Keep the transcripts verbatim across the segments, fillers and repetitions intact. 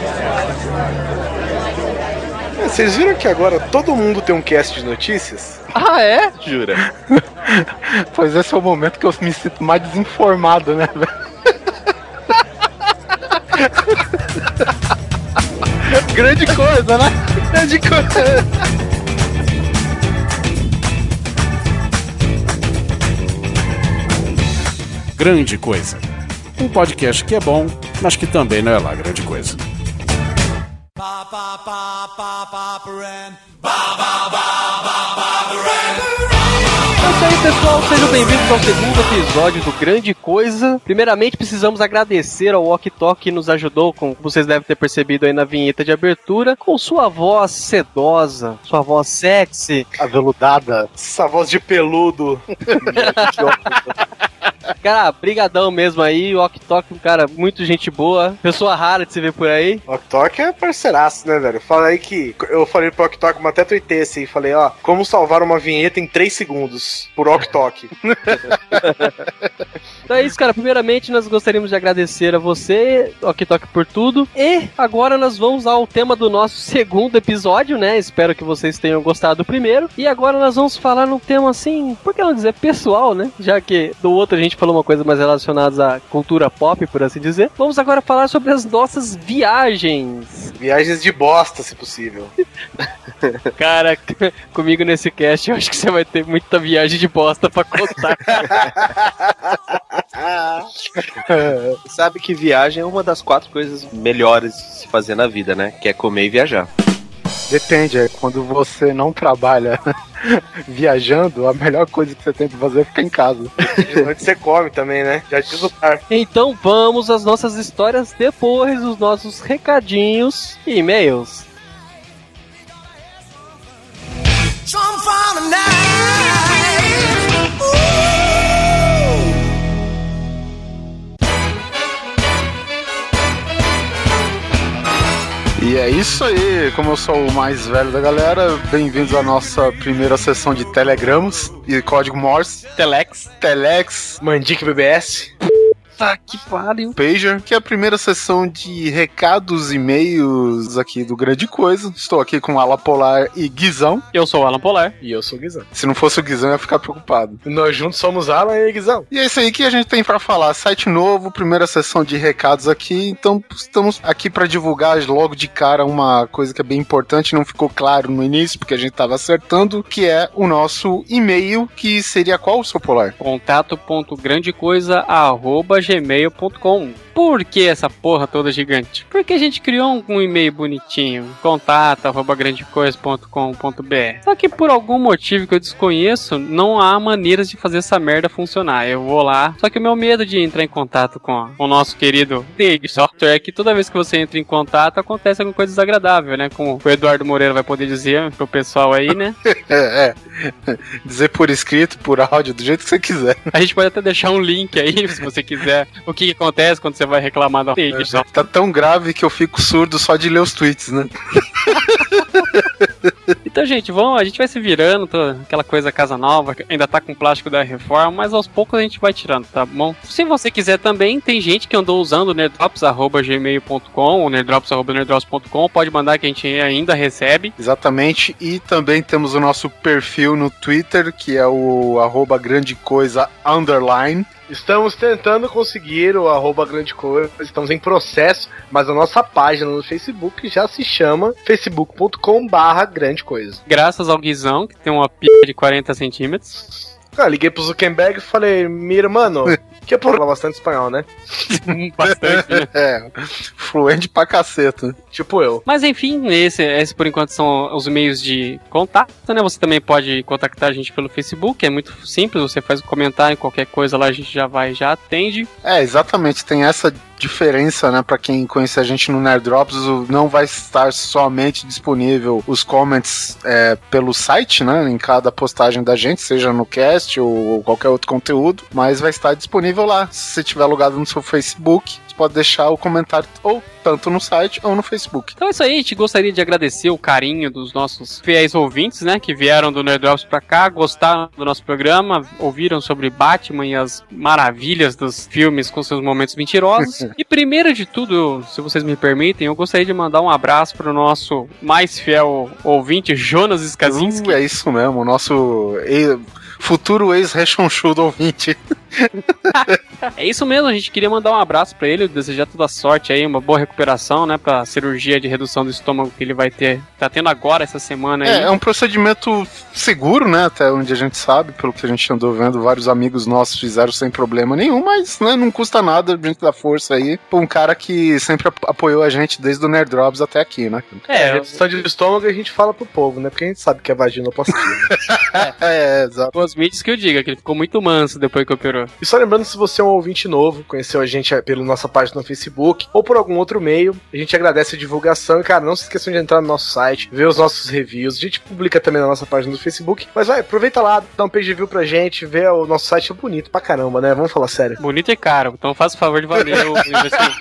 Vocês viram que agora todo mundo tem um cast de notícias? Ah, é? Jura? Pois esse é o momento que eu me sinto mais desinformado, né, velho? Grande coisa, né? Grande coisa. Grande Coisa. Um podcast que é bom, mas que também não é lá grande coisa. É isso aí, pessoal, sejam bem-vindos ao segundo episódio do Grande Coisa. Primeiramente, precisamos agradecer ao Walk Talk que nos ajudou, como vocês devem ter percebido aí na vinheta de abertura, com sua voz sedosa, sua voz sexy, aveludada, essa voz de peludo. Cara, brigadão mesmo aí, o Ok Tok, um cara muito gente boa, pessoa rara de se ver por aí. O Ok Tok é parceiraço, né, velho? Fala aí que eu falei pro Ok Tok, até tuitei assim, falei, ó, como salvar uma vinheta em três segundos, por Ok Tok. Então é isso, cara, primeiramente nós gostaríamos de agradecer a você, Ok Tok, por tudo, e agora nós vamos ao tema do nosso segundo episódio, né, espero que vocês tenham gostado do primeiro, e agora nós vamos falar num tema assim, por que não dizer pessoal, né, já que do outro a gente falou uma coisa mais relacionada à cultura pop, por assim dizer. Vamos agora falar sobre as nossas viagens. Viagens de bosta, se possível. Cara, comigo nesse cast eu acho que você vai ter muita viagem de bosta pra contar. Sabe que viagem é uma das quatro coisas melhores de se fazer na vida, né? Que é comer e viajar. Depende, é quando você não trabalha viajando, a melhor coisa que você tem pra fazer é ficar em casa. Onde você come também, né? Já diz o par. Então vamos às nossas histórias depois dos nossos recadinhos e e-mails. E é isso aí, como eu sou o mais velho da galera, bem-vindos à nossa primeira sessão de telegramas e código Morse. Telex. Telex. Mandic B B S. Tá que pariu. Pager, que é a primeira sessão de recados e e-mails aqui do Grande Coisa. Estou aqui com Alan Polar e Guizão. Eu sou o Alan Polar. E eu sou o Guizão. Se não fosse o Guizão, eu ia ficar preocupado. Nós juntos somos Alan e Guizão. E é isso aí que a gente tem pra falar. Site novo, primeira sessão de recados aqui. Então estamos aqui pra divulgar logo de cara uma coisa que é bem importante. Não ficou claro no início, porque a gente tava acertando, que é o nosso e-mail, que seria qual, seu Polar? contato ponto grande coisa arroba gmail ponto com. Por que essa porra toda gigante? Porque a gente criou um, um e-mail bonitinho, contato arroba grande coisa ponto com ponto b r. Só que por algum motivo que eu desconheço, não há maneiras de fazer essa merda funcionar. Eu vou lá, só que o meu medo de entrar em contato com o nosso querido Dig Software é que toda vez que você entra em contato, acontece alguma coisa desagradável, né? Como o Eduardo Moreira vai poder dizer pro pessoal aí, né? é, é. Dizer por escrito, por áudio, do jeito que você quiser. A gente pode até deixar um link aí, se você quiser, o que, que acontece quando você vai reclamar da Dig Software. Tá tão grave que eu fico surdo só de ler os tweets, né? Então, gente, vamos, a gente vai se virando, toda aquela coisa casa nova, ainda tá com plástico da reforma, mas aos poucos a gente vai tirando, tá bom? Se você quiser também, tem gente que andou usando o nerdrops arroba gmail ponto com ou nerdrops arroba nerdrops ponto com, pode mandar que a gente ainda recebe. Exatamente, e também temos o nosso perfil no Twitter, que é o arroba grande coisa underline. Estamos tentando conseguir o arroba grande coisa, estamos em processo, mas a nossa página no Facebook já se chama facebook ponto com barra grande coisa. Graças ao Guizão, que tem uma p de quarenta centímetros. Ah, liguei pro Zuckerberg e falei, mira, mano, que é por lá bastante espanhol, né? Bastante, né? É, fluente pra caceta. Tipo eu. Mas enfim, esse, esse por enquanto são os meios de contato, né? Você também pode contactar a gente pelo Facebook, é muito simples, você faz um comentário, qualquer coisa lá a gente já vai, já atende. É, exatamente, tem essa diferença, né, pra quem conhece a gente no Nerdrops, não vai estar somente disponível os comments é, pelo site, né, em cada postagem da gente, seja no cast ou qualquer outro conteúdo, mas vai estar disponível lá, se você tiver logado no seu Facebook, pode deixar o comentário ou tanto no site ou no Facebook. Então é isso aí, a gente gostaria de agradecer o carinho dos nossos fiéis ouvintes, né, que vieram do Nerd Drops pra cá, gostaram do nosso programa, ouviram sobre Batman e as maravilhas dos filmes com seus momentos mentirosos. E primeiro de tudo, se vocês me permitem, eu gostaria de mandar um abraço pro nosso mais fiel ouvinte, Jonas Skazinski. Uh, é isso mesmo, o nosso e- futuro ex-rechonchudo ouvinte. É isso mesmo, a gente queria mandar um abraço pra ele, desejar toda a sorte aí, uma boa recuperação, né, pra cirurgia de redução do estômago que ele vai ter, tá tendo agora essa semana aí. É, é um procedimento seguro, né, até onde a gente sabe, pelo que a gente andou vendo, vários amigos nossos fizeram sem problema nenhum, mas, né, não custa nada a gente dar força aí pra um cara que sempre apoiou a gente desde o Nerd Drops até aqui, né. É, redução de estômago a gente fala pro povo, né, porque a gente sabe que é vaginoplastia. É, é, exato. Os mídias que eu diga, que ele ficou muito manso depois que operou. E só lembrando, se você é um ouvinte novo, conheceu a gente pela nossa página no Facebook ou por algum outro meio, a gente agradece a divulgação e, cara, não se esqueçam de entrar no nosso site, ver os nossos reviews, a gente publica também na nossa página do Facebook, mas vai, aproveita lá, dá um page view pra gente, vê o nosso site, é bonito pra caramba, né? Vamos falar sério. Bonito e caro, então faça o favor de valer o investimento.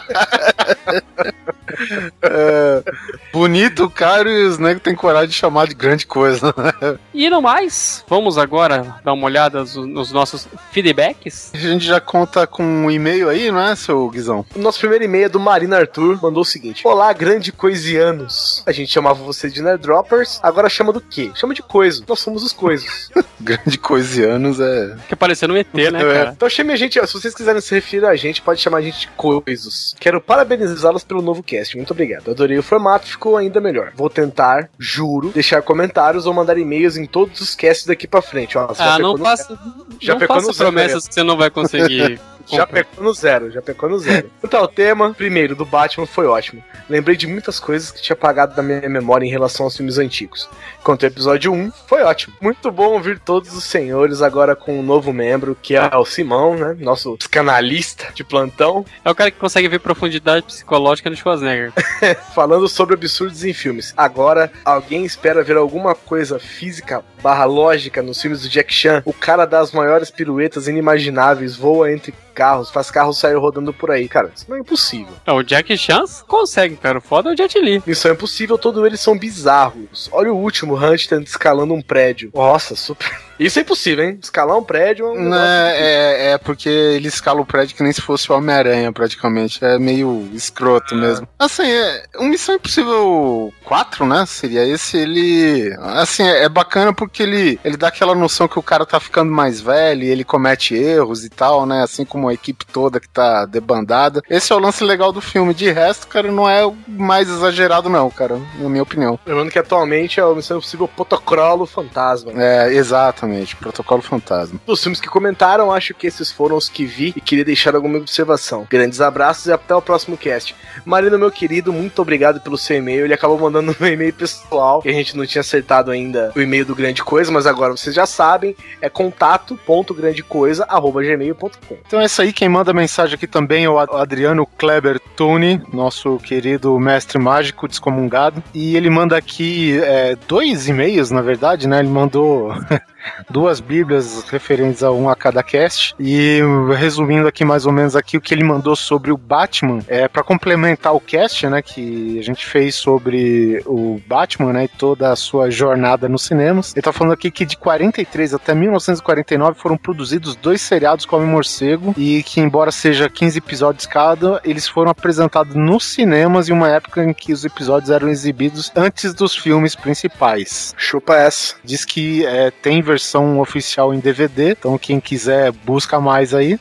É, bonito, caro e os negros têm coragem de chamar de grande coisa, né? E no mais, vamos agora dar uma olhada nos nossos feedbacks. A gente já conta com um e-mail aí, não é, seu Guizão? O nosso primeiro e-mail é do Marina Arthur, mandou o seguinte: olá, grande coisianos. A gente chamava você de Nerd Droppers, agora chama do quê? Chama de coisa. Nós somos os coisos. Grande coisianos é... Que parecendo um E T, né, cara? Então chame a gente, se vocês quiserem se referir a gente, pode chamar a gente de coisos. Quero parabenizá-los pelo novo cast, muito obrigado. Adorei o formato, ficou ainda melhor. Vou tentar, juro, deixar comentários ou mandar e-mails em todos os casts daqui pra frente. Ó, ah, não faça, já não faça promessas que você não vai conseguir. Já pecou no zero, já pecou no zero. Então, o tema, primeiro, do Batman foi ótimo. Lembrei de muitas coisas que tinha apagado da minha memória em relação aos filmes antigos. Quanto ao episódio um, foi ótimo. Muito bom ouvir todos os senhores agora com um novo membro, que é o Simão, né? Nosso psicanalista de plantão. É o cara que consegue ver profundidade psicológica no Schwarzenegger. Falando sobre absurdos em filmes. Agora, alguém espera ver alguma coisa física barra lógica nos filmes do Jack Chan? O cara dá as maiores piruetas inimagináveis, voa entre carros, faz carros sair rodando por aí. Cara, isso não é impossível. É, o Jack Chan consegue, cara. O foda é o Jet Li. Isso é impossível, todos eles são bizarros. Olha o último, Hunter escalando um prédio. Nossa, super... Isso é impossível, hein? Escalar um prédio... É, um não, é, é porque ele escala o prédio que nem se fosse o Homem-Aranha, praticamente. É meio escroto é. mesmo. Assim, é, o Missão Impossível quatro, né? Seria esse, ele... Assim, é, é bacana porque ele, ele dá aquela noção que o cara tá ficando mais velho e ele comete erros e tal, né? Assim como a equipe toda que tá debandada. Esse é o lance legal do filme. De resto, cara, não é o mais exagerado não, cara, na minha opinião. Lembrando que atualmente é o Missão Impossível Protocolo Fantasma. É, exatamente. Protocolo Fantasma. Dos filmes que comentaram, acho que esses foram os que vi e queria deixar alguma observação. Grandes abraços e até o próximo cast. Marino, meu querido, muito obrigado pelo seu e-mail. Ele acabou mandando um e-mail pessoal, que a gente não tinha acertado ainda o e-mail do Grande Coisa, mas agora vocês já sabem, é contato ponto grande coisa arroba gmail ponto com. Então é isso aí, quem manda mensagem aqui também é o Adriano Kleber Tune, nosso querido mestre mágico descomungado, e ele manda aqui é, dois e-mails, na verdade, né? Ele mandou... duas bíblias referentes a um a cada cast, e resumindo aqui mais ou menos aqui o que ele mandou sobre o Batman, é para complementar o cast, né, que a gente fez sobre o Batman, né, e toda a sua jornada nos cinemas. Ele tá falando aqui que de quarenta e três até mil novecentos e quarenta e nove foram produzidos dois seriados como Morcego, e que embora seja quinze episódios cada, eles foram apresentados nos cinemas em uma época em que os episódios eram exibidos antes dos filmes principais. Chupa essa. Diz que é, tem versão oficial em D V D, então quem quiser busca mais aí.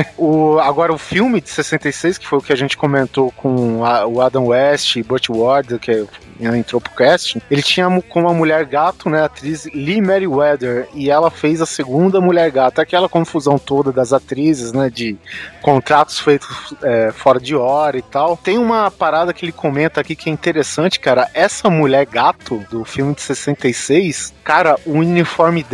o, agora o filme de sessenta e seis, que foi o que a gente comentou com a, o Adam West e Burt Ward, que entrou pro casting, ele tinha como a mulher gato, né, a atriz Lee Meriwether, e ela fez a segunda mulher gato, aquela confusão toda das atrizes, né, de contratos feitos é, fora de hora e tal. Tem uma parada que ele comenta aqui que é interessante, cara, essa mulher gato do filme de sessenta e seis, cara, o uniforme dela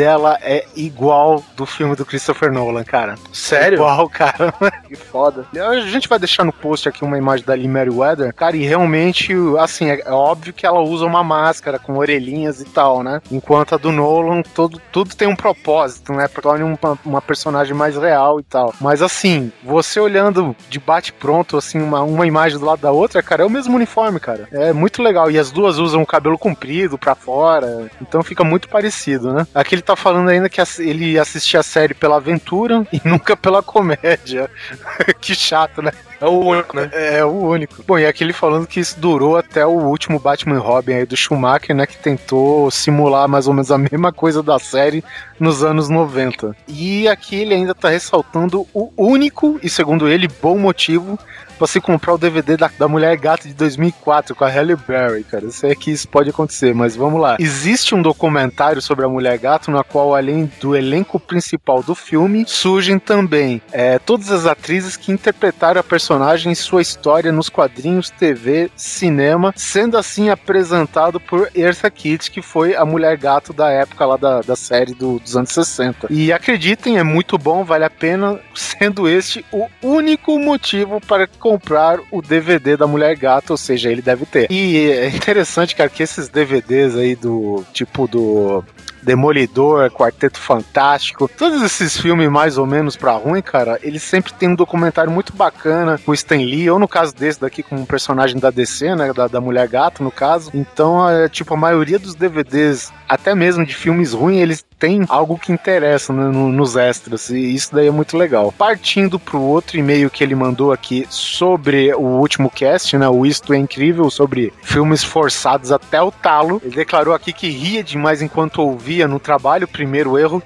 dela é igual do filme do Christopher Nolan, cara. Sério? Igual, cara. Que foda. A gente vai deixar no post aqui uma imagem da Lee Meriwether, cara, e realmente, assim, é, é óbvio que ela usa uma máscara com orelhinhas e tal, né? Enquanto a do Nolan, todo, tudo tem um propósito, né? Pra tornar uma, uma personagem mais real e tal. Mas assim, você olhando de bate-pronto, assim, uma, uma imagem do lado da outra, cara, é o mesmo uniforme, cara. É muito legal. E as duas usam o cabelo comprido pra fora, então fica muito parecido, né? Aqui ele tá falando ainda que ele assistia a série pela aventura e nunca pela comédia. Que chato, né? É o único, né? É, é o único. Bom, e aqui ele falando que isso durou até o último Batman e Robin aí do Schumacher, né? Que tentou simular mais ou menos a mesma coisa da série nos anos noventa. E aqui ele ainda tá ressaltando o único, e segundo ele, bom motivo pra se comprar o D V D da, da Mulher Gato de dois mil e quatro com a Halle Berry, cara. Eu sei que isso pode acontecer, mas vamos lá. Existe um documentário sobre a Mulher Gato, na qual, além do elenco principal do filme, surgem também é, todas as atrizes que interpretaram a personagem em sua história nos quadrinhos, T V, cinema, sendo assim apresentado por Eartha Kitt, que foi a Mulher Gato da época lá da, da série do, dos anos sessenta. E acreditem, é muito bom, vale a pena, sendo este o único motivo para comprar o D V D da Mulher Gato, ou seja, ele deve ter. E é interessante, cara, que esses D V Ds aí do tipo do Demolidor, Quarteto Fantástico, todos esses filmes mais ou menos pra ruim, cara, eles sempre tem um documentário muito bacana com o Stan Lee, ou no caso desse daqui com um personagem da D C, né, da, da Mulher Gato, no caso. Então, é, tipo, a maioria dos D V Ds, até mesmo de filmes ruins, eles têm algo que interessa, né, no, nos extras, e isso daí é muito legal. Partindo pro outro e-mail que ele mandou aqui sobre o último cast, né, o Isto é Incrível, sobre filmes forçados até o talo, ele declarou aqui que ria demais enquanto ouvia no trabalho, primeiro erro,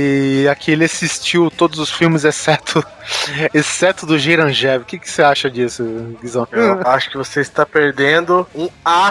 e aqui ele assistiu todos os filmes exceto exceto do Gerangev. O que, que você acha disso, Guizão? Eu acho que você está perdendo um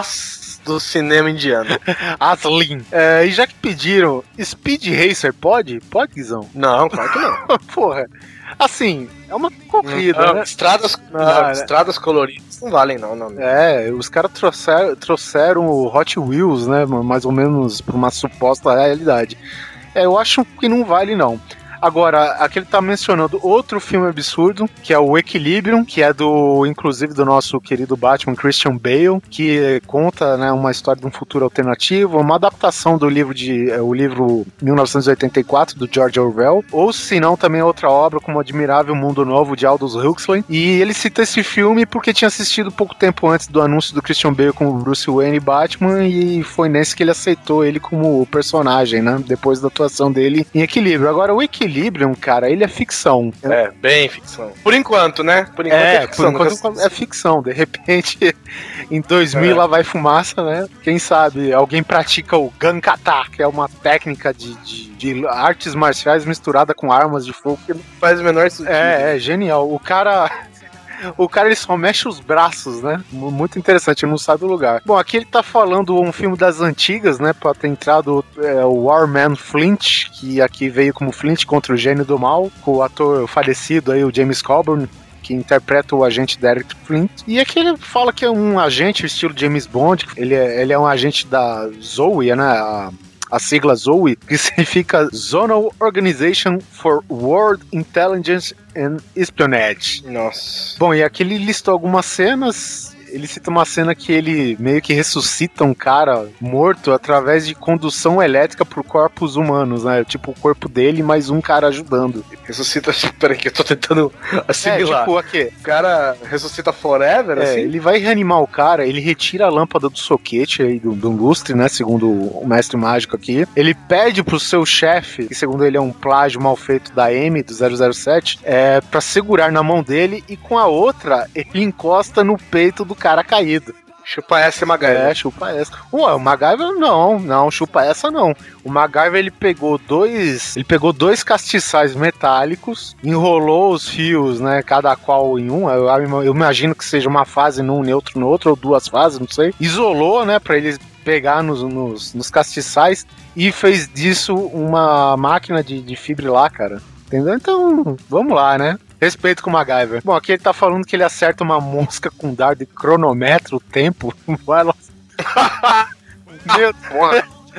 as do cinema indiano. Aslin. É, e já que pediram, Speed Racer pode? Pode, Guizão? Não, claro que não. Porra. Assim, é uma corrida, não, né? Estradas, não, não, né? estradas coloridas não valem, não, não. É, os caras trouxeram, trouxeram o Hot Wheels, né? Mais ou menos pra uma suposta realidade. É, eu acho que não vale, não. Agora, aqui ele tá mencionando outro filme absurdo, que é o Equilibrium, que é do, inclusive, do nosso querido Batman Christian Bale, que conta, né, uma história de um futuro alternativo, uma adaptação do livro de, é, o livro mil novecentos e oitenta e quatro, do George Orwell, ou se não, também outra obra como O Admirável Mundo Novo, de Aldous Huxley, e ele cita esse filme porque tinha assistido pouco tempo antes do anúncio do Christian Bale com o Bruce Wayne e Batman, e foi nesse que ele aceitou ele como personagem, né, depois da atuação dele em Equilíbrio. Agora, o Equilíbrio, cara, ele é ficção. É, bem ficção. Por enquanto, né? Por enquanto é, é ficção. Por enquanto é ficção. De repente, em dois mil é. lá vai fumaça, né? Quem sabe alguém pratica o Gankata, que é uma técnica de, de, de artes marciais misturada com armas de fogo. Que não faz o menor sentido. É, é genial. O cara... O cara, ele só mexe os braços, né? Muito interessante, ele não sabe o lugar. Bom, aqui ele tá falando um filme das antigas, né? Pra ter entrado é, o Warman Flint, que aqui veio como Flint contra o Gênio do Mal, com o ator falecido aí, o James Coburn, que interpreta o agente Derek Flint. E aqui ele fala que é um agente, estilo James Bond. Ele é, ele é um agente da Zoe, né? A... a sigla ZOE, que significa Zonal Organization for World Intelligence and Espionage. Nossa. Bom, e aqui ele listou algumas cenas. Ele cita uma cena que ele meio que ressuscita um cara morto através de condução elétrica por corpos humanos, né? Tipo, o corpo dele mais um cara ajudando. Ressuscita... Peraí que eu tô tentando assimilar. É, tipo, aqui. O cara ressuscita forever, é, assim? Ele vai reanimar o cara, ele retira a lâmpada do soquete aí, do, do lustre, né? Segundo o mestre mágico aqui. Ele pede pro seu chefe, que segundo ele é um plágio mal feito da M, do zero zero sete, é, pra segurar na mão dele, e com a outra, ele encosta no peito do cara caído. Chupa essa e MacGyver. É, chupa essa. Ué, o MacGyver não, não, chupa essa não. O MacGyver, ele pegou dois, ele pegou dois castiçais metálicos, enrolou os fios, né, cada qual em um, eu, eu imagino que seja uma fase num, neutro no outro, ou duas fases, não sei. Isolou, né, pra eles pegar nos, nos, nos castiçais e fez disso uma máquina de, de fibrilar, cara. Entendeu? Então, vamos lá, né? Respeito com o MacGyver. Bom, aqui ele tá falando que ele acerta uma mosca com dardo e cronometra o tempo. Vai lá. Meu Deus.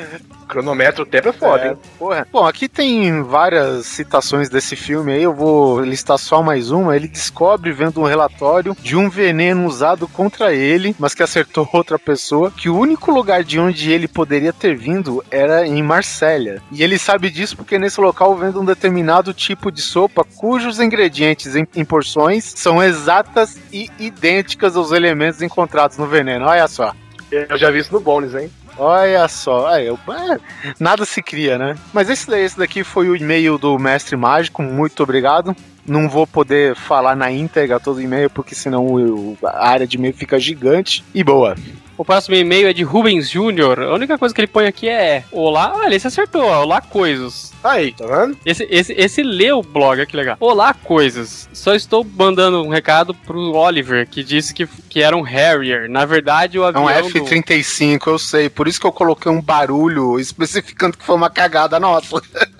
Cronometra o tempo é foda, É, hein? porra. Bom, aqui tem várias citações desse filme aí, eu vou listar só mais uma. Ele descobre, vendo um relatório de um veneno usado contra ele, mas que acertou outra pessoa, que o único lugar de onde ele poderia ter vindo era em Marsella. E ele sabe disso porque nesse local vende um determinado tipo de sopa cujos ingredientes em, em porções são exatas e idênticas aos elementos encontrados no veneno. Olha só. Eu já vi isso no Bones, hein? Olha só, aí, eu, é, nada se cria, né? Mas esse, esse daqui foi o e-mail do Mestre Mágico, muito obrigado. Não vou poder falar na íntegra todo o e-mail, porque senão o, a área de e-mail fica gigante. E boa. O próximo e-mail é de Rubens Júnior. A única coisa que ele põe aqui é Olá, olha, esse acertou, Olá Coisas. Aí, tá vendo? Esse, esse, esse lê o blog, olha que legal. Olá Coisas. Só estou mandando um recado pro Oliver, que disse que, que era um Harrier. Na verdade, o É avião um F trinta e cinco, eu sei. Por isso que eu coloquei um barulho especificando que foi uma cagada nossa.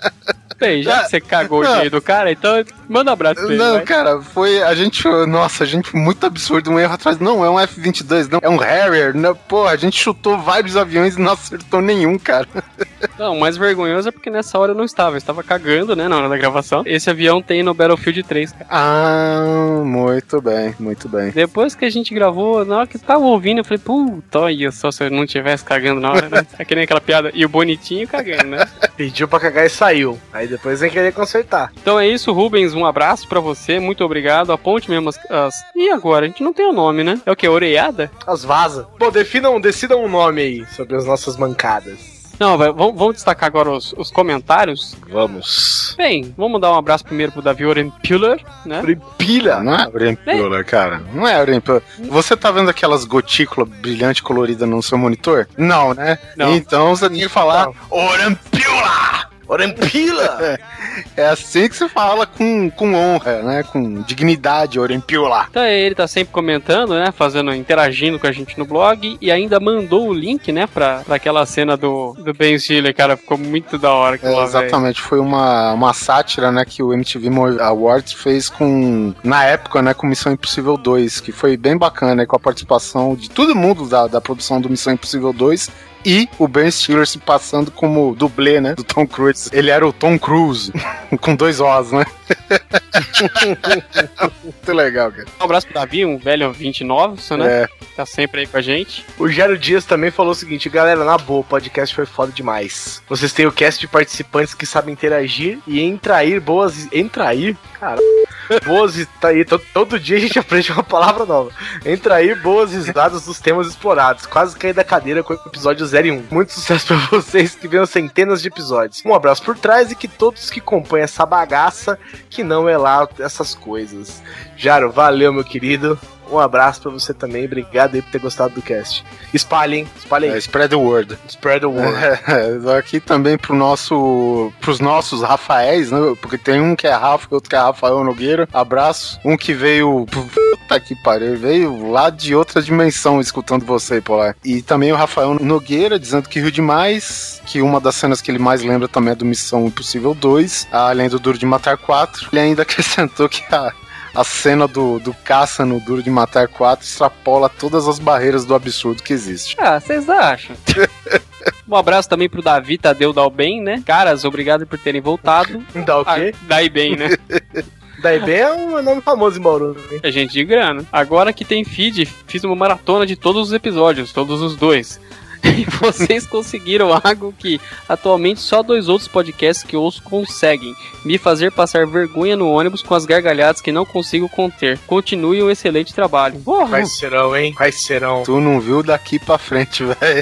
Bem, já que você cagou o e-mail do cara, então manda um abraço pra ele. Não, vai. cara, foi. A gente. Nossa, a gente foi muito absurdo. Um erro atrás. Não, é um F vinte e dois, não. É um Harrier. Né? Pô, a gente chutou vários aviões e não acertou nenhum, cara. Não, o mais vergonhoso é porque nessa hora eu não estava. Eu estava cagando, né, na hora da gravação. Esse avião tem no Battlefield três, cara. Ah, muito bem, muito bem. Depois que a gente gravou, na hora que eu tava ouvindo, eu falei, puta, olha só se eu não tivesse cagando na hora, né? É que nem aquela piada. E o bonitinho cagando, né? Pediu pra cagar e saiu. Aí depois vem querer consertar. Então é isso, Rubens. Um abraço pra você. Muito obrigado. Aponte mesmo as, as... E agora? A gente não tem o nome, né? É o que? Oreiada? As vaza. Bom, definam, decidam um nome aí sobre as nossas mancadas. Não, vai, vamos, vamos destacar agora os, os comentários. Vamos. Bem, vamos dar um abraço primeiro pro Davi Orempiller, né? Orempila. Não é Orempila, cara. Não é Orempila. Você tá vendo aquelas gotículas brilhantes coloridas no seu monitor? Não, né? Não. Então você tem que falar Orempila! Orempila! É assim que se fala com, com honra, né? Com dignidade, Orempila. Então ele tá sempre comentando, né? Fazendo, interagindo com a gente no blog. E ainda mandou o link, né? Pra, pra aquela cena do, do Ben Stiller, cara. Ficou muito da hora. É, exatamente, foi uma, uma sátira, né? Que o M T V Awards fez com, na época, né? Com Missão Impossível dois, que foi bem bacana, né, com a participação de todo mundo da, da produção do Missão Impossível dois. E o Ben Stiller se passando como dublê, né? Do Tom Cruise. Ele era o Tom Cruise, com dois Os, né? Muito legal, cara. Um abraço pro Davi, um velho vinte e nove, né? É. Tá sempre aí com a gente. O Gero Dias também falou o seguinte: galera, na boa, o podcast foi foda demais. Vocês têm o cast de participantes que sabem interagir e entrair boas... Entrair? Cara... Boas tá aí, todo, todo dia a gente aprende uma palavra nova. Entrair boas risadas dos temas explorados. Quase caí da cadeira com o episódio zero e um. Muito sucesso pra vocês que venham centenas de episódios. Um abraço por trás e que todos que acompanham essa bagaça, que não é lá essas coisas. Jaro, valeu, meu querido. Um abraço pra você também. Obrigado aí por ter gostado do cast. Espalhem, espalhem. É, spread the word. Spread the word. É, aqui também pro nosso, pros nossos Rafaéis, né? Porque tem um que é Rafa e outro que é Rafael Nogueira. Abraço. Um que veio... Puta que pariu. Veio lá de outra dimensão escutando você, Polar. E também o Rafael Nogueira dizendo que riu demais. Que uma das cenas que ele mais lembra também é do Missão Impossível dois. Além do Duro de Matar quatro. Ele ainda acrescentou que a... A cena do, do caça no Duro de Matar quatro extrapola todas as barreiras do absurdo que existe. Ah, vocês acham? Um abraço também pro Davi Tadeu Dalben, né? Caras, obrigado por terem voltado. Dá o quê? Ah, daí bem, né? Daí bem é um nome famoso em Bauru. Hein? É gente de grana. Agora que tem feed, fiz uma maratona de todos os episódios, todos os dois. E vocês conseguiram algo que atualmente só dois outros podcasts que ouço conseguem: me fazer passar vergonha no ônibus com as gargalhadas que não consigo conter. Continue um excelente trabalho. Porra. Quais serão, hein? Quais serão? Tu não viu daqui pra frente, velho.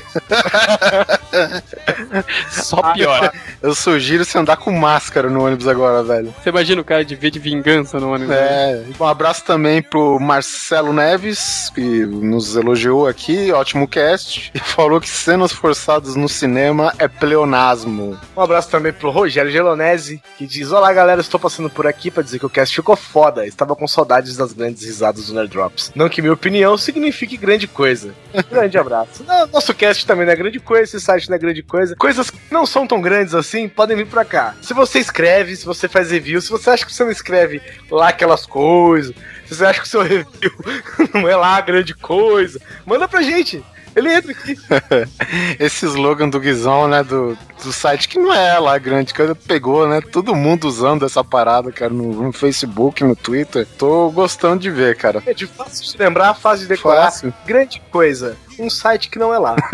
Só piora. Eu sugiro você andar com máscara no ônibus agora, velho. Você imagina o cara de ver de vingança no ônibus? É. Um abraço também pro Marcelo Neves, que nos elogiou aqui, ótimo cast, e falou que cenas forçadas no cinema é pleonasmo. Um abraço também pro Rogério Gelonese, que diz: olá galera, estou passando por aqui pra dizer que o cast ficou foda. Estava com saudades das grandes risadas do Nerd Drops. Não que minha opinião signifique grande coisa. Grande abraço. Nosso cast também não é grande coisa, esse site não é grande coisa. Coisas que não são tão grandes assim, podem vir pra cá. Se você escreve, se você faz review, se você acha que você não escreve lá aquelas coisas, se você acha que o seu review não é lá grande coisa, manda pra gente. Ele entra aqui. Esse slogan do Guizão, né, do, do site que não é lá grande coisa, pegou, né? Todo mundo usando essa parada, cara, no, no Facebook, no Twitter. Tô gostando de ver, cara. É de fácil de lembrar, fácil de decorar. Fácil. Grande coisa. Um site que não é lá.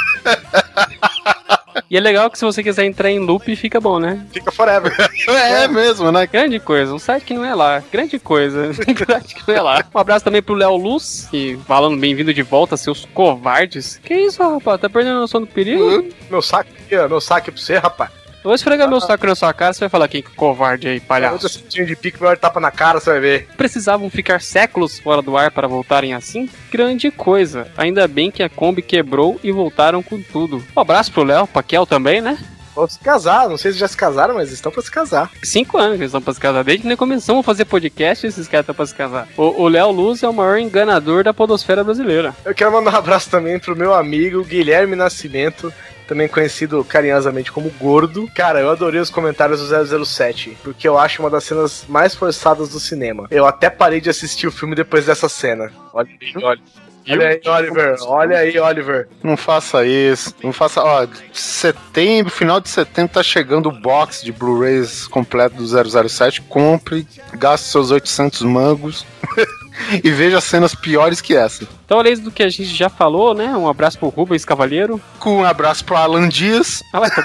E é legal que se você quiser entrar em loop, fica bom, né? Fica forever. É, é mesmo, né? Grande coisa, um site que não é lá. Grande coisa, um site que não é lá. Um abraço também pro Léo Luz, que falando bem-vindo de volta, seus covardes. Que isso, rapaz? Tá perdendo a noção do perigo? Uhum. Meu saco aqui, ó. Meu saco é pra você, rapaz. Eu vou esfregar ah, meu saco na sua cara, você vai falar quem que covarde aí, palhaço. Outro de pique, vai tapa na cara, você vai ver. Precisavam ficar séculos fora do ar para voltarem assim? Grande coisa. Ainda bem que a Kombi quebrou e voltaram com tudo. Um abraço pro Léo, pra Kel também, né? Vão se casar, não sei se já se casaram, mas estão pra se casar. Cinco anos que eles estão pra se casar. Desde que nós começamos a fazer podcast, esses caras estão pra se casar. O Léo Luz é o maior enganador da podosfera brasileira. Eu quero mandar um abraço também pro meu amigo Guilherme Nascimento, também conhecido carinhosamente como Gordo. Cara, eu adorei os comentários do zero zero sete, porque eu acho uma das cenas mais forçadas do cinema. Eu até parei de assistir o filme depois dessa cena. Olha aí, olha. Olha aí, Oliver. Olha aí, Oliver. Não faça isso. Não faça. Ó, setembro, final de setembro tá chegando o box de Blu-rays completo do zero zero sete. Compre, gaste seus oitocentos mangos. E veja cenas piores que essa. Então, além do que a gente já falou, né? Um abraço pro Rubens Cavalheiro. Com um abraço pro Alan Dias. Ah, vai, tá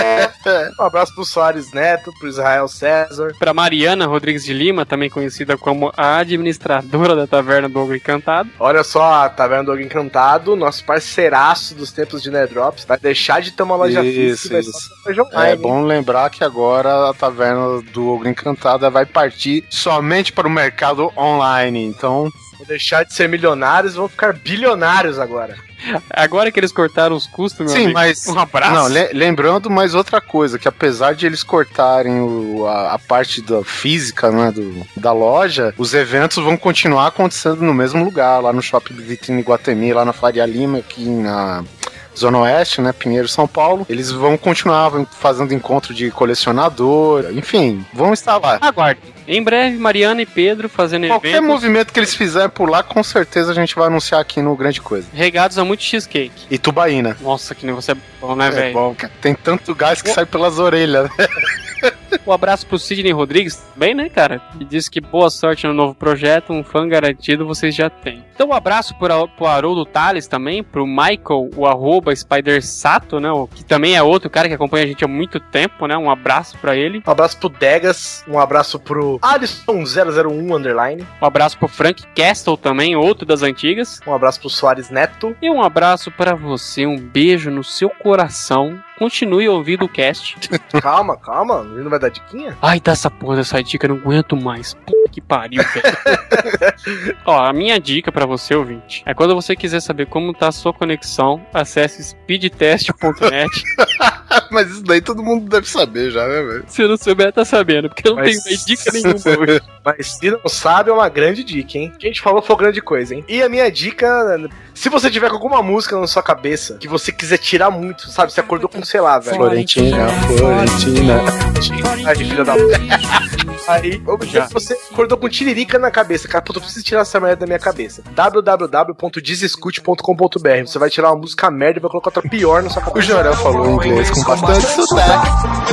um abraço pro Soares Neto, pro Israel César. Pra Mariana Rodrigues de Lima, também conhecida como a administradora da Taverna do Ogro Encantado. Olha só, a Taverna do Ogro Encantado, nosso parceiraço dos tempos de Nerdrops, vai deixar de ter uma loja isso, física. Isso. É bom lembrar que agora a Taverna do Ogro Encantado vai partir somente para o mercado online. Então, vão deixar de ser milionários e vão ficar bilionários agora. Agora que eles cortaram os custos, meu Sim, amigo, mas um abraço. Não, le- lembrando mais outra coisa, que apesar de eles cortarem o, a, a parte da física, né, do, da loja, os eventos vão continuar acontecendo no mesmo lugar, lá no Shopping Vitrine Iguatemi, lá na Faria Lima, aqui na Zona Oeste, né, Pinheiro, São Paulo. Eles vão continuar fazendo encontro de colecionador, enfim, vão estar lá. Aguarde. Em breve, Mariana e Pedro fazendo Qualquer eventos. Qualquer movimento que eles fizerem por lá, com certeza a gente vai anunciar aqui no Grande Coisa. Regados a muito cheesecake. E tubaína. Nossa, que nem você é bom, né, é velho? Bom, cara. Tem tanto gás que sai pelas orelhas, né? Um abraço pro Sidney Rodrigues, bem, né, cara? Que disse que boa sorte no novo projeto, um fã garantido vocês já têm. Então um abraço pro, pro Haroldo Tales também, pro Michael, o arroba Spider Sato, né, o, que também é outro cara que acompanha a gente há muito tempo, né, um abraço pra ele. Um abraço pro Degas, um abraço pro Alisson zero zero um underline. Um abraço pro Frank Castle também, outro das antigas. Um abraço pro Soares Neto. E um abraço pra você, um beijo no seu coração. Continue ouvindo o cast. Calma, calma, não vai dar diquinha? Ai, dá essa porra dessa dica, eu não aguento mais. Puta que pariu, velho. Ó, a minha dica pra você, ouvinte, é quando você quiser saber como tá a sua conexão, acesse speedtest ponto net. Mas isso daí todo mundo deve saber já, né, velho? Se não souber, tá sabendo, porque eu não Mas... tenho mais dica nenhuma hoje. Mas se não sabe, é uma grande dica, hein? O que a gente falou foi grande coisa, hein? E a minha dica, se você tiver com alguma música na sua cabeça que você quiser tirar muito, sabe? Você acordou com, sei lá, velho. Florentina, Florentina. Ai, filha da puta. Aí, objeto, você acordou com tiririca na cabeça. Cara, puta, eu preciso tirar essa merda da minha cabeça. w w w ponto desescute ponto com ponto b r. Você vai tirar uma música merda e vai colocar outra pior na sua cabeça. O Jorel falou inglês com bastante sotaque.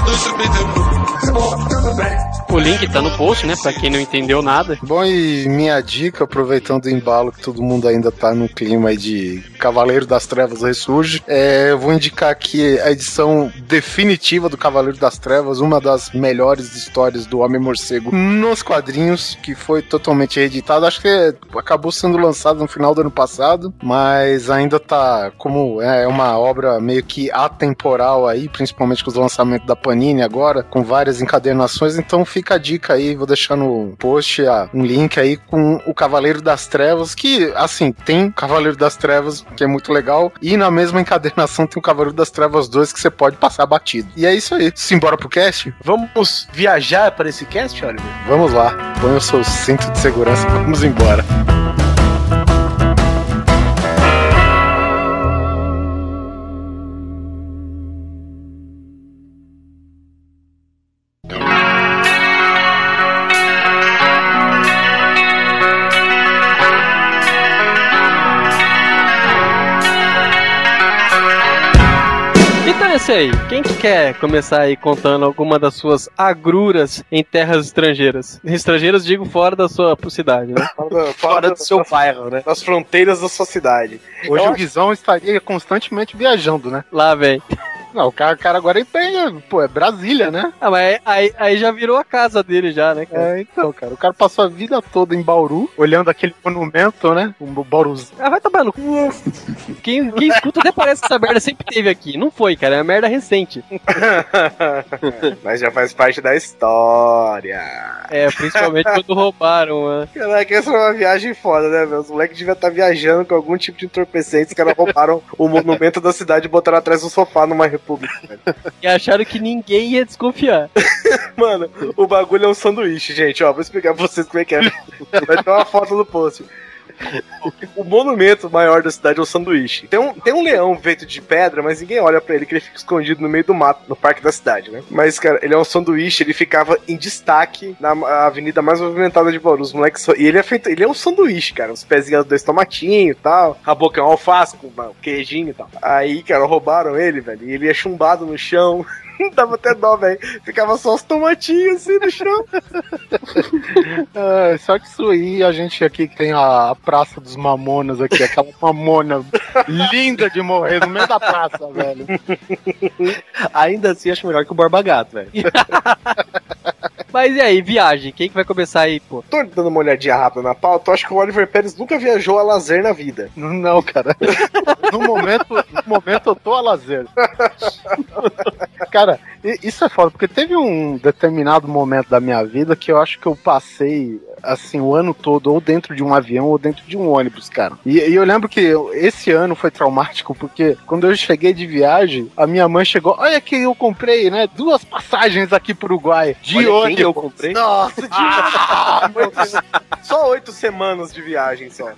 O link tá no post, né? Pra quem não entendeu nada. Bom, e minha dica, aproveitando o embalo que todo mundo ainda tá no clima aí de Cavaleiro das Trevas Ressurge, é, eu vou indicar aqui a edição definitiva do Cavaleiro das Trevas, uma das melhores histórias do Homem-Morcego nos quadrinhos, que foi totalmente reeditado. Acho que acabou sendo lançado no final do ano passado, mas ainda tá como é uma obra meio que atemporal aí, principalmente com os lançamentos da Panini agora, com várias encadernações, então fica a dica aí, vou deixar no post ah, um link aí com o Cavaleiro das Trevas, que, assim, tem Cavaleiro das Trevas, que é muito legal, e na mesma encadernação tem o Cavaleiro das Trevas dois, que você pode passar batido. E é isso aí. Simbora pro cast? Vamos viajar para esse cast, Oliver? Vamos lá. Põe o seu cinto de segurança e vamos embora. Então é isso aí. Quem que quer começar aí contando alguma das suas agruras em terras estrangeiras? Estrangeiras, digo, fora da sua cidade, né? Fora, Fora do seu bairro, né? Das fronteiras da sua cidade. Hoje Eu o Guizão estaria constantemente viajando, né? Lá, vem. Não, o cara, o cara agora tem, pô, é Brasília, né? Ah, mas aí, aí já virou a casa dele já, né, cara? É, então, cara, o cara passou a vida toda em Bauru, olhando aquele monumento, né? Um Bauruzinho. Ah, vai tomar no cu. Quem, quem escuta até parece que essa merda sempre teve aqui. Não foi, cara, é uma merda recente. Mas já faz parte da história. É, principalmente quando roubaram, né? Caraca, essa é uma viagem foda, né, meu? Os moleques deviam estar viajando com algum tipo de entorpecente. Os caras roubaram o monumento da cidade e botaram atrás do sofá numa república. Velho. E acharam que ninguém ia desconfiar. Mano, o bagulho é um sanduíche, gente. Ó, vou explicar pra vocês como é que é. Vai ter uma foto no post. O monumento maior da cidade é o sanduíche. Tem um, tem um leão feito de pedra, mas ninguém olha pra ele, que ele fica escondido no meio do mato, no parque da cidade, né? Mas, cara, ele é um sanduíche, ele ficava em destaque na avenida mais movimentada de Bauru. Os moleques só... E ele é feito, ele é um sanduíche, cara. Os pezinhos, dois tomatinhos e tal. A boca é um alface com um queijinho e tal. Aí, cara, roubaram ele, velho. E ele é chumbado no chão. Dava até dó, velho. Ficava só os tomatinhos assim no chão. É, só que isso aí, a gente aqui que tem a, a Praça dos Mamonas aqui, aquela mamona linda de morrer no meio da praça, velho. Ainda assim, acho melhor que o Borba Gato, velho. Mas e aí, viagem? Quem que vai começar aí, pô? Tô dando uma olhadinha rápida na pauta. Eu acho que o Oliver Pérez nunca viajou a lazer na vida. Não, cara. No momento, no momento eu tô a lazer. Cara, isso é foda, porque teve um determinado momento da minha vida que eu acho que eu passei, assim, o ano todo ou dentro de um avião ou dentro de um ônibus, cara. E, e eu lembro que esse ano foi traumático, porque quando eu cheguei de viagem, a minha mãe chegou, olha que eu comprei, né, duas passagens aqui pro Uruguai, de Olha ônibus. quem eu comprei? Nossa, de... ah, só oito semanas de viagem, só.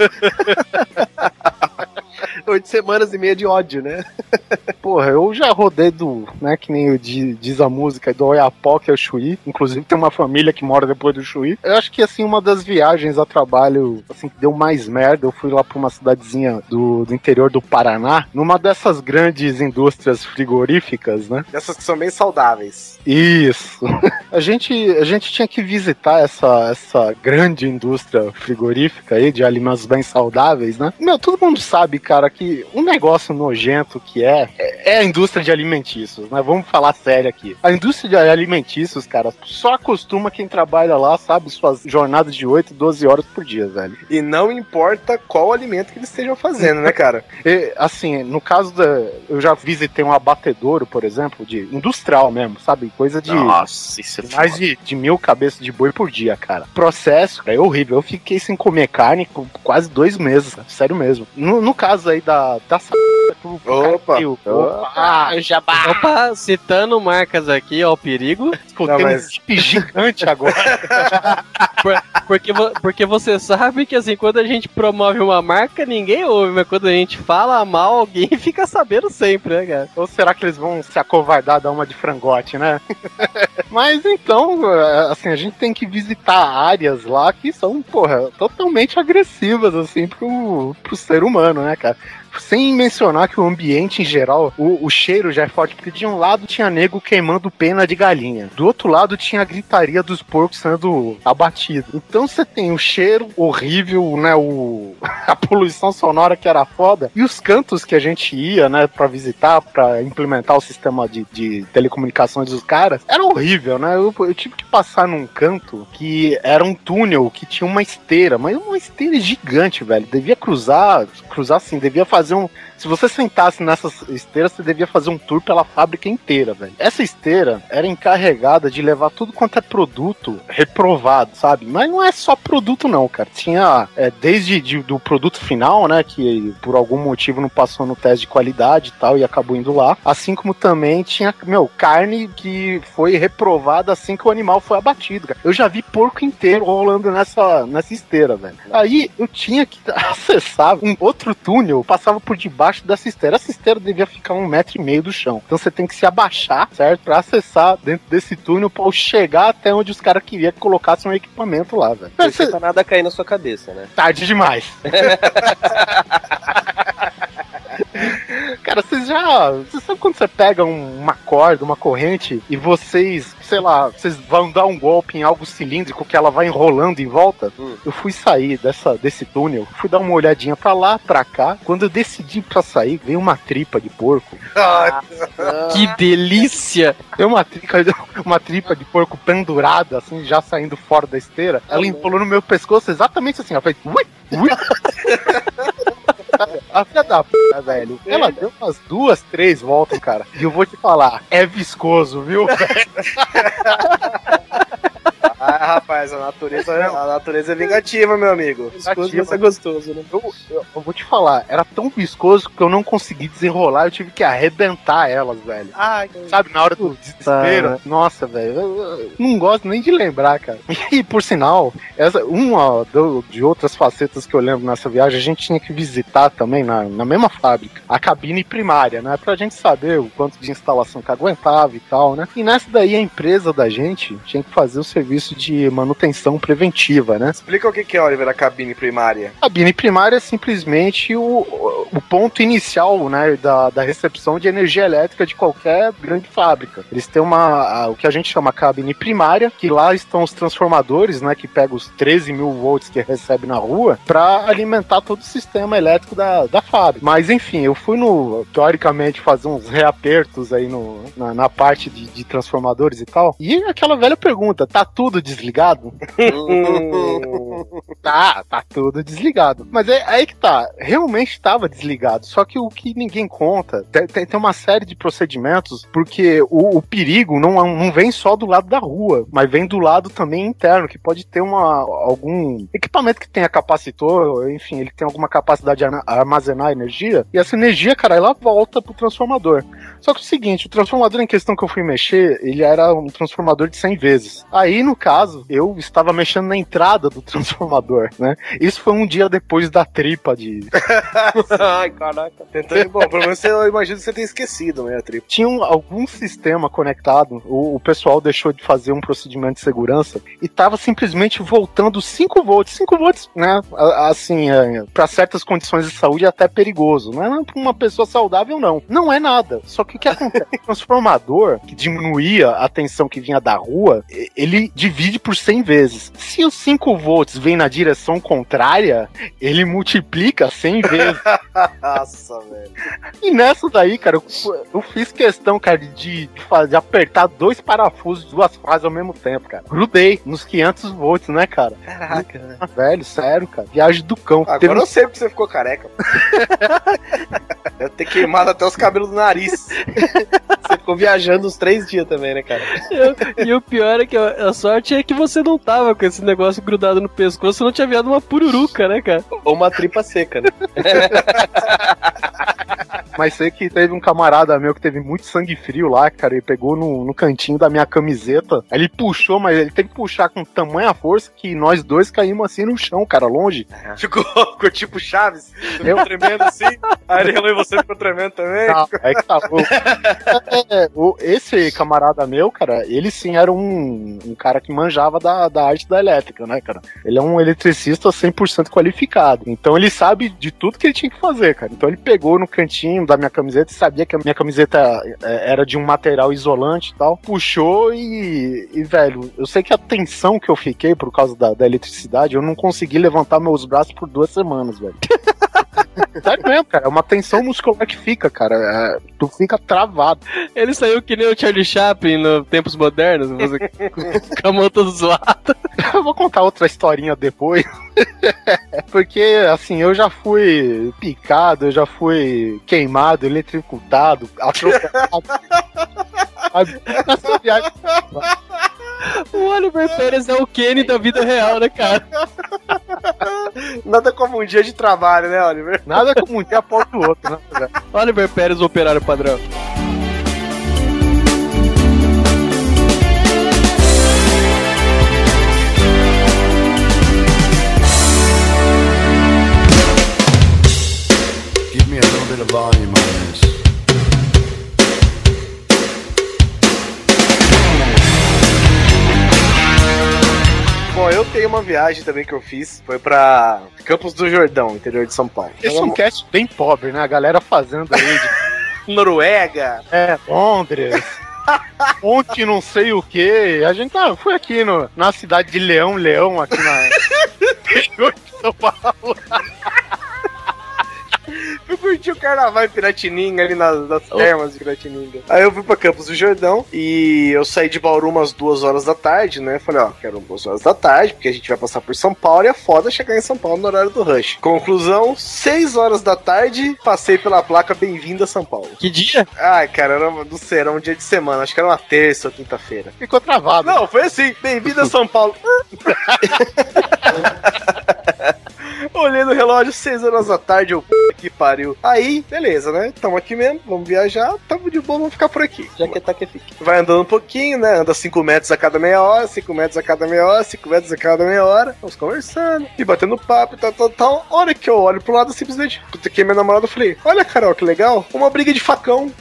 Oito semanas e meia de ódio, né? Porra, eu já rodei do, né, que nem diz a música, do Oiapoque ao Chuí. Inclusive tem uma família que mora depois do Chuí. Eu acho que, assim, uma das viagens a trabalho, assim, que deu mais merda, eu fui lá pra uma cidadezinha do, do interior do Paraná, numa dessas grandes indústrias frigoríficas, né? Essas que são bem saudáveis. Isso. A gente, a gente tinha que visitar essa, essa grande indústria frigorífica aí, de alimentos bem saudáveis, né? Meu, todo mundo sabe, cara, que um negócio nojento que é, é a indústria de alimentícios, né? Vamos falar sério aqui. A indústria de alimentícios, cara, só acostuma quem trabalha lá, sabe, suas jornadas de oito, doze horas por dia, velho. E não importa qual alimento que eles estejam fazendo, né, cara? E, assim, no caso da... Eu já visitei um abatedouro, por exemplo, de industrial mesmo, sabe? Coisa de... Nossa, isso é mais de, de mil cabeças de boi por dia, cara. Processo, cara, é horrível. Eu fiquei sem comer carne por quase dois meses, cara. Sério mesmo. No, no caso aí da... da Opa! Opa! Ah, jabá! Opa, citando marcas aqui, ó, o perigo. Escutei Não, mas... um chip gigante agora. Por, porque, porque você sabe que, assim, quando a gente promove uma marca, ninguém ouve, mas quando a gente fala mal, alguém fica sabendo sempre, né, cara? Ou será que eles vão se acovardar, dar uma de frangote, né? Mas então, assim, a gente tem que visitar áreas lá que são, porra, totalmente agressivas, assim, pro, pro ser humano, né, cara? Sem mencionar que o ambiente em geral, o, o cheiro já é forte, porque de um lado tinha nego queimando pena de galinha, do outro lado tinha a gritaria dos porcos sendo abatidos. Então você tem o cheiro horrível, né, o, a poluição sonora que era foda, e os cantos que a gente ia, né, pra visitar, pra implementar o sistema de, de telecomunicações dos caras, era horrível, né, eu, eu tive que passar num canto que era um túnel, que tinha uma esteira, mas uma esteira gigante, velho, devia cruzar, cruzar assim, devia fazer fazer um... Se você sentasse nessas esteiras, você devia fazer um tour pela fábrica inteira, velho. Essa esteira era encarregada de levar tudo quanto é produto reprovado, sabe? Mas não é só produto não, cara. Tinha é, desde de, do produto final, né, que por algum motivo não passou no teste de qualidade e tal, e acabou indo lá. Assim como também tinha, meu, carne que foi reprovada assim que o animal foi abatido, cara. Eu já vi porco inteiro rolando nessa, nessa esteira, velho. Aí eu tinha que acessar um outro túnel, passava por debaixo dessa esteira. Essa esteira devia ficar um metro e meio do chão. Então você tem que se abaixar, certo? Pra acessar dentro desse túnel pra chegar até onde os caras queriam que colocassem um equipamento lá, velho. Não você... tá nada cair na sua cabeça, né? Tarde demais. Cara, Cara, vocês já... Você sabe quando você pega um, uma corda, uma corrente, e vocês, sei lá, vocês vão dar um golpe em algo cilíndrico que ela vai enrolando em volta? Hum. Eu fui sair dessa, desse túnel, fui dar uma olhadinha pra lá, pra cá. Quando eu decidi pra sair, veio uma tripa de porco. Ah, que delícia! Veio uma tripa, uma tripa de porco pendurada, assim, já saindo fora da esteira. Ela empolou no meu pescoço exatamente assim, ela fez... Ui, ui. A filha da p, velho, ela deu umas duas, três voltas, cara. E eu vou te falar, é viscoso, viu, velho? Ah, rapaz, a natureza, a natureza é vingativa, meu amigo. Viscoso, mas é gostoso, né? Eu, eu, eu vou te falar, era tão viscoso que eu não consegui desenrolar, eu tive que arrebentar elas, velho. Ai, sabe, na hora do desespero. Tá. Nossa, velho, eu, eu não gosto nem de lembrar, cara. E, por sinal, essa, uma do, de outras facetas que eu lembro nessa viagem, a gente tinha que visitar também, na, na mesma fábrica, a cabine primária, né? Pra gente saber o quanto de instalação que aguentava e tal, né? E nessa daí, a empresa da gente tinha que fazer o serviço de manutenção preventiva, né? Explica o que é, Oliver, a cabine primária. A cabine primária é simplesmente o, o ponto inicial, né, da, da recepção de energia elétrica de qualquer grande fábrica. Eles têm uma, a, o que a gente chama cabine primária, que lá estão os transformadores, né, que pegam os treze mil volts que recebe na rua, para alimentar todo o sistema elétrico da, da fábrica. Mas, enfim, eu fui no, teoricamente, fazer uns reapertos aí no, na, na parte de, de transformadores e tal, e aquela velha pergunta, tá tudo desligado? tá, tá tudo desligado. Mas é aí que tá, realmente estava desligado, só que o que ninguém conta, tem, tem uma série de procedimentos, porque o, o perigo não, não vem só do lado da rua, mas vem do lado também interno, que pode ter uma, algum equipamento que tenha capacitor, enfim, ele tem alguma capacidade de armazenar energia, e essa energia, cara, ela volta pro transformador. Só que é o seguinte, o transformador em questão que eu fui mexer, ele era um transformador de cem vezes. Aí, no caso, eu estava mexendo na entrada do transformador, né? Isso foi um dia depois da tripa de... Ai, caraca. Tentando... Bom, pelo menos eu imagino que você tenha esquecido, né, a tripa. Tinha um, algum sistema conectado, o, o pessoal deixou de fazer um procedimento de segurança e tava simplesmente voltando cinco volts. cinco volts, né? Assim, é, para certas condições de saúde é até perigoso. Não é pra uma pessoa saudável, não. Não é nada. Só que o que acontece? O transformador, que diminuía a tensão que vinha da rua, ele divide por cem vezes. Se os cinco volts vem na direção contrária, ele multiplica cem vezes. Nossa, velho. E nessa daí, cara, eu, eu fiz questão, cara, de, de, fazer, de apertar dois parafusos de duas fases ao mesmo tempo, cara. Grudei nos quinhentos volts, né, cara? Caraca, né? Velho, sério, cara. Viagem do cão. Agora Teve... eu sei porque você ficou careca. Deve ter queimado até os cabelos do nariz. Você ficou viajando uns três dias também, né, cara? Eu, e o pior é que a, a sorte é que você não tava com esse negócio grudado no pescoço, você não tinha virado uma pururuca, né, cara? Ou uma tripa seca, né? Mas sei que teve um camarada meu que teve muito sangue frio lá, cara, ele pegou no, no cantinho da minha camiseta, aí ele puxou, mas ele teve que puxar com tamanha força que nós dois caímos assim no chão, cara, longe. Ficou, ficou tipo Chaves, ficou eu... tremendo assim, aí ele e você ficou tremendo também. Não, é que tá louco. É, o, esse camarada meu, cara, ele sim era um, um cara que manjava da, da arte da elétrica, né, cara? Ele é um eletricista cem por cento qualificado, então ele sabe de tudo que ele tinha que fazer, cara. Então ele pegou no cantinho da minha camiseta e sabia que a minha camiseta era de um material isolante e tal, puxou e, e velho, eu sei que a tensão que eu fiquei por causa da, da eletricidade, eu não consegui levantar meus braços por duas semanas, velho. Sério mesmo, cara, é uma tensão muscular que fica, cara, é, tu fica travado. Ele saiu que nem o Charlie Chaplin nos tempos modernos, você com a mão toda zoada. Eu vou contar outra historinha depois. Porque, assim, eu já fui picado, eu já fui queimado, eletrocutado, atropelado. Nessa viagem... O Oliver Pérez é o Kenny da vida real, né, cara? Nada como um dia de trabalho, né, Oliver? Nada como um dia após o outro, né? Oliver Pérez, o operário padrão. Give me a little bit of volume on this. Bom, eu tenho uma viagem também que eu fiz, foi pra Campos do Jordão, interior de São Paulo. Esse é um cast bem pobre, né? A galera fazendo aí de... Noruega. É, Londres. Ontem não sei o que. A gente tá, foi aqui no, na cidade de Leão, Leão, aqui na. São Paulo. Fui curtir o carnaval em Piratininga, ali nas, nas termas de Piratininga. Aí eu fui pra Campos do Jordão e eu saí de Bauru umas duas horas da tarde, né? Falei, ó, quero duas horas da tarde, porque a gente vai passar por São Paulo e é foda chegar em São Paulo no horário do rush. Conclusão, seis horas da tarde, passei pela placa Bem-vindo a São Paulo. Que dia? Ai, cara, era, não sei, era um dia de semana, acho que era uma terça ou quinta-feira. Ficou travado. Não, foi assim, Bem-vindo a São Paulo. Olhei no relógio, seis horas da tarde, eu, que pariu. Aí, beleza, né? Tamo aqui mesmo, vamos viajar, tamo de boa, vamos ficar por aqui. Já que tá que fica. Vai andando um pouquinho, né? Anda cinco metros a cada meia hora, cinco metros a cada meia hora, cinco metros a cada meia hora. Vamos conversando, e batendo papo e tal, tal, tal. Hora que eu olho pro lado, simplesmente, que minha namorada, eu falei, olha, Carol, que legal, uma briga de facão.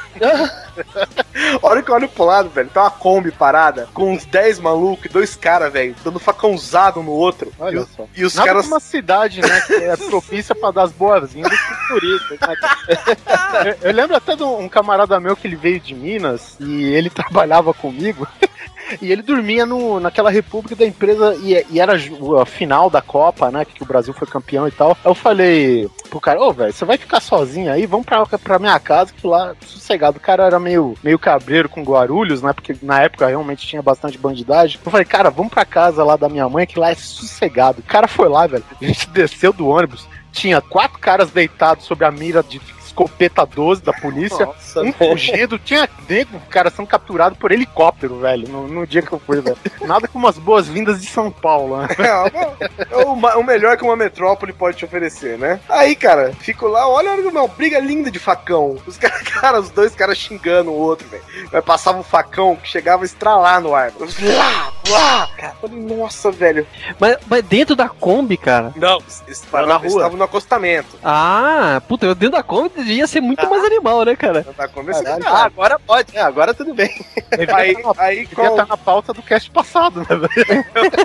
Olha que eu olho pro lado, velho. Tá uma Kombi parada com uns dez malucos e dois caras, velho, dando facãozado no outro. Olha e, só. E os Nada caras. como uma cidade, né? Que é propícia pra dar as boas-vindas pro turista. eu, eu lembro até de um camarada meu que ele veio de Minas e ele trabalhava comigo. E ele dormia no, naquela república da empresa e, e era a final da Copa, né? Que o Brasil foi campeão e tal. Eu falei pro cara, ô, velho, você vai ficar sozinho aí? Vamos pra, pra minha casa, que lá, sossegado. O cara era meio, meio cabreiro com Guarulhos, né? Porque na época realmente tinha bastante bandidagem. Eu falei, cara, vamos pra casa lá da minha mãe, que lá é sossegado. O cara foi lá, velho. A gente desceu do ônibus. Tinha quatro caras deitados sobre a mira de escopeta doze da polícia, Nossa, um fugido, tinha nego, cara, sendo capturado por helicóptero, velho, no, no dia que eu fui, velho. Nada como umas boas-vindas de São Paulo, né? É, o, o melhor que uma metrópole pode te oferecer, né? Aí, cara, fico lá, olha, olha, meu, briga linda de facão. Os caras, cara, os dois caras xingando o outro, velho. Mas passava um facão que chegava a estralar no ar. Lá, lá, cara. Falei, nossa, velho. Mas, mas dentro da Kombi, cara? Não, eles pararam na rua. Estavam no acostamento. Ah, puta, eu dentro da Kombi ia ser muito ah. mais animal, né, cara? Da Kombi, assim, ah, agora pode, é, agora tudo bem. Aí, aí, aí qual... tá na pauta do cast passado, né, velho?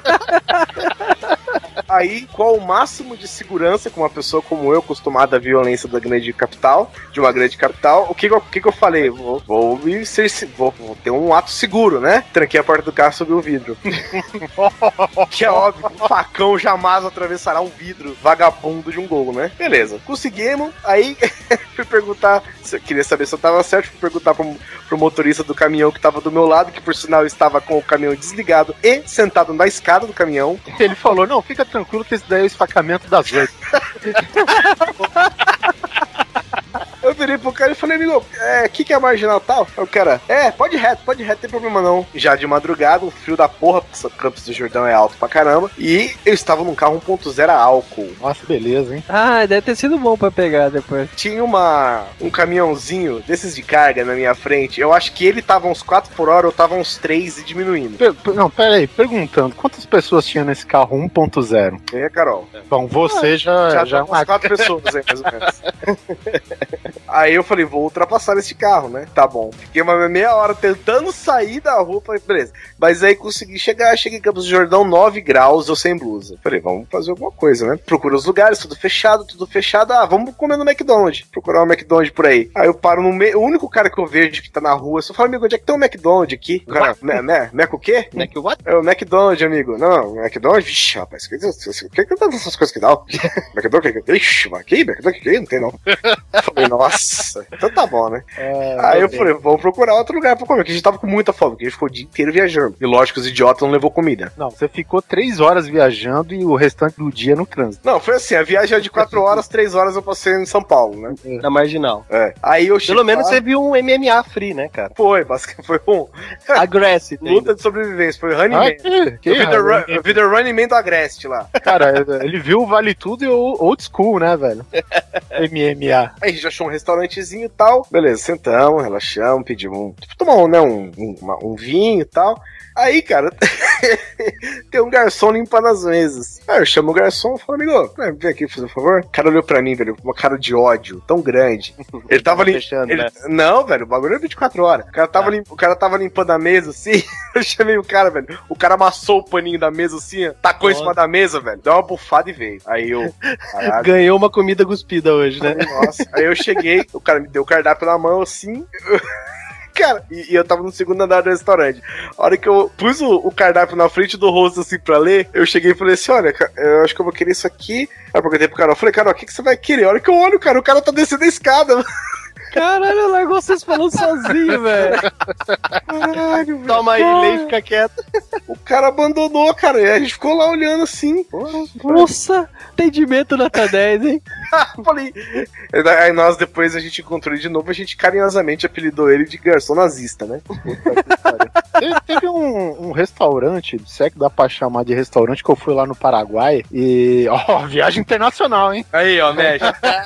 Aí, qual o máximo de segurança com uma pessoa como eu, acostumada à violência da grande capital, de uma grande capital, o que que eu, que que eu falei? Vou, vou, me ser, vou, vou ter um ato seguro, né? Tranquei a porta do carro, subi o vidro. Que é óbvio, um facão jamais atravessará um vidro vagabundo de um gol, né? Beleza, conseguimos. Aí, fui perguntar, se eu queria saber se eu tava certo, fui perguntar pro, pro motorista do caminhão que tava do meu lado, que por sinal estava com o caminhão desligado e sentado na escada do caminhão. Ele falou, não, fica tranquilo que esse daí é o esfacamento das oito. Eu virei pro cara e falei, amigo, é, que que é marginal tal? Aí o cara, é, pode ir reto, pode ir reto, não tem problema não. Já de madrugada, um frio da porra, porque o Campos do Jordão é alto pra caramba, e eu estava num carro um ponto zero a álcool. Nossa, beleza, hein? Ah, deve ter sido bom pra pegar depois. Tinha uma, um caminhãozinho desses de carga na minha frente, eu acho que ele tava uns quatro por hora, eu tava uns três e diminuindo. Per, não, pera aí, perguntando, quantas pessoas tinha nesse carro um ponto zero? É, Carol? Bom, você ah, já... Já, já tá umas quatro pessoas aí, mais ou menos. Aí eu falei, vou ultrapassar esse carro, né? Tá bom. Fiquei uma meia hora tentando sair da rua, falei, beleza. Mas aí consegui chegar, cheguei em Campos do Jordão, nove graus, eu sem blusa. Falei, vamos fazer alguma coisa, né? Procura os lugares, tudo fechado, tudo fechado. Ah, vamos comer no McDonald's. Procurar um McDonald's por aí. Aí eu paro no meio, o único cara que eu vejo que tá na rua, eu só falo, amigo, onde é que tem um McDonald's aqui? O cara, né, né, Mac o quê? Mac what? É o McDonald's, amigo. Não, McDonald's, vixi, rapaz, o que que tá essas coisas que dá? McDonald's, ixi, mas aqui, McDonald's, aqui, não tem não. Falei, nossa, então tá bom, né? É, aí eu bem. falei, vamos procurar outro lugar pra comer, porque a gente tava com muita fome, porque a gente ficou o dia inteiro viajando. E lógico, os idiotas não levou comida. Não, você ficou três horas viajando e o restante do dia no trânsito. Não, foi assim, a viagem de quatro horas, três horas eu passei em São Paulo, né? Na Marginal. É. Aí eu Pelo menos lá... você viu um M M A free, né, cara? Foi, basicamente foi um... Agreste. Luta de sobrevivência, foi Running Man. Que, que eu, vi run, eu vi The Running Man do Agreste lá. Cara, ele viu o Vale Tudo e o Old School, né, velho? M M A. Aí a gente achou um restaurantezinho e tal. Beleza, sentamos, relaxamos, pedimos um... Tipo, tomar um, né, um, um, um vinho e tal. Aí, cara, tem um garçom limpando as mesas. Aí eu chamo o garçom e falo, amigo, vem aqui, por favor. O cara olhou pra mim, velho, com uma cara de ódio tão grande. Ele tava limpando. Ele... Né? Não, velho, o bagulho é vinte e quatro horas. O cara, tava ah. limp... o cara tava limpando a mesa assim. Eu chamei o cara, velho. O cara amassou o paninho da mesa assim, tacou Nossa. em cima da mesa, velho. Deu uma bufada e veio. Aí eu. Caralho. Ganhou uma comida cuspida hoje, né? Nossa. Aí eu cheguei, o cara me deu o cardápio na mão assim. Cara, e, e eu tava no segundo andar do restaurante. A hora que eu pus o, o cardápio na frente do rosto, assim, pra ler, eu cheguei e falei assim, olha, eu acho que eu vou querer isso aqui. Aí eu perguntei pro cara, eu falei, cara, o que, que você vai querer? A hora que eu olho, cara, o cara tá descendo a escada. Caralho, largou vocês falando sozinho, velho. Caralho, velho. Toma aí, lei, fica quieto. O cara abandonou, cara, e a gente ficou lá olhando assim. Nossa, atendimento nota dez, hein? Falei. Aí nós depois a gente encontrou ele de novo, a gente carinhosamente apelidou ele de garçom nazista, né? teve, teve um, um restaurante, se é que dá pra chamar de restaurante, que eu fui lá no Paraguai e... Ó, oh, viagem internacional, hein? Aí, ó, mexe.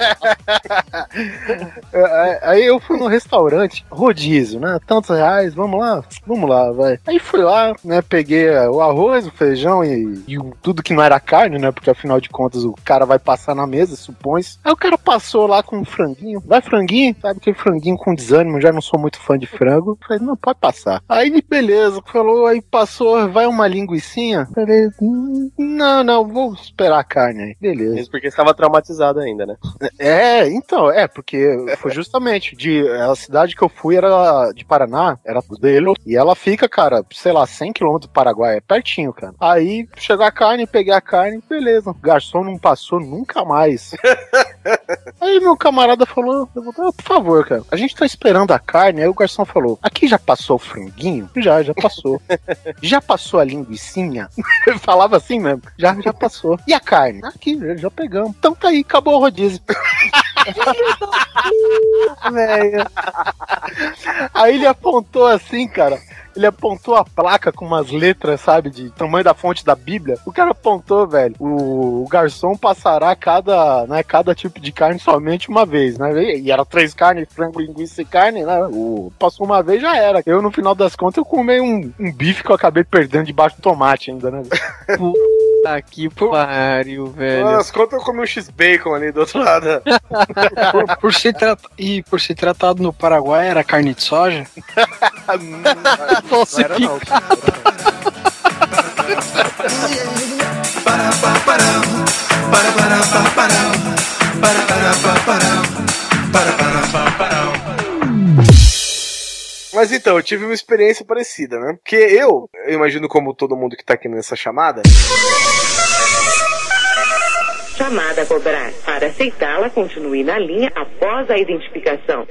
Aí eu fui no restaurante, rodízio, né? Tantos reais, vamos lá, vamos lá, vai. Aí fui lá, né? Peguei o arroz, o feijão e, e o, tudo que não era carne, né? Porque afinal de contas o cara vai passar na mesa, supõe. Aí o cara passou lá com um franguinho. Vai, franguinho? Sabe aquele franguinho com desânimo? Já não sou muito fã de frango. Falei, não, pode passar. Aí, beleza, falou, aí passou, vai uma linguicinha. Falei, não, não, vou esperar a carne aí. Beleza. Mesmo porque estava traumatizado ainda, né? É, então, é, porque foi justamente de, a cidade que eu fui era de Paraná, era dele, e ela fica, cara, sei lá, cem quilômetros do Paraguai, é pertinho, cara. Aí chegou a carne, peguei a carne, beleza. O garçom não passou nunca mais. Aí meu camarada falou, por favor, cara, a gente tá esperando a carne. Aí o garçom falou, aqui já passou o franguinho? Já, já passou. Já passou a linguicinha? Ele falava assim mesmo, já, já passou. E a carne? Aqui, já, já pegamos. Então tá aí, acabou o rodízio. Aí ele apontou assim, cara. Ele apontou a placa com umas letras, sabe, de tamanho da fonte da Bíblia. O cara apontou, velho, o, o garçom passará cada, né, cada tipo de carne somente uma vez, né? E era três carnes, frango, linguiça e carne, né? O, passou uma vez, já era. Eu, no final das contas, eu comi um, um bife que eu acabei perdendo debaixo do tomate ainda, né? Puta que pariu, velho. Nas contas, eu comi um X-Bacon ali do outro lado. por, por ser tra... E por ser tratado no Paraguai, era carne de soja? Nossa, que... não, Mas então, eu tive uma experiência parecida, né? Porque eu, eu imagino como todo mundo que tá aqui nessa chamada... Chamada a cobrar. Para aceitá-la, continue na linha após a identificação.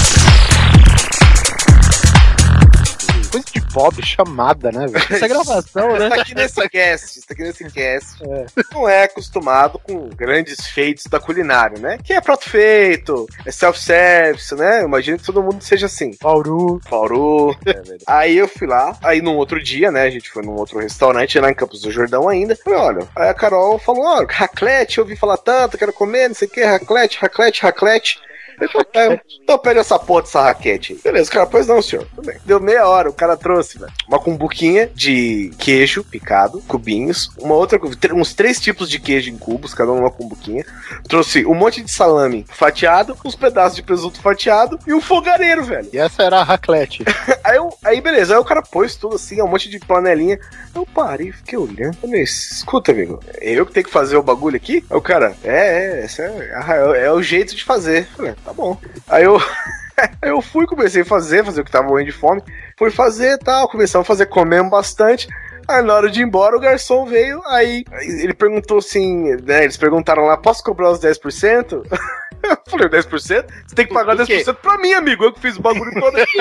Coisa de pobre, chamada, né, velho? Essa gravação, né? Está aqui nesse cast, está aqui nesse cast. É. Não é acostumado com grandes feitos da culinária, né? Que é prato feito, é self-service, né? Eu imagino que todo mundo seja assim. Pauru. Pauru. É, aí eu fui lá, aí num outro dia, né? A gente foi num outro restaurante lá em Campos do Jordão ainda. Falei, olha, aí a Carol falou, ó, raclete, eu ouvi falar tanto, quero comer, não sei o que, raclete, raclete, raclete. Então, então pede essa porra dessa raquete aí. Beleza, cara, pois não, senhor. Tudo bem. Deu meia hora, o cara trouxe, velho, uma cumbuquinha de queijo picado, cubinhos, uma outra, uns três tipos de queijo em cubos, cada um numa cumbuquinha. Trouxe um monte de salame fatiado, uns pedaços de presunto fatiado e um fogareiro, velho. E essa era a raclete. aí, eu, aí, beleza, aí o cara pôs tudo assim, um monte de panelinha. Eu parei, fiquei olhando. Falei, escuta, amigo, é eu que tenho que fazer o bagulho aqui? Aí o cara, é, é, esse é, é, é o jeito de fazer. Falei, tá bom. Aí eu, aí eu fui, comecei a fazer, fazer o que tava morrendo de fome. Fui fazer e tal, começamos a fazer, comemos bastante. Aí na hora de ir embora, o garçom veio, aí ele perguntou assim, né, eles perguntaram lá, posso cobrar os dez por cento? Eu falei, dez por cento? Você tem que pagar dez por cento pra mim, amigo, eu que fiz o bagulho todo aqui.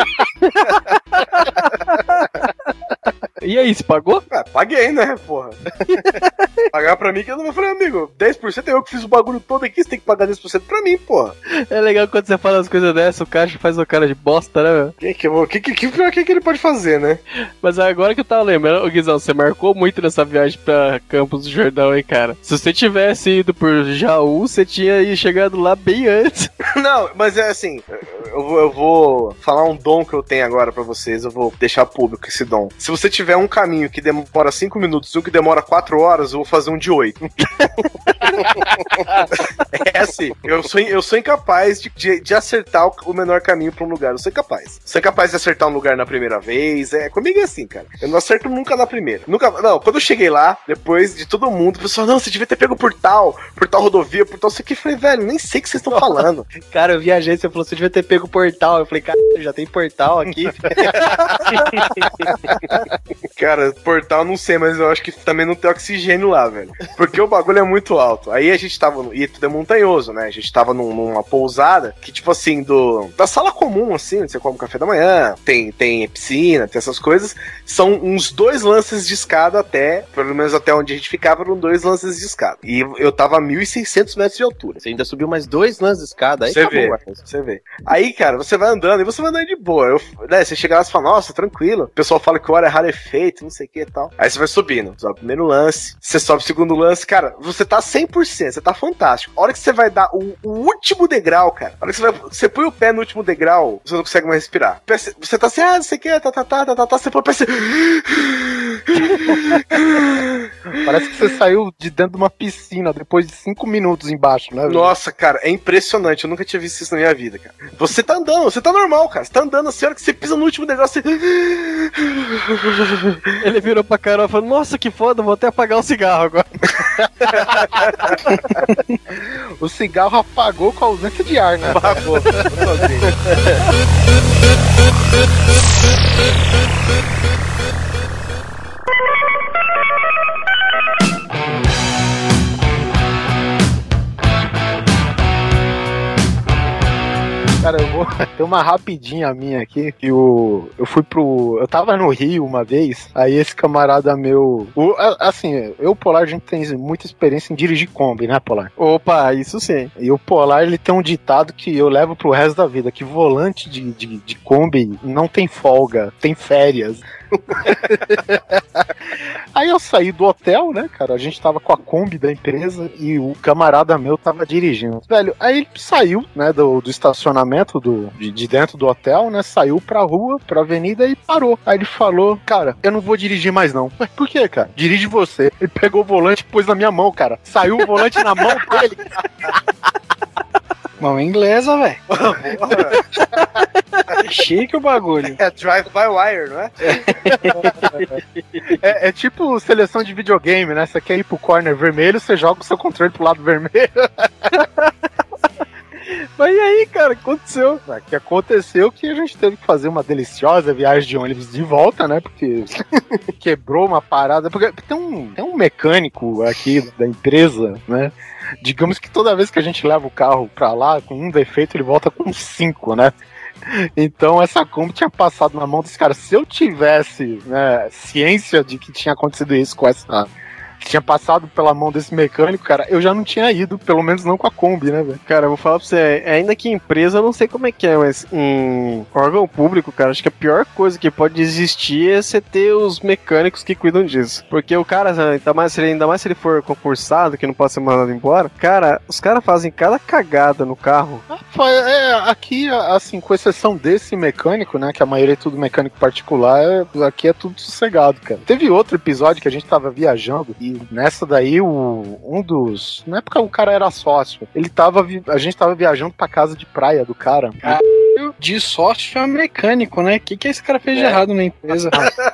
E aí, você pagou? Ah, paguei, né, porra. Pagar pra mim que eu não falei, amigo, dez por cento é eu que fiz o bagulho todo aqui, você tem que pagar dez por cento pra mim, porra. É legal quando você fala as coisas dessas, o cara faz uma cara de bosta, né, meu? Que que, eu, que, que, que, que, que ele pode fazer, né? Mas agora que eu tava lembrando, ô Guizão, você marcou muito nessa viagem pra Campos do Jordão, hein, cara? Se você tivesse ido por Jaú, você tinha chegado lá bem antes. Não, mas é assim, eu vou, eu vou falar um dom que eu tenho agora pra vocês, eu vou deixar público esse dom. Se você tiver um caminho que demora cinco minutos e um que demora quatro horas, eu vou fazer um de oito. É assim, eu sou, eu sou incapaz de, de, de acertar o, o menor caminho pra um lugar. Eu sou incapaz. Sou incapaz de acertar um lugar na primeira vez. É, comigo é assim, cara. Eu não acerto nunca na primeira. Nunca. Não, quando eu cheguei lá, depois de todo mundo, o pessoal, não, você devia ter pego por tal, por tal rodovia, por tal. Isso aqui. Eu falei, velho, nem sei o que vocês estão falando. Cara, eu viajei, você falou, você devia ter pego portal. Eu falei, cara, já tem portal aqui. Cara, portal não sei, mas eu acho que também não tem oxigênio lá, velho. Porque o bagulho é muito alto. Aí a gente tava. No, e tudo é montanhoso, né? A gente tava num, numa pousada que, tipo assim, do da sala comum, assim, onde você come café da manhã, tem, tem piscina, tem essas coisas. São uns dois lances de escada até, pelo menos até onde a gente ficava, eram dois lances de escada. E eu tava a mil e seiscentos metros de altura. Você ainda subiu mais dois lances de escada. Aí você vê, você vê. Aí, cara, você vai andando e você vai andando de boa. Eu, né, você chega lá e fala, nossa, tranquilo. O pessoal fala que o ar é rarefeito, não sei o que e tal. Aí você vai subindo. Sobe o primeiro lance, você sobe o segundo lance. Cara, você tá cem por cento, você tá fantástico. A hora que você vai dar o, o último degrau, cara, a hora que você vai, você põe o pé no último degrau, você não consegue mais respirar. Você tá assim, ah, não sei o que, tá, tá, tá, tá, tá, tá, você põe o pé assim. Parece que você saiu de dentro de uma piscina depois de cinco minutos embaixo, né? Nossa, cara, é impressionante. Eu nunca tinha visto isso na minha vida, cara. Você tá andando, você tá normal, cara. Você tá andando assim, a hora que você pisa no último degrau, você... Ele virou pra Carol e falou, nossa, que foda, vou até apagar o cigarro agora. O cigarro apagou com a ausência de ar, né? Apagou. Cara, eu vou ter uma rapidinha minha aqui, que o, eu fui pro... Eu tava no Rio uma vez, aí esse camarada meu... O, assim, eu e o Polar, a gente tem muita experiência em dirigir Kombi, né, Polar? Opa, isso sim. E o Polar, ele tem um ditado que eu levo pro resto da vida, que volante de, de, de Kombi não tem folga, tem férias. Aí eu saí do hotel, né, cara? A gente tava com a Kombi da empresa e o camarada meu tava dirigindo. Velho, aí ele saiu, né, do, do estacionamento do, de, de dentro do hotel, né? Saiu pra rua, pra avenida e parou. Aí ele falou, cara, eu não vou dirigir mais não. Mas por quê, cara? Dirige você. Ele pegou o volante e pôs na minha mão, cara. Saiu o volante na mão dele. Mão inglesa, velho. Chique o bagulho. É drive by wire, não é? é? É tipo seleção de videogame, né? Você quer ir pro corner vermelho, você joga o seu controle pro lado vermelho. Mas e aí, cara, o que aconteceu? O que aconteceu que a gente teve que fazer uma deliciosa viagem de ônibus de volta, né? Porque quebrou uma parada. Porque tem um, tem um mecânico aqui da empresa, né? Digamos que toda vez que a gente leva o carro pra lá, com um defeito, ele volta com cinco, né? Então essa Kombi tinha passado na mão desse cara. Se eu tivesse, né, ciência de que tinha acontecido isso com essa... que tinha passado pela mão desse mecânico, cara, eu já não tinha ido, pelo menos não com a Kombi, né, velho? Cara, eu vou falar pra você, ainda que empresa, eu não sei como é que é, mas em órgão público, cara, acho que a pior coisa que pode existir é você ter os mecânicos que cuidam disso. Porque o cara, ainda mais, ainda mais se ele for concursado, que não pode ser mandado embora, cara, os caras fazem cada cagada no carro. É, aqui, assim, com exceção desse mecânico, né, que a maioria é tudo mecânico particular, aqui é tudo sossegado, cara. Teve outro episódio que a gente tava viajando e nessa daí, o, um dos... Na época o cara era sócio. Ele tava... A gente tava viajando pra casa de praia do cara. Ah, de sócio é mecânico, né? O que, que esse cara fez de é. errado na empresa?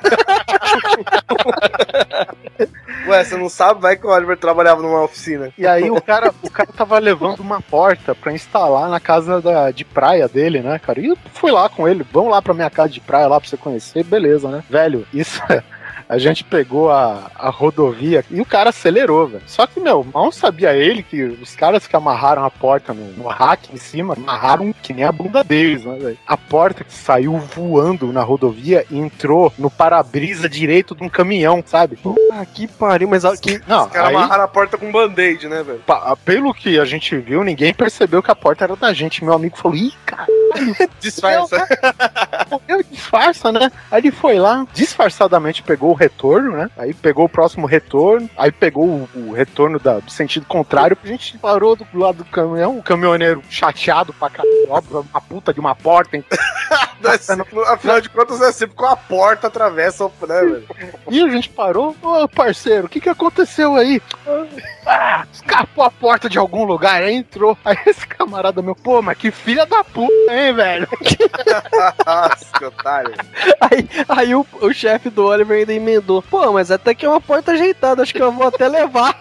Ué, você não sabe? Vai que o Oliver trabalhava numa oficina. E aí o cara, o cara tava levando uma porta pra instalar na casa da, de praia dele, né, cara? E eu fui lá com ele. Vamos lá pra minha casa de praia lá pra você conhecer. Beleza, né? Velho, isso é... A gente pegou a, a rodovia e o cara acelerou, velho. Só que, meu, mal sabia ele que os caras que amarraram a porta no, no rack em cima, amarraram que nem a bunda deles, né, velho? A porta que saiu voando na rodovia e entrou no para-brisa direito de um caminhão, sabe? Ah, que pariu, mas... Que... Não, os caras aí... amarraram a porta com band-aid, né, velho? Pelo que a gente viu, ninguém percebeu que a porta era da gente. Meu amigo falou, ih, cara... Disfarça. Eu disfarça, né? Aí ele foi lá, disfarçadamente pegou o retorno, né? Aí pegou o próximo retorno, aí pegou o, o retorno da, do sentido contrário. A gente parou do lado do caminhão, o caminhoneiro chateado pra caralho, óbvio, uma puta de uma porta, hein? Não é sempre, afinal de contas, é sempre com a porta atravessa, né, velho? E a gente parou, ô parceiro, o que que aconteceu aí? Ah, escapou a porta de algum lugar, aí entrou. Aí esse camarada meu, pô, mas que filha da puta, hein, velho? Nossa, que otário. Aí, aí o, o chefe do Oliver ainda emendou. Pô, mas até que é uma porta ajeitada, acho que eu vou até levar.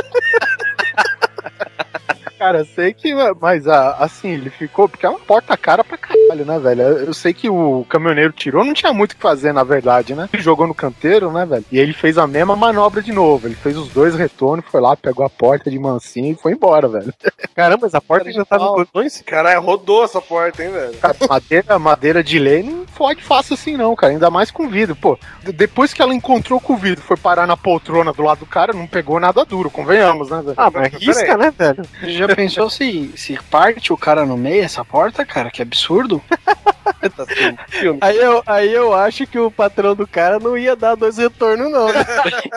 Cara, eu sei que, mas assim, ele ficou, porque é uma porta cara pra caralho, né, velho? Eu sei que o caminhoneiro tirou, não tinha muito o que fazer, na verdade, né? Ele jogou no canteiro, né, velho? E ele fez a mesma manobra de novo. Ele fez os dois retornos, foi lá, pegou a porta de mansinho e foi embora, velho. Caramba, mas a porta já tava em botões? Caralho, rodou essa porta, hein, velho? Cara, madeira, madeira de lei não fode fácil assim, não, cara. Ainda mais com vidro. Pô, depois que ela encontrou com o vidro, foi parar na poltrona do lado do cara, não pegou nada duro, convenhamos, né, velho? Ah, mas risca, né, velho? Já pensou se, se parte o cara no meio, essa porta, cara? Que absurdo. Aí eu, aí eu acho que o patrão do cara não ia dar dois retornos, não. Né?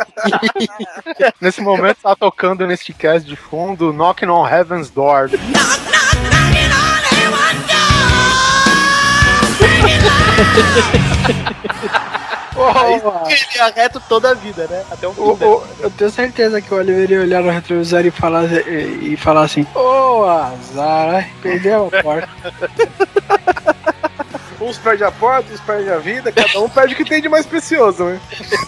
Nesse momento tá tocando neste cast de fundo Knocking on Heaven's Door. Knock, knock, knocking on heaven's door. Aí ele ia reto toda a vida, né? Até o fim. O, o, eu tenho certeza que o Oliver ia olhar no retrovisor e falar, e, e falar assim: ô oh, azar, ai, perdeu a porta. Uns perdem a porta, uns perdem a vida, cada um perde o que tem de mais precioso, né?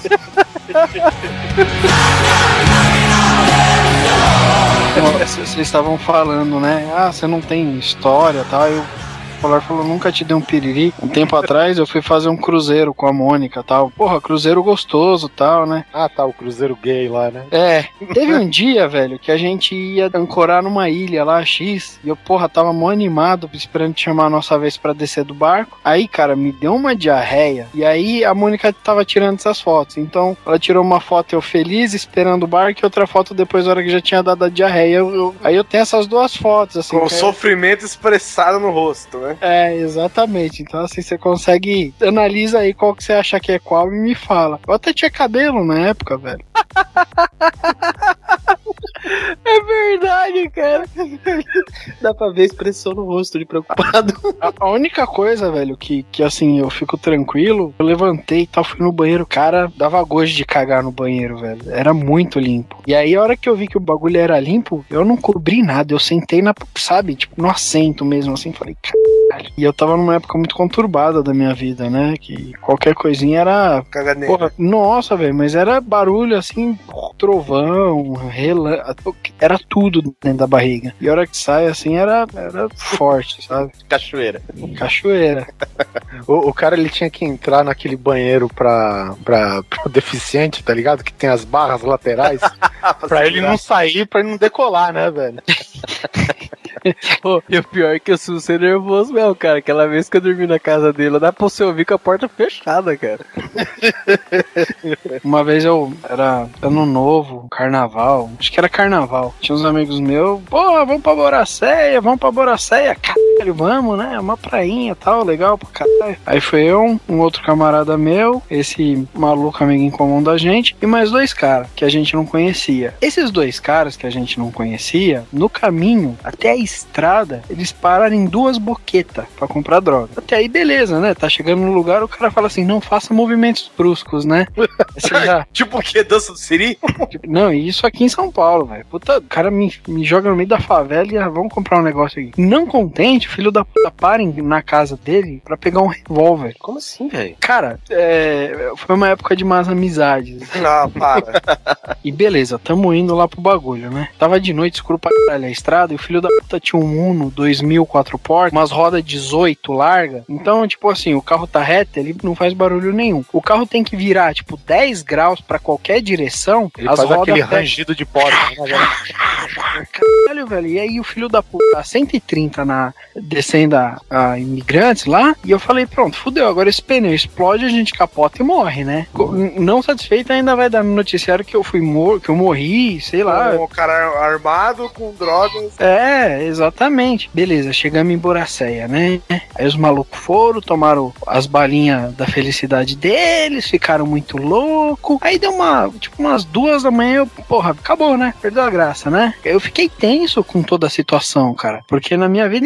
Vocês estavam falando, né? Ah, você não tem história e tal. Eu O Polar falou, nunca te dei um piriri. Um tempo atrás eu fui fazer um cruzeiro com a Mônica e tal. Porra, cruzeiro gostoso e tal, né? Ah, tá, o cruzeiro gay lá, né? É. Teve um dia, velho, que a gente ia ancorar numa ilha lá, X, e eu, porra, tava mó animado, esperando chamar a nossa vez pra descer do barco. Aí, cara, me deu uma diarreia. E aí a Mônica tava tirando essas fotos. Então, ela tirou uma foto eu feliz, esperando o barco, e outra foto depois, na hora que já tinha dado a diarreia. Eu, eu... Aí eu tenho essas duas fotos, assim. Com o que... sofrimento expressado no rosto, né? É, exatamente. Então, assim, você consegue... Analisa aí qual que você acha que é qual e me fala. Eu até tinha cabelo na época, velho. É verdade, cara. Dá pra ver a expressão no rosto de preocupado. A, a única coisa, velho, que, que assim, eu fico tranquilo, eu levantei e tal, fui no banheiro, cara, dava gosto de cagar no banheiro, velho. Era muito limpo. E aí, a hora que eu vi que o bagulho era limpo, eu não cobri nada. Eu sentei na, sabe, tipo, no assento mesmo, assim, falei, caralho. E eu tava numa época muito conturbada da minha vida, né? Que qualquer coisinha era... Caganeira. Porra, nossa, velho, mas era barulho, assim, trovão, relâmpago, era tudo dentro da barriga. E a hora que sai, assim, era, era forte, sabe? Cachoeira. Cachoeira. O, o cara, ele tinha que entrar naquele banheiro pra, pra, pra deficiente, tá ligado? Que tem as barras laterais. Pra ele não sair, pra ele não decolar, né, velho? Pô, e o pior é que eu sou ser nervoso mesmo, cara. Aquela vez que eu dormi na casa dele, dá pra você ouvir com a porta fechada, cara. Uma vez eu era ano novo, carnaval, acho que era carnaval. Tinha uns amigos meus, pô, vamos pra Boracéia, vamos pra Boracéia, caralho, vamos, né? Uma prainha e tal, legal pra caralho. Aí foi eu, um outro camarada meu, esse maluco amigo em comum da gente, e mais dois caras que a gente não conhecia. Esses dois caras que a gente não conhecia, no caminho até a estrada, eles pararam em duas boquetas pra comprar droga. Até aí, beleza, né? Tá chegando no lugar, o cara fala assim, não faça movimentos bruscos, né? Já... tipo o que? Dança do Siri? Não, e isso aqui em São Paulo, velho. Puta, o cara me, me joga no meio da favela e ah, vamos comprar um negócio aqui. Não contente, o filho da puta para na casa dele pra pegar um revólver. Como assim, velho? Cara, é, foi uma época de más amizades. Ah, para. E beleza, tamo indo lá pro bagulho, né? Tava de noite, escuro pra caralho a estrada, e o filho da puta tinha um Uno dois mil, quatro portas, umas rodas dezoito larga. Então, tipo assim, o carro tá reto, ele não faz barulho nenhum. O carro tem que virar, tipo, dez graus pra qualquer direção. Ele as faz rodas aquele até... rangido de porta, né, Caralho, velho. E aí o filho da puta, cento e trinta na, descendo a, a imigrantes lá, e eu falei, pronto, fudeu, agora esse pneu explode, a gente capota e morre, né? Não satisfeito, ainda vai dar no noticiário que eu fui mor- que eu morri, sei lá. Um cara armado com drogas. É, exatamente. Beleza, chegamos em Boracéia, né? Aí os malucos foram, tomaram as balinhas da felicidade deles, ficaram muito loucos. Aí deu uma, tipo, umas duas da manhã, eu, porra, acabou, né? Perdeu a graça, né? Eu fiquei tenso com toda a situação, cara. Porque na minha vida inteira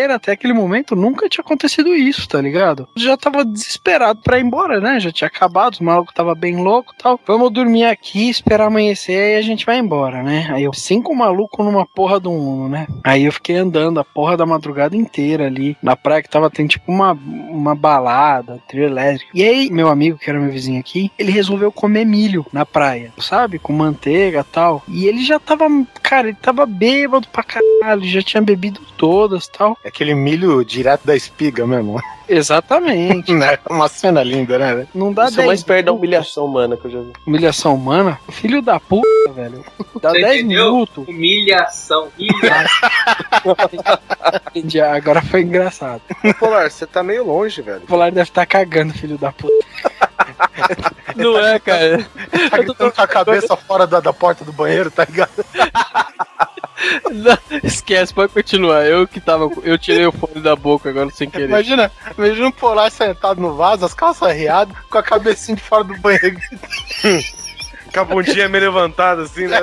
inteira, até aquele momento, nunca tinha acontecido isso, tá ligado? Eu já tava desesperado pra ir embora, né? Já tinha acabado, os malucos tava bem louco e tal. Vamos dormir aqui, esperar amanhecer e a gente vai embora, né? Aí eu, cinco malucos numa porra do Uno, né? Aí eu fiquei andando a porra da madrugada inteira ali, na praia que tava tendo tipo uma, uma balada, trio elétrico. E aí, meu amigo, que era meu vizinho aqui, ele resolveu comer milho na praia, sabe? Com manteiga e tal. E ele já tava, cara, ele tava bêbado pra caralho, já tinha bebido todas e tal. Aquele milho direto da espiga mesmo. Exatamente. Né? Uma cena linda, né? Não dá Isso é mais perto da humilhação humana que eu já vi. Humilhação humana? Filho da puta, velho. Dá dez minutos. Humilhação. Humilhação. Entendi, agora foi engraçado. Ô, Polar, você tá meio longe, velho. O Polar deve estar cagando, filho da puta. Não é, cara. Tá gritando com a cabeça fora da, da porta do banheiro, tá ligado? Não, esquece, pode continuar. Eu que tava. Eu tirei o fone da boca agora sem querer. Imagina, imagina um Polar sentado no vaso, as calças arriadas, com a cabecinha de fora do banheiro. Com a bundinha meio levantada assim, né?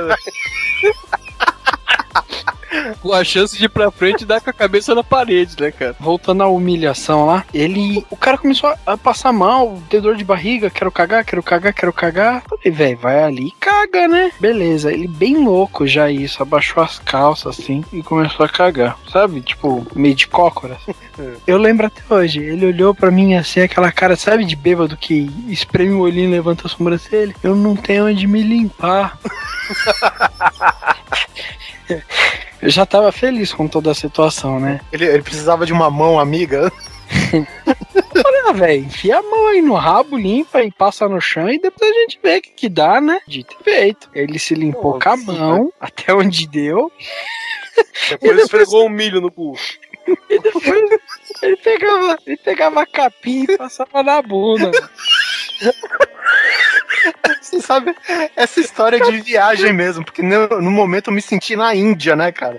Com a chance de ir pra frente e dar com a cabeça na parede, né, cara? Voltando à humilhação lá, ele. O cara começou a passar mal, ter dor de barriga, quero cagar, quero cagar, quero cagar. Falei, velho, vai ali e caga, né? Beleza, ele bem louco já isso, abaixou as calças assim e começou a cagar, sabe? Tipo, meio de cócoras. Eu lembro até hoje, ele olhou pra mim assim, aquela cara, sabe, de bêbado que espreme o olhinho e levanta a sobrancelha. Eu não tenho onde me limpar. Eu já tava feliz com toda a situação, né? Ele, ele precisava de uma mão amiga. Olha, velho, enfia a mão aí no rabo, limpa e passa no chão e depois a gente vê o que, que dá, né? Dito e feito. Ele se limpou Nossa, com a mão, até onde deu. Depois, depois esfregou um milho no cu. E depois ele pegava, ele pegava a capinha e passava na bunda. Você sabe, essa história de viagem mesmo, porque no, no momento eu me senti na Índia, né, cara?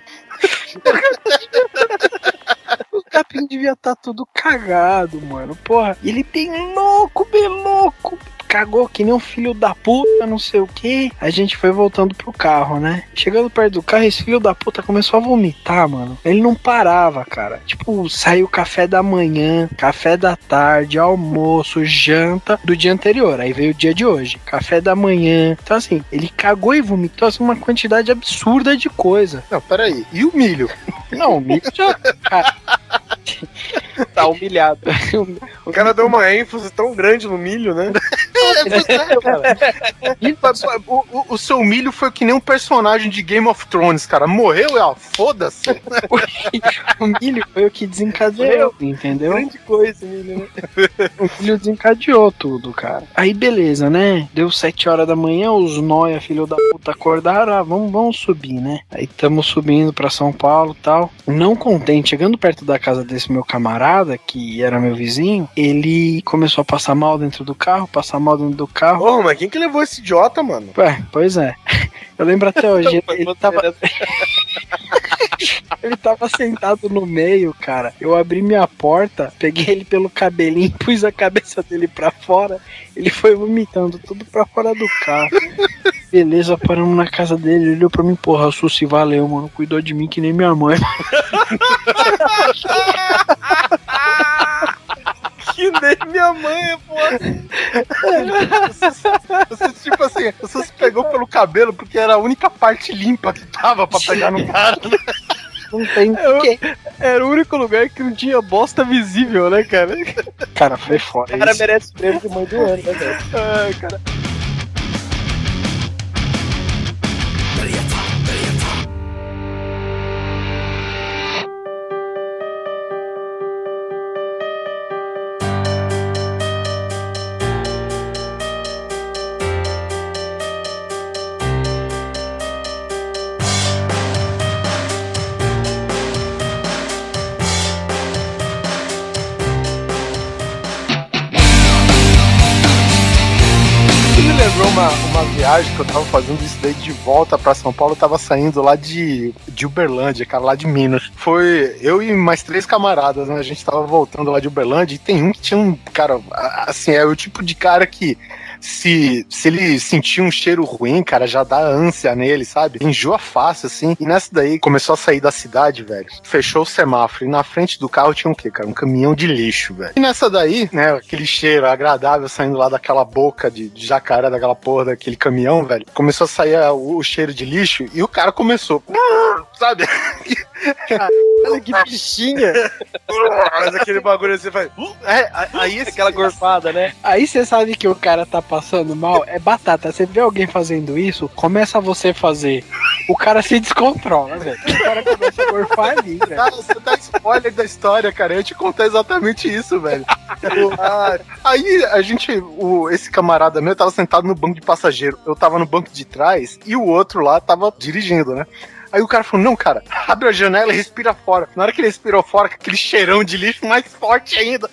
O capim devia estar tá tudo cagado, mano. Porra, ele bem louco, bem louco. Cagou que nem um filho da puta, não sei o que. A gente foi voltando pro carro, né? Chegando perto do carro, esse filho da puta começou a vomitar, mano. Ele não parava, cara. Tipo, saiu café da manhã, café da tarde, almoço, janta do dia anterior. Aí veio o dia de hoje, café da manhã. Então assim, ele cagou e vomitou assim, uma quantidade absurda de coisa. Não, peraí. E o milho? Não, o milho já... Cara... Tá humilhado. O cara deu uma ênfase tão grande no milho, né? o, o, o seu milho foi que nem um personagem de Game of Thrones, cara. Morreu e ó, foda-se. O milho foi o que desencadeou, entendeu? Grande coisa, milho, né? O milho desencadeou tudo, cara. Aí beleza, né? Deu sete horas da manhã, os nóia, filho da puta, acordaram. Ah, vamos, vamos subir, né? Aí estamos subindo pra São Paulo e tal. Não contente, chegando perto da casa desse meu camarada, que era meu vizinho, ele começou a passar mal dentro do carro, passar mal dentro do carro. Ô, mas quem que levou esse idiota, mano? Ué, pois é. Eu lembro até hoje, ele, ele tava... Ele tava sentado no meio, cara. Eu abri minha porta, peguei ele pelo cabelinho, pus a cabeça dele pra fora. Ele foi vomitando tudo pra fora do carro. Beleza, paramos na casa dele. Ele olhou pra mim, porra, Sussi, valeu, mano. Cuidou de mim que nem minha mãe. Que nem minha mãe, porra. Você, tipo assim, você se pegou pelo cabelo porque era a única parte limpa que tava pra pegar no cara. Não tem eu, era o único lugar que não tinha bosta visível, né, cara? Cara, foi foda. O cara isso. merece o prêmio de mãe do ano, né, velho? Ai, cara. Uma, uma viagem que eu tava fazendo isso daí de volta pra São Paulo, eu tava saindo lá de, de Uberlândia, cara, lá de Minas. Foi eu e mais três camaradas, né? A gente tava voltando lá de Uberlândia e tem um que tinha um, cara, assim, é o tipo de cara que se, se ele sentir um cheiro ruim, cara, já dá ânsia nele, sabe? Enjoa fácil, assim. E nessa daí, começou a sair da cidade, velho. Fechou o semáforo. E na frente do carro tinha um quê, cara? Um caminhão de lixo, velho. E nessa daí, né, aquele cheiro agradável saindo lá daquela boca de, de jacaré, daquela porra daquele caminhão, velho. Começou a sair o, o cheiro de lixo e o cara começou, sabe? Olha que bichinha. Mas aquele bagulho assim faz. É, aí esse Aquela gorfada, né? Aí você sabe que o cara tá passando mal, é batata. Você vê alguém fazendo isso, começa você fazer. O cara se descontrola, velho. O cara começa a gorfar ali, velho. Cara, você dá spoiler da história, cara. Eu ia te contar exatamente isso, velho. Ah, aí a gente, o, esse camarada meu tava sentado no banco de passageiro. Eu tava no banco de trás e o outro lá tava dirigindo, né? Aí o cara falou, não, cara, abre a janela e respira fora. Na hora que ele respirou fora, com aquele cheirão de lixo mais forte ainda.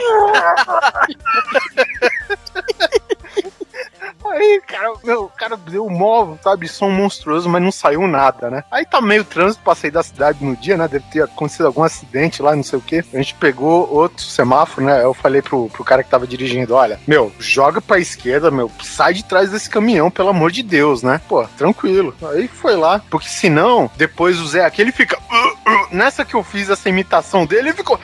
Aí, cara, meu, o cara deu um mó, sabe, som monstruoso, mas não saiu nada, né? Aí tá meio trânsito pra sair da cidade no dia, né? Deve ter acontecido algum acidente lá, não sei o quê. A gente pegou outro semáforo, né? Eu falei pro, pro cara que tava dirigindo, olha, meu, joga pra esquerda, meu, sai de trás desse caminhão, pelo amor de Deus, né? Pô, tranquilo. Aí foi lá, porque senão, depois o Zé aqui, ele fica... Uh, uh, nessa que eu fiz essa imitação dele, ele ficou...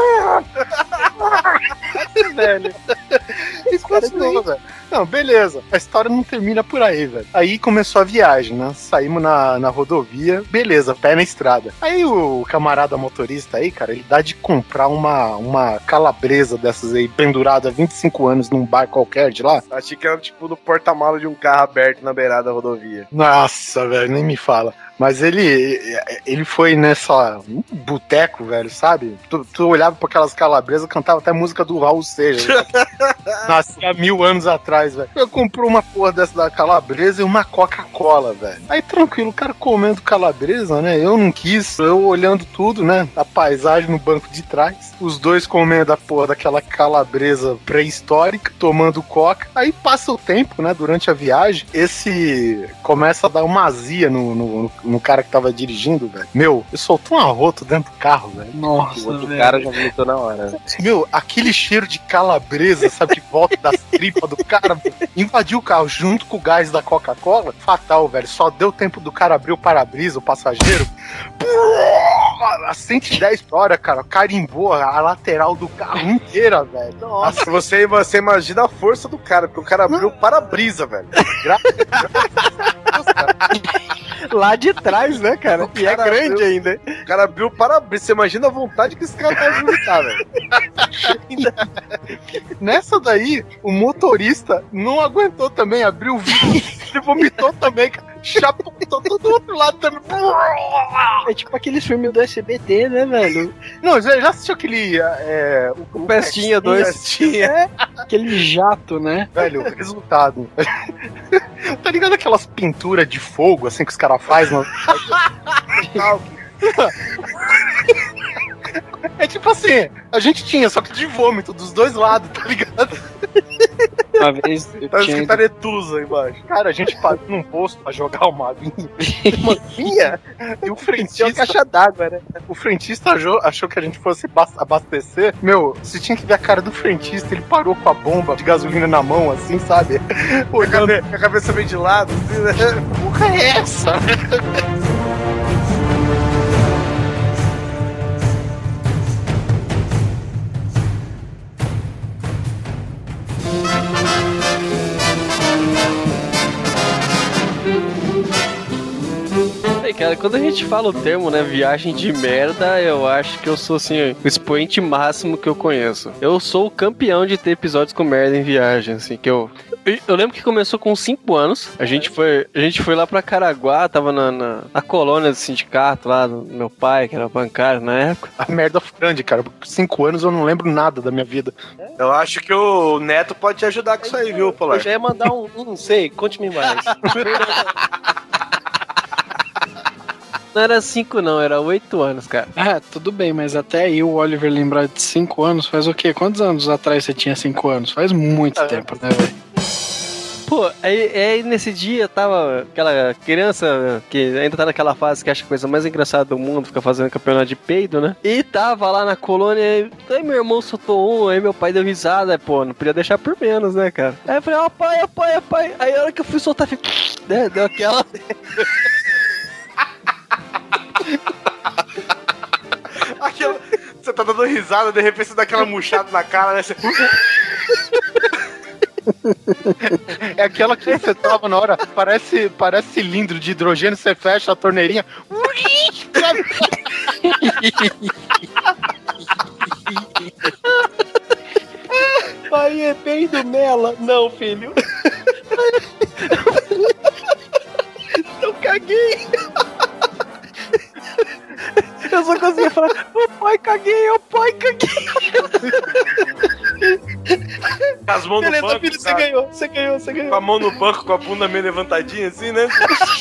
velho. E continuou, velho. Não, beleza. A história não termina por aí, velho. Aí começou a viagem, né? Saímos na, na rodovia, beleza, pé na estrada. Aí o camarada motorista aí, cara, ele dá de comprar uma, uma calabresa dessas aí, pendurada há vinte e cinco anos num bar qualquer de lá. Achei que era tipo no porta-malas de um carro aberto na beirada da rodovia. Nossa, velho, nem me fala. Mas ele, ele foi nessa um boteco, velho, sabe? Tu, tu olhava pra aquelas calabresas, cantava até música do Raul Seixas. Nascia mil anos atrás, velho. Eu comprei uma porra dessa da calabresa e uma Coca-Cola, velho. Aí tranquilo, o cara comendo calabresa, né? Eu não quis, eu olhando tudo, né? A paisagem no banco de trás. Os dois comendo a porra daquela calabresa pré-histórica, tomando Coca. Aí passa o tempo, né? Durante a viagem, esse começa a dar uma azia no, no, no cara que tava dirigindo, velho. Meu, eu soltou um arroto dentro do carro, velho. Nossa, o outro velho. cara já vomitou na hora. Meu, aquele cheiro de calabresa, sabe, de volta das tripas do cara, invadiu o carro junto com o gás da Coca-Cola. Fatal, velho. Só deu tempo do cara abrir o para-brisa, o passageiro. A cento e dez por hora, cara, carimbou a lateral do carro inteira, velho. Nossa, você, você imagina a força do cara, porque o cara abriu o para-brisa, velho. Graças a Deus, cara. Lá de trás, né, cara? E é grande abriu, ainda. O cara abriu o para-brisa. Você imagina a vontade que esse cara tá de vomitar, velho. Nessa daí, o motorista não aguentou também, abriu o vidro, ele vomitou também, cara. Chapou todo do outro lado também. É tipo aqueles filmes do S B T, né, velho? Não, já, já assistiu aquele... É, o, o Pestinha dois. Pestinha. É, aquele jato, né? Velho, resultado. Tá ligado aquelas pinturas de fogo, assim, que os caras fazem? No... É tipo assim, a gente tinha, só que de vômito, dos dois lados, tá ligado? Uma vez eu tá tinha... escrito Aretusa embaixo. Cara, a gente parou num posto pra jogar uma aguinha. Uma aguinha? E o frentista... Tinha uma caixa d'água, né? O frentista achou, achou que a gente fosse abastecer. Meu, você tinha que ver a cara do frentista. Ele parou com a bomba de gasolina na mão, assim, sabe? Olhando... A cabeça meio de lado, assim, né? Que porra é essa? Cara, quando a gente fala o termo, né, viagem de merda, eu acho que eu sou, assim, o expoente máximo que eu conheço. Eu sou o campeão de ter episódios com merda em viagem, assim, que eu... Eu lembro que começou com cinco anos, a gente foi, a gente foi lá pra Caraguá, tava na, na, na colônia do sindicato lá do meu pai, que era bancário na época. A merda foi grande, cara, porque cinco anos eu não lembro nada da minha vida. Eu acho que o Neto pode te ajudar com isso aí, viu, Polar? Eu já ia mandar um, não sei, conte-me mais. Não era cinco não, era oito anos, cara. Ah, tudo bem, mas até aí o Oliver lembrar de cinco anos, faz o quê? Quantos anos atrás você tinha cinco anos? Faz muito é. tempo, né, velho? pô, aí, aí nesse dia tava aquela criança que ainda tá naquela fase que acha a coisa mais engraçada do mundo, fica fazendo campeonato de peido, né? E tava lá na colônia, aí, aí meu irmão soltou um, aí meu pai deu risada, aí, pô, não podia deixar por menos, né, cara? Aí eu falei, ó, pai, ó, pai, ó, pai. Aí a hora que eu fui soltar, fiquei, né, deu aquela... Aquela... Você tá dando risada, de repente você dá aquela murchada na cara, né? Você... É aquela que você toma na hora, parece, parece cilindro de hidrogênio, você fecha a torneirinha. Pai, é bem do Mela. Não, filho. Eu caguei. Eu só conseguia falar, ô pai, caguei, ô pai, caguei. As mãos Beleza, no banco, filho, você cara. ganhou, você ganhou, você ganhou. Com a mão no banco, com a bunda meio levantadinha assim, né?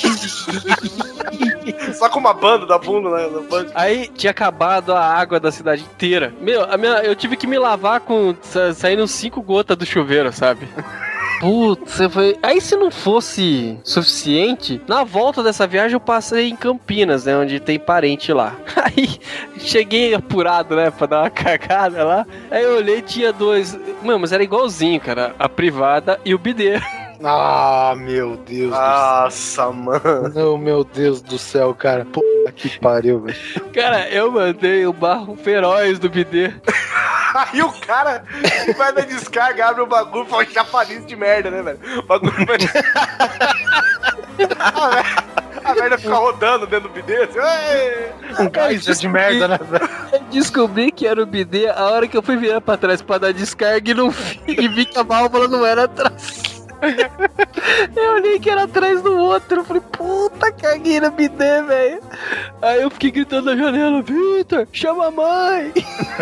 Só com uma banda da bunda, né? No banco. Aí tinha acabado a água da cidade inteira. Meu, a minha, eu tive que me lavar com sa- saindo cinco gotas do chuveiro, sabe? Putz, foi... Aí se não fosse suficiente, na volta dessa viagem eu passei em Campinas, né, onde tem parente lá. Aí cheguei apurado, né, pra dar uma cagada lá. Aí eu olhei, tinha dois... Mano, mas era igualzinho, cara, a privada e o bidê. Ah, meu Deus Nossa, mano. do céu. Não, meu Deus do céu, cara. Puta que pariu, velho. Cara, eu mandei o barro feroz do bidê. Aí o cara vai na descarga, abre o bagulho e fala chafariz de merda, né, velho? O bagulho vai... a, merda, a merda fica rodando dentro do bidê, assim, "Ei!" Um geyser de merda, né, velho? Eu descobri que era o bidê a hora que eu fui virar pra trás pra dar descarga e não vi, e vi que a válvula não era atrás. Eu olhei que era atrás do outro. Eu falei, puta, caguei na bidê, velho. Aí eu fiquei gritando na janela, Vitor, chama a mãe.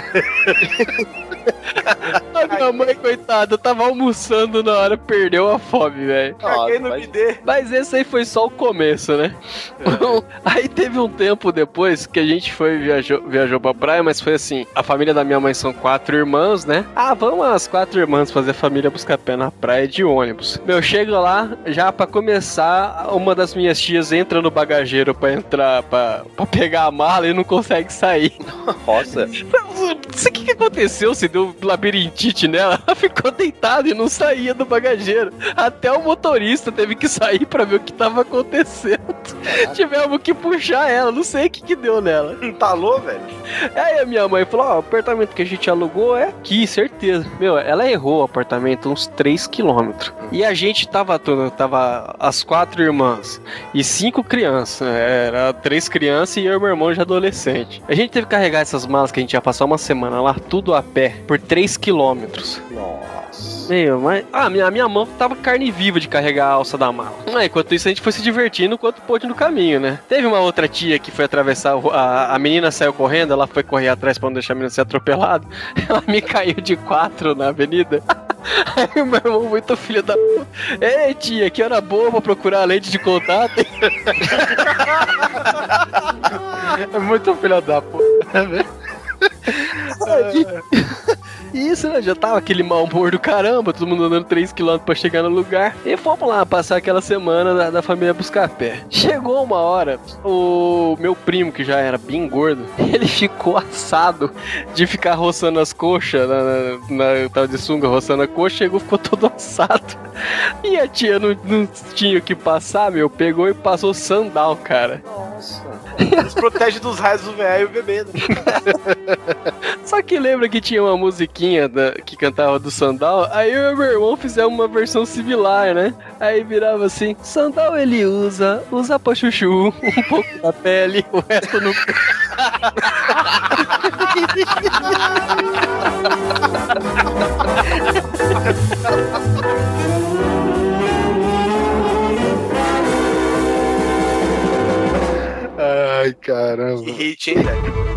A minha mãe, coitada, tava almoçando na hora, perdeu a fome, velho. Caguei no bidê. Mas esse aí foi só o começo, né? Aí teve um tempo depois que a gente foi, viajou, viajou pra praia, mas foi assim, a família da minha mãe são quatro irmãos, né? Ah, vamos as quatro irmãs fazer a família buscar pé na praia de ônibus. Meu, chega lá, já pra começar, uma das minhas tias entra no bagageiro pra entrar, pra, pra pegar a mala e não consegue sair. Nossa. Não sei o que, que aconteceu, se deu labirintite nela, ela ficou deitada e não saía do bagageiro. Até o motorista teve que sair pra ver o que tava acontecendo. Tivemos que puxar ela, não sei o que que deu nela. Entalou, velho? Aí a minha mãe falou, ó, o apartamento que a gente alugou é aqui, certeza. Meu, ela errou o apartamento uns três quilômetros. E a gente tava todo, tava as quatro irmãs e cinco crianças. Era três crianças e eu e meu irmão já adolescente. A gente teve que carregar essas malas que a gente ia passar uma semana lá, tudo a pé, por três quilômetros. Nossa. Meu, mas... Ah, minha, minha mão tava carne viva de carregar a alça da mala. Ah, enquanto isso a gente foi se divertindo enquanto pôde no caminho, né? Teve uma outra tia que foi atravessar, a, a menina saiu correndo, ela foi correr atrás pra não deixar a menina ser atropelada. Ela me caiu de quatro na avenida. Aí o meu irmão, muito filho da puta. Ei, tia, que hora boa pra procurar a lente de contato. É muito filho da puta, velho. Isso, né? Já tava aquele mau humor do caramba, todo mundo andando três quilômetros pra chegar no lugar. E fomos lá passar aquela semana da, da família buscar pé. Chegou uma hora, o meu primo, que já era bem gordo, ele ficou assado de ficar roçando as coxas, na, na, na tal de sunga, roçando a coxa, chegou, ficou todo assado. E a tia não, não tinha o que passar, meu, pegou e passou sandal, cara. Nossa. Eles protegem dos raios do velho e o bebê, né? Só que lembra que tinha uma musiquinha da, que cantava do Sandal? Aí eu e meu irmão fizemos uma versão similar, né? Aí virava assim, Sandal ele usa, usa pra chuchu, um pouco da pele, o resto no... Ai, caramba. Que hit, hein, velho?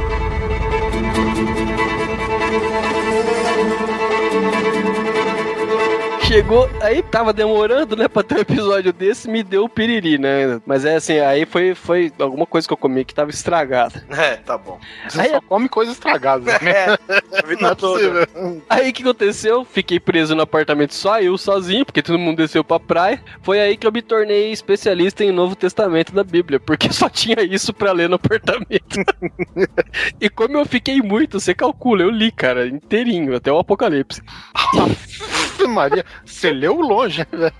chegou, aí tava demorando, né, pra ter um episódio desse, me deu o piriri, né? Mas é assim, aí foi, foi alguma coisa que eu comi que tava estragada. É, tá bom. Você Aí, só come coisa estragada, né? É, a vida toda. Aí o que aconteceu? Fiquei preso no apartamento só eu, sozinho, porque todo mundo desceu pra praia. Foi aí que eu me tornei especialista em Novo Testamento da Bíblia, porque só tinha isso pra ler no apartamento. E como eu fiquei muito, você calcula, eu li, cara, inteirinho, até o Apocalipse. Maria, você leu longe, velho.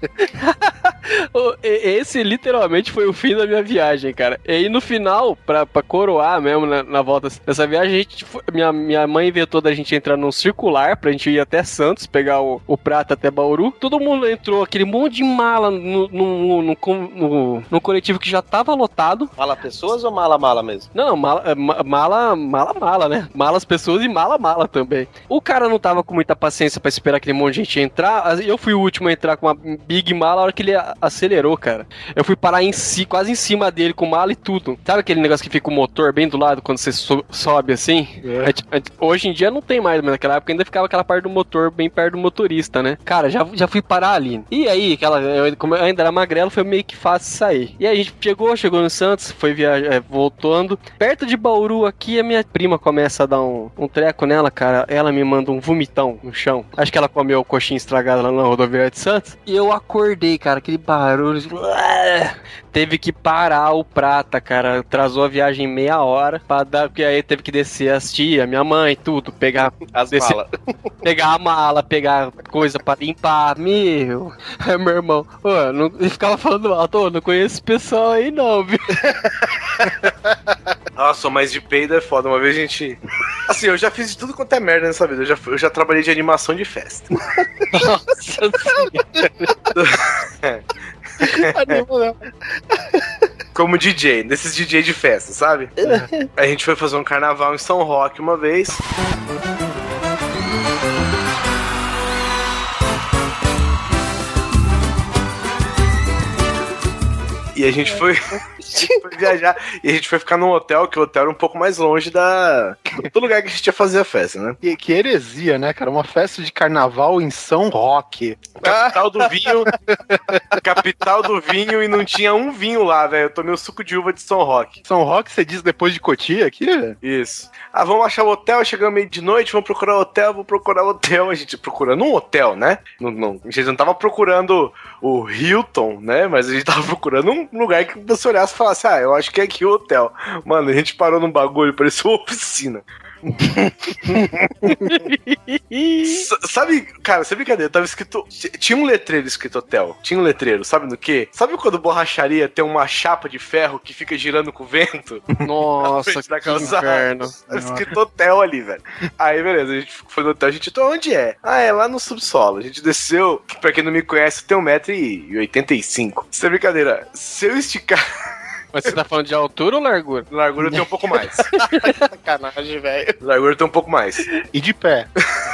Esse literalmente foi o fim da minha viagem, cara. E aí no final, pra, pra coroar mesmo na, na volta dessa viagem, a gente foi, minha, minha mãe inventou da gente entrar num circular pra gente ir até Santos, pegar o, o prata até Bauru. Todo mundo entrou, aquele monte de mala no, no, no, no, no coletivo que já tava lotado. Mala pessoas ou mala mala mesmo? Não, não, mala, mala, mala, mala, né? Malas pessoas e mala, mala também. O cara não tava com muita paciência pra esperar aquele monte de gente entrar. Eu fui o último a entrar com uma big mala a hora que ele acelerou, cara. Eu fui parar em si, quase em cima dele com mala e tudo. Sabe aquele negócio que fica o motor bem do lado quando você so- sobe assim? É. Hoje em dia não tem mais, mas naquela época ainda ficava aquela parte do motor bem perto do motorista, né? Cara, já, já fui parar ali. E aí, aquela, eu, como eu ainda era magrelo, foi meio que fácil sair. E aí a gente chegou, chegou no Santos, foi viajar, é, voltando. Perto de Bauru aqui, a minha prima começa a dar um, um treco nela, cara. Ela me manda um vomitão no chão. Acho que ela comeu o coxinha estragado lá na rodoviária de Santos. E eu acordei, cara, aquele barulho. Teve que parar o prata, cara. Atrasou a viagem meia hora. Pra dar, porque aí teve que descer as tia, minha mãe, tudo. Pegar as descer, malas. Pegar a mala, pegar coisa pra limpar. Meu. É, meu irmão. Pô, não, ele ficava falando alto. Ô, não conheço esse pessoal aí, não, viu? Nossa, mas de peido é foda. Uma vez a gente. Assim, eu já fiz de tudo quanto é merda nessa vida. Eu já, eu já trabalhei de animação de festa. Nossa senhora. Como D J, desses D J de festa, sabe? A gente foi fazer um carnaval em São Roque uma vez. E a gente foi, a gente foi viajar. E a gente foi ficar num hotel, que o hotel era um pouco mais longe da, do lugar que a gente ia fazer a festa, né? Que, que heresia, né, cara? Uma festa de carnaval em São Roque. Capital do vinho. Capital do vinho, e não tinha um vinho lá, velho. Eu tomei o suco de uva de São Roque. São Roque, você diz depois de Cotia aqui? Isso. Ah, vamos achar o hotel, chegamos meio de noite, vamos procurar o hotel, vamos procurar o hotel. A gente procurando um hotel, né? Não, não, a gente não tava procurando o Hilton, né? Mas a gente tava procurando um lugar que você olhasse e falasse, ah, eu acho que é aqui o hotel. Mano, a gente parou num bagulho, parecia uma oficina. S- sabe, cara, sem brincadeira, tava escrito. Tinha um letreiro escrito hotel. Tinha um letreiro, sabe no quê? Sabe quando borracharia tem uma chapa de ferro que fica girando com o vento? Nossa, que inferno. Tava escrito hotel ali, velho. Aí, beleza, a gente foi no hotel, a gente, então onde é? Ah, é lá no subsolo. A gente desceu, que pra quem não me conhece, tem um metro e oitenta e cinco. Sem brincadeira, se eu esticar. Mas você tá falando de altura ou largura? Largura tem um pouco mais. Sacanagem, velho. Largura tem um pouco mais. E de pé.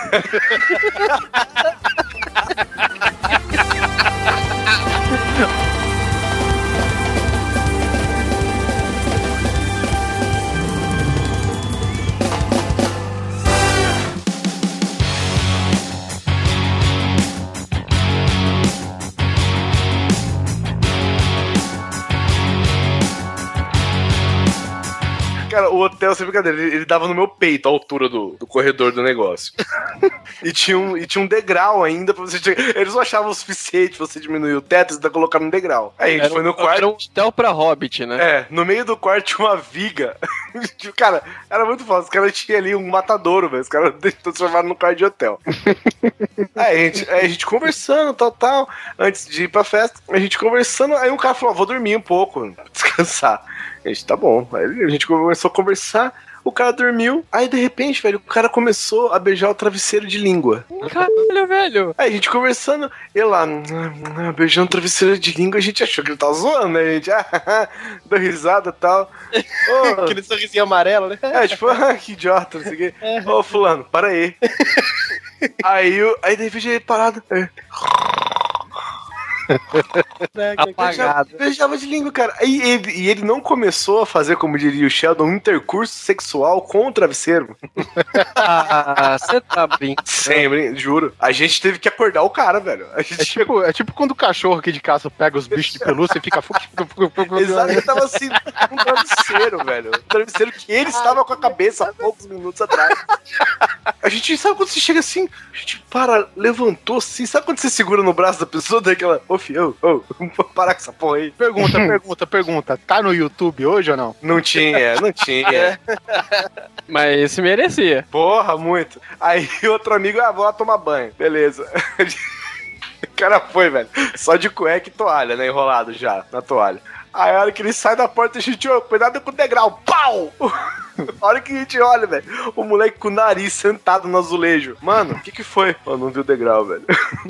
Cara, o hotel, sem brincadeira, ele, ele dava no meu peito a altura do, do corredor do negócio. e, tinha um, e tinha um degrau ainda pra você... Eles não achavam o suficiente pra você diminuir o teto e ainda colocar no degrau. Aí a gente era foi no um, quarto... Era um hotel pra Hobbit, né? É, no meio do quarto tinha uma viga. Cara, era muito fácil. Os caras tinham ali um matadouro, velho. Os caras transformaram no quarto de hotel. aí, a gente, aí a gente conversando, tal, tal. Antes de ir pra festa, a gente conversando. Aí um cara falou, vou dormir um pouco, descansar. A gente, tá bom. Aí a gente começou a conversar, o cara dormiu, aí de repente, velho, o cara começou a beijar o travesseiro de língua. Caralho, velho. Aí a gente conversando, ele lá, beijando o travesseiro de língua, a gente achou que ele tava zoando, né? A gente, ah, deu risada e tal. Oh, aquele sorrisinho amarelo, né? É, tipo, ah, que idiota, não sei o quê. Ô, fulano, para aí. aí, eu, aí de repente ele parado, é. Apagado. Beijava de língua, cara. E ele, e ele não começou a fazer, como diria o Sheldon, um intercurso sexual com o travesseiro. Ah, você tá brincando. Sempre, juro. A gente teve que acordar o cara, velho. A gente É tipo, é tipo quando o cachorro aqui de casa pega os bichos de pelúcia e fica... Exato, ele tava assim, com um travesseiro, velho. Um travesseiro que ele estava com a cabeça há poucos minutos atrás. A gente, sabe quando você chega assim, a gente para, levantou assim, sabe quando você segura no braço da pessoa, daquela, ô fião, ô, vamos parar com essa porra aí. Pergunta, pergunta, pergunta, tá no YouTube hoje ou não? Não tinha, não tinha. Mas esse merecia. Porra, muito. Aí outro amigo, ah, vou lá tomar banho. Beleza. O cara foi, velho, só de cueca e toalha, né, enrolado já, na toalha. Aí a hora que ele sai da porta, a gente, ô, cuidado com o degrau, pau! A hora que a gente olha, velho, o moleque com o nariz sentado no azulejo. Mano, o que que foi? Eu não vi o degrau, velho.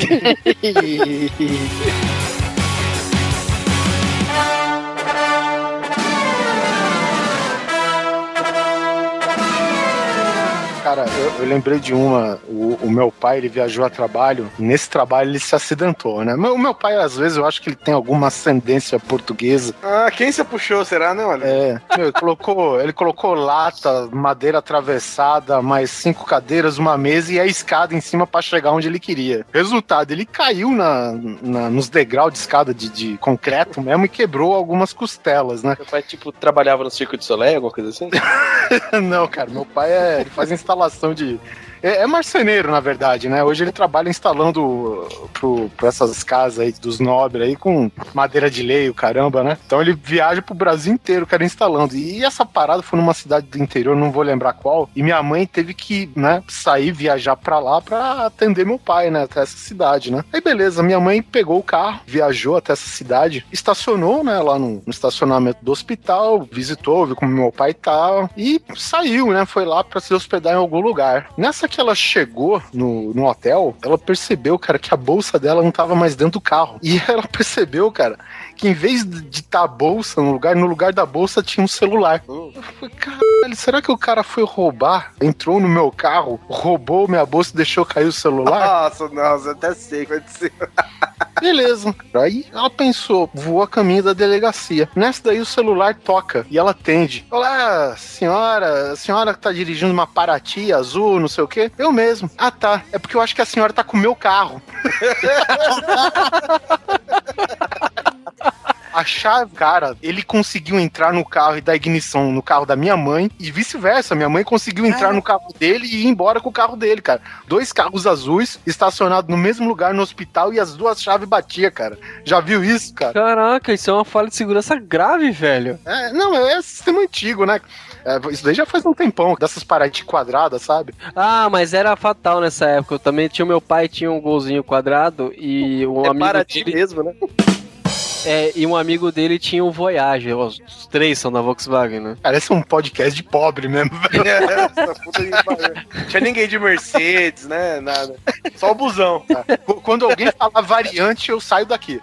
Cara, eu, eu lembrei de uma, o, o meu pai, ele viajou a trabalho, e nesse trabalho ele se acidentou, né? O meu pai, às vezes, eu acho que ele tem alguma ascendência portuguesa. Ah, quem você puxou, será, né, olha? É, meu, ele colocou, ele colocou lata, madeira atravessada, mais cinco cadeiras, uma mesa e a escada em cima pra chegar onde ele queria. Resultado, ele caiu na, na, nos degraus de escada de, de concreto mesmo e quebrou algumas costelas, né? Meu pai, tipo, trabalhava no Circo de Soleil, alguma coisa assim? Não, cara, meu pai é, ele faz instalação de... É, é marceneiro, na verdade, né? Hoje ele trabalha instalando pro, pra essas casas aí dos nobres aí com madeira de lei, o caramba, né? Então ele viaja pro Brasil inteiro, cara, instalando. E essa parada foi numa cidade do interior, não vou lembrar qual, e minha mãe teve que, né, sair, viajar pra lá pra atender meu pai, né, até essa cidade, né? Aí beleza, minha mãe pegou o carro, viajou até essa cidade, estacionou, né, lá no, no estacionamento do hospital, visitou, viu como meu pai tá, e saiu, né, foi lá pra se hospedar em algum lugar. Nessa que ela chegou no, no hotel, ela percebeu, cara, que a bolsa dela não tava mais dentro do carro. E ela percebeu, cara, que em vez de estar tá a bolsa no lugar, no lugar da bolsa tinha um celular. Eu falei, caralho, será que o cara foi roubar? Entrou no meu carro, roubou minha bolsa e deixou cair o celular? Nossa, nossa, até sei que vai dizer. Beleza. Aí ela pensou, voou a caminho da delegacia. Nessa daí o celular toca e ela atende. Olá, senhora, a senhora que tá dirigindo uma Paraty azul, não sei o quê? Eu mesmo. Ah, tá. É porque eu acho que a senhora tá com o meu carro. A chave, cara, ele conseguiu entrar no carro e dar ignição no carro da minha mãe e vice-versa. Minha mãe conseguiu entrar no carro dele e ir embora com o carro dele, cara. Dois carros azuis estacionados no mesmo lugar no hospital e as duas chaves batiam, cara. Já viu isso, cara? Caraca, isso é uma falha de segurança grave, velho. É, não, é sistema antigo, né? É, isso daí já faz um tempão, dessas paradas quadradas, sabe? Ah, mas era fatal nessa época. Eu também tinha, meu pai tinha um golzinho quadrado e um é amigo Paraty dele... mesmo, né? É, e um amigo dele tinha um Voyager. Os três são da Volkswagen, né? Parece um podcast de pobre mesmo, velho. É, essa puta de... Tinha ninguém de Mercedes, né? Nada. Só o busão. Quando alguém fala variante, eu saio daqui.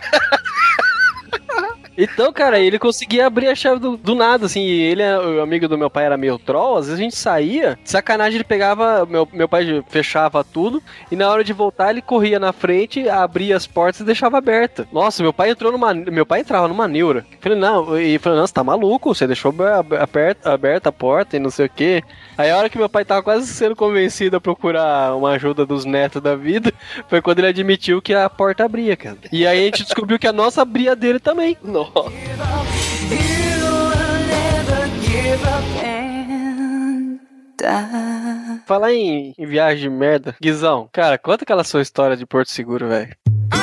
Então, cara, ele conseguia abrir a chave do, do nada, assim, e ele, o amigo do meu pai era meio troll, às vezes a gente saía, de sacanagem ele pegava, meu, meu pai fechava tudo, e na hora de voltar ele corria na frente, abria as portas e deixava aberta. Nossa, meu pai entrou numa, meu pai entrava numa neura. Falei, não, e falei, não, você tá maluco, você deixou aberta, aberta a porta e não sei o quê. Aí a hora que meu pai tava quase sendo convencido a procurar uma ajuda dos netos da vida, foi quando ele admitiu que a porta abria, cara. E aí a gente descobriu que a nossa abria dele também. Nossa. Falar em, em viagem de merda, Guizão, cara, conta aquela sua história de Porto Seguro, velho.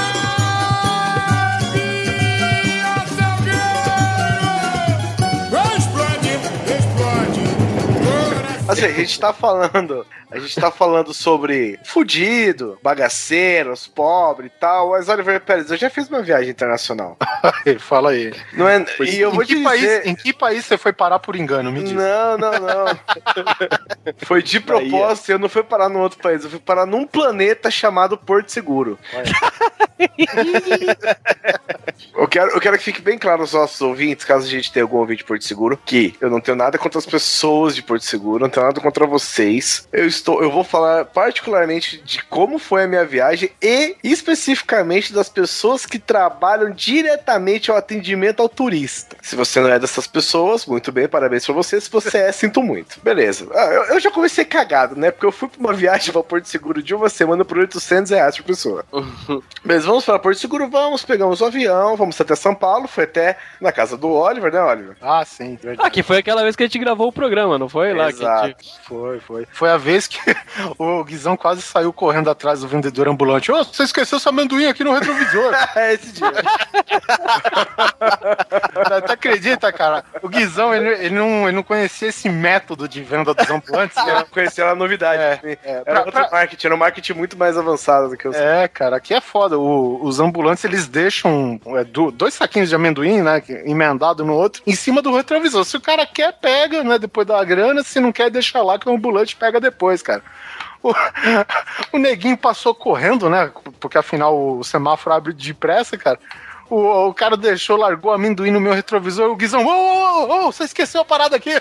Assim, a gente tá falando, a gente tá falando sobre fudido, bagaceiros, pobre e tal, mas Oliver Pérez, eu já fiz uma viagem internacional. Fala aí. Não é, Pois, e eu em vou que te país, dizer... em que país você foi parar por engano, me diz? Não, não, não. Foi de propósito, eu não fui parar num outro país, eu fui parar num planeta chamado Porto Seguro. Eu quero, eu quero que fique bem claro aos nossos ouvintes, caso a gente tenha algum ouvinte de Porto Seguro, que eu não tenho nada contra as pessoas de Porto Seguro, não tenho nada contra vocês. Eu estou, eu vou falar particularmente de como foi a minha viagem e especificamente das pessoas que trabalham diretamente ao atendimento ao turista. Se você não é dessas pessoas, muito bem, parabéns pra você. Se você é, sinto muito. Beleza. Ah, eu, eu já comecei cagado, né? Porque eu fui pra uma viagem pra Porto Seguro de uma semana por oitocentos reais por pessoa. Mas vamos para Porto Seguro, vamos, pegamos o avião, vamos até São Paulo, foi até na casa do Oliver, né, Oliver? Ah, sim, verdade. Ah, que foi aquela vez que a gente gravou o programa, não foi? Lá Exato. que a gente... Foi, foi. Foi a vez que o Guizão quase saiu correndo atrás do vendedor ambulante. Ô, você esqueceu seu amendoim aqui no retrovisor. É esse dia. Até acredita, cara? O Guizão, ele, ele, não, ele não conhecia esse método de venda dos ambulantes. Eu não conhecia a novidade. É, assim. é, Era pra- outro pra- marketing, era um marketing muito mais avançado do que eu sei. É, cara, aqui é foda. O- os ambulantes, eles deixam é, do- dois saquinhos de amendoim, né, que- emendado no outro, em cima do retrovisor. Se o cara quer, pega, né, depois da grana. Se não quer, deixa lá que o ambulante pega depois, cara. O, o neguinho passou correndo, né, porque afinal o semáforo abre depressa, cara. O, o cara deixou, largou amendoim no meu retrovisor. O Guizão, ô, ô, ô, ô, você esqueceu a parada aqui.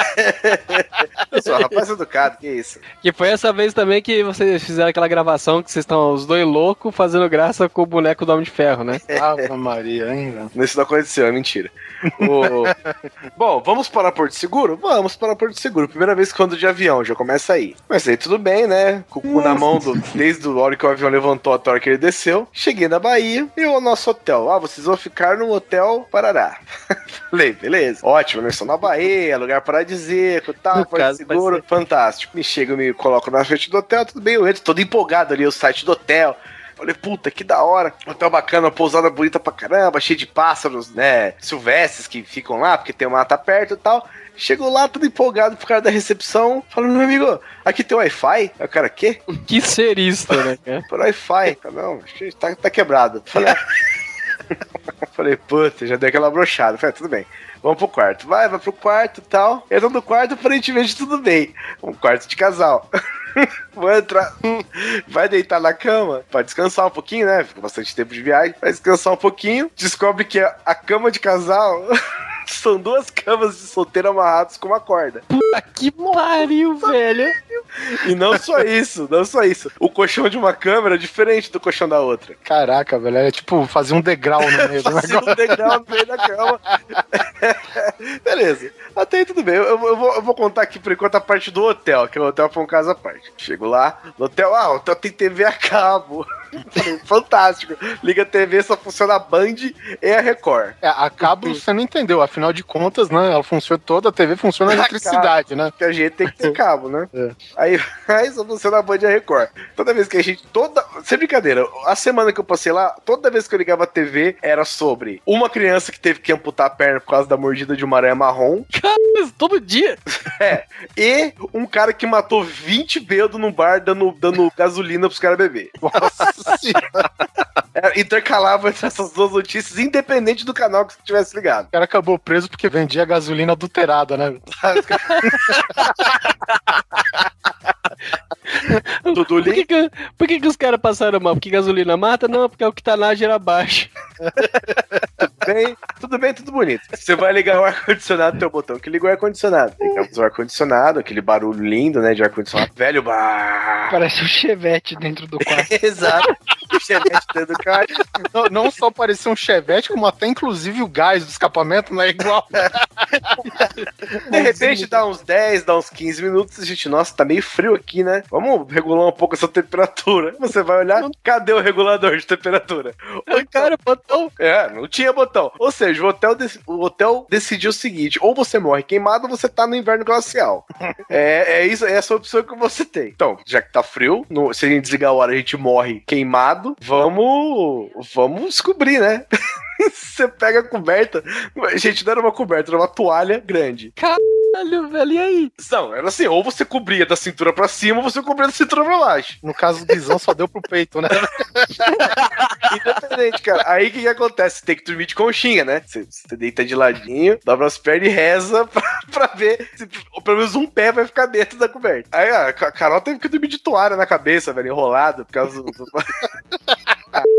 Eu sou um rapaz educado, que isso? Que foi essa vez também que vocês fizeram aquela gravação que vocês estão os dois loucos fazendo graça com o boneco do Homem de Ferro, né? Ave Maria, hein, velho. Isso não aconteceu, é mentira. O- Bom, vamos para Porto Seguro? Vamos para Porto Seguro. Primeira vez que eu ando de avião, já começa aí. Mas aí tudo bem, né? Com o cu na mão, do... desde a hora que o avião levantou até a hora que ele desceu. Cheguei na Bahia e o nosso hotel. Ah, vocês vão ficar no Hotel Parará. Falei, beleza. Ótimo, nós estamos na Bahia, lugar paradisíaco, tal, No Porto caso, Seguro, vai ser- fantástico. Me chego, me coloco na frente do hotel, tudo bem, eu entro todo empolgado ali, o site do hotel. Falei, puta, que da hora. Hotel bacana, pousada bonita pra caramba, cheio de pássaros, né, silvestres que ficam lá, porque tem uma mata perto e tal. Chego lá, tudo empolgado pro cara da recepção, falando, meu amigo, aqui tem Wi-Fi? Aí o cara, quê? Que serista, né, cara? Por Wi-Fi. Não, tá, tá quebrado. Falei, Falei, puta, já deu aquela brochada. Falei, tudo bem, vamos pro quarto. Vai, vai pro quarto e tal. Entra no quarto, aparentemente tudo bem. Um quarto de casal. Vou entrar. Vai deitar na cama pra descansar um pouquinho, né? Fica bastante tempo de viagem. Vai descansar um pouquinho. Descobre que a, a cama de casal são duas camas de solteiro amarradas com uma corda. Puta que pariu, velho. E não só isso, não só isso. O colchão de uma cama é diferente do colchão da outra. Caraca, velho, é tipo fazer um degrau no meio do Fazia negócio. um degrau no meio da cama. Beleza. Até aí tudo bem. Eu, eu vou, eu vou contar aqui por enquanto a parte do hotel, que o hotel foi um caso à parte. Chego lá, no hotel, ah, o hotel tem T V a cabo. Falei, fantástico. Liga a T V, só funciona a Band e a Record. É, a cabo você não entendeu, afinal de contas, né, ela funciona toda, a T V funciona a eletricidade, né? Porque a gente tem que ter cabo, né? É. Aí, aí só funciona a Band e a Record. Toda vez que a gente, toda, sem brincadeira, a semana que eu passei lá, toda vez que eu ligava a T V, era sobre uma criança que teve que amputar a perna por causa da mordida de uma aranha marrom. Cara, todo dia. É. E um cara que matou vinte bêbados no bar dando, dando gasolina pros caras beber. Nossa senhora. É, intercalava entre essas duas notícias, independente do canal que você tivesse ligado. O cara acabou preso porque vendia gasolina adulterada, né? Dudu Por que, Link. que, por que, que os caras passaram mal? Porque gasolina mata? Não, porque é o que tá na gera baixo. Bem, tudo bem, tudo bonito. Você vai ligar o ar-condicionado, tem o botão que liga o ar-condicionado. Ligamos o ar-condicionado, aquele barulho lindo, né, de ar-condicionado. Velho, bah. Parece um chevette dentro do quarto. Exato. O chevette dentro do carro. Não, não só parecia um chevette, como até inclusive o gás do escapamento não é igual. De repente dá uns dez, dá uns quinze minutos, a gente, nossa, tá meio frio aqui, né? Vamos regular um pouco essa temperatura. Você vai olhar, cadê o regulador de temperatura? O cara, botão. É, não tinha botão. Ou seja, o hotel, dec- o hotel decidiu o seguinte: ou você morre queimado, ou você tá no inverno glacial. é, é isso, é essa a opção que você tem. Então, já que tá frio, no- se a gente desligar a hora, a gente morre queimado. Vamos. Vamos descobrir, né? Você pega a coberta. Gente, não era uma coberta, era uma toalha grande. Caralho, velho, e aí? Não, era assim, ou você cobria da cintura pra cima, ou você cobria da cintura pra baixo. No caso do Guizão, só deu pro peito, né? Independente, cara. Aí o que, que acontece? Você tem que dormir de conchinha, né? Você, você deita de ladinho, dobra as pernas e reza pra, pra ver se ou pelo menos um pé vai ficar dentro da coberta. Aí a Ca- Carol teve que dormir de toalha na cabeça, velho, enrolado, por causa do.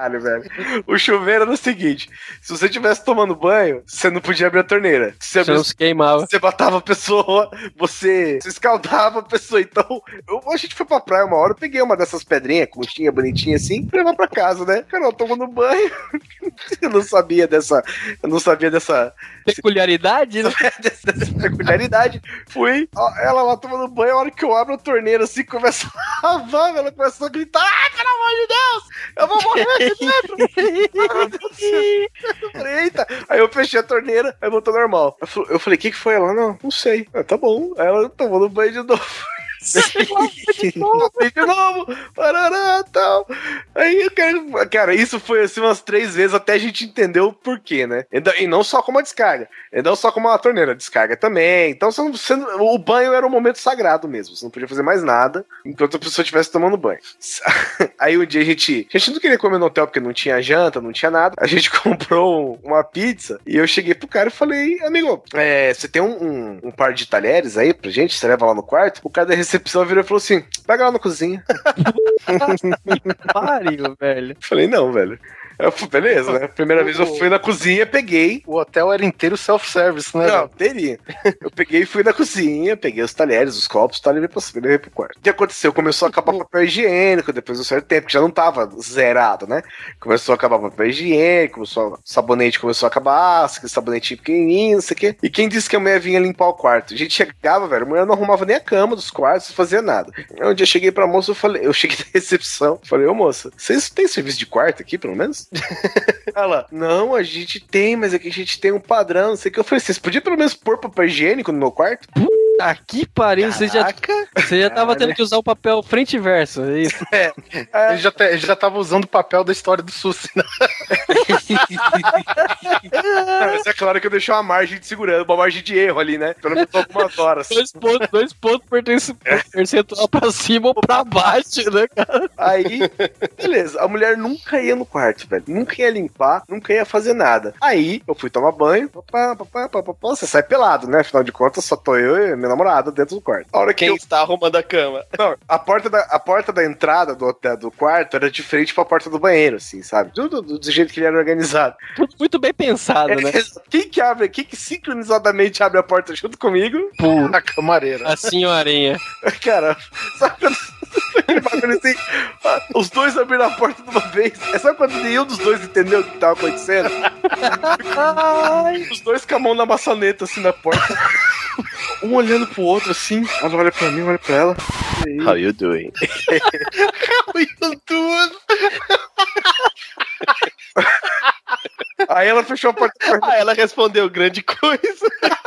caralho, velho. O chuveiro era o seguinte: se você estivesse tomando banho, você não podia abrir a torneira. Se Você não se queimava. Você matava a pessoa, você, você escaldava a pessoa. Então, eu, a gente foi pra praia uma hora, eu peguei uma dessas pedrinhas, conchinha, bonitinha assim, pra levar pra casa, né? Carol, tomando banho. Eu não sabia dessa. Eu não sabia dessa. Peculiaridade, né? dessa, dessa peculiaridade. Fui, ó, ela lá tomando banho, a hora que eu abro a torneira assim, começa a lavar, ela começa a gritar: ai, pelo amor de Deus! Eu vou morrer aqui dentro! Ai, meu Deus do céu! Eu falei, eita! Aí eu fechei a torneira, aí voltou normal. Eu falei, o que que foi? Ela, não, não sei. Ah, tá bom. Aí ela tomando banho de novo. de novo, de novo, parará, tal. Aí, cara, cara, isso foi assim umas três vezes até a gente entender o porquê, né? E não só como a descarga, e não só como a torneira, a descarga também. Então, você não, você não, o banho era um momento sagrado mesmo. Você não podia fazer mais nada enquanto a pessoa estivesse tomando banho. Aí um dia a gente, a gente não queria comer no hotel porque não tinha janta, não tinha nada. A gente comprou uma pizza e eu cheguei pro cara e falei, amigo, é, você tem um, um, um par de talheres aí pra gente? Você leva lá no quarto? O cara da recepção virou e falou assim, pega lá na cozinha. Pariu, velho. Falei, não, velho. Eu fui, beleza, né? Primeira vez eu fui na cozinha, peguei. O hotel era inteiro self-service, né? Não, teria. Eu peguei e fui na cozinha, peguei os talheres, os copos, tal, e levei pra, levei pro quarto. O que aconteceu? Começou a acabar o papel higiênico depois de um certo tempo, que já não tava zerado, né? Começou a acabar o papel higiênico, começou, o sabonete começou a acabar, aquele sabonetinho pequenininho, não sei o quê. E quem disse que a mulher vinha limpar o quarto? A gente chegava, velho, a mulher não arrumava nem a cama dos quartos, não fazia nada. Aí um dia eu cheguei pra moça, eu falei, eu cheguei na recepção, falei, ô moça, vocês têm serviço de quarto aqui, pelo menos? Ela, não, a gente tem, mas aqui a gente tem um padrão, não sei o que. Eu falei, vocês podiam pelo menos pôr papel higiênico no meu quarto? Puta que pariu, você já, você já tava tendo que usar o papel frente e verso, é isso? É, é. Ele, já te, ele já tava usando o papel da história do Sussi, né? Mas é claro que eu deixei uma margem de segurança, uma margem de erro ali, né? Pelo menos algumas horas. Dois pontos, dois pontos percentual pra cima ou pra baixo, né, cara? Aí, beleza, a mulher nunca ia no quarto, velho. Nunca ia limpar, nunca ia fazer nada. Aí, eu fui tomar banho, papá, papá, papá, papá, você sai pelado, né? Afinal de contas, só tô eu e minha namorada dentro do quarto. A hora que Quem eu... está arrumando a cama? Não, a porta da, a porta da entrada do, hotel, do quarto era de frente pra porta do banheiro, assim, sabe? Tudo do, do jeito que ele era organizado. Tudo muito bem pensado, né? Quem que abre, quem que sincronizadamente abre a porta junto comigo? Pô, a camareira. A senhorinha. Cara, sabe quando... assim, os dois abriram a porta de uma vez. É só quando nenhum dos dois entendeu o que tava acontecendo. Os dois com a mão na maçaneta, assim, na porta. Um olhando pro outro, assim. Ela olha pra mim, olha pra ela. How you doing? How you doing? Aí ela fechou a porta. Aí ela respondeu, grande coisa.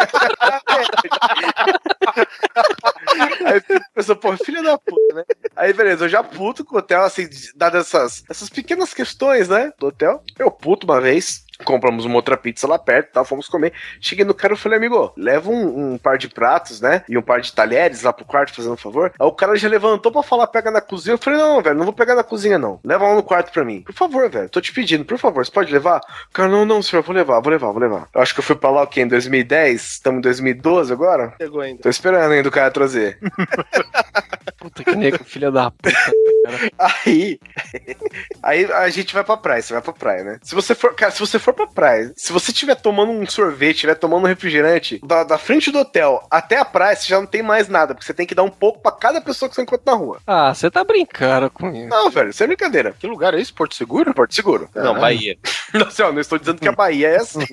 Aí pensou, pô, filha da puta, né? Aí beleza, eu já puto com o hotel, assim, dadas essas, essas pequenas questões, né, do hotel. Eu puto uma vez. Compramos uma outra pizza lá perto e tal, fomos comer. Cheguei no cara e falei, amigo, leva um, um par de pratos, né? E um par de talheres lá pro quarto, fazendo um favor. Aí o cara já levantou pra falar, pega na cozinha. Eu falei, não, velho, não vou pegar na cozinha, não. Leva lá no quarto pra mim. Por favor, velho, tô te pedindo, por favor, você pode levar? O cara, não, não, senhor, vou levar, vou levar, vou levar. Eu acho que eu fui pra lá, o quê? Em dois mil e dez? Estamos em dois mil e doze agora? Chegou ainda. Tô esperando ainda o cara trazer. Puta que nego, filha da puta. Cara. Aí, aí a gente vai pra praia, você vai pra praia, né? Se você for, cara, se você for pra praia, se você estiver tomando um sorvete, estiver tomando um refrigerante, da, da frente do hotel até a praia, você já não tem mais nada, porque você tem que dar um pouco pra cada pessoa que você encontra na rua. Ah, você tá brincando com isso. Não, velho, isso é brincadeira. Que lugar é esse? Porto Seguro? Porto Seguro. Não, Bahia. Não, senhor, não estou dizendo que a Bahia é assim.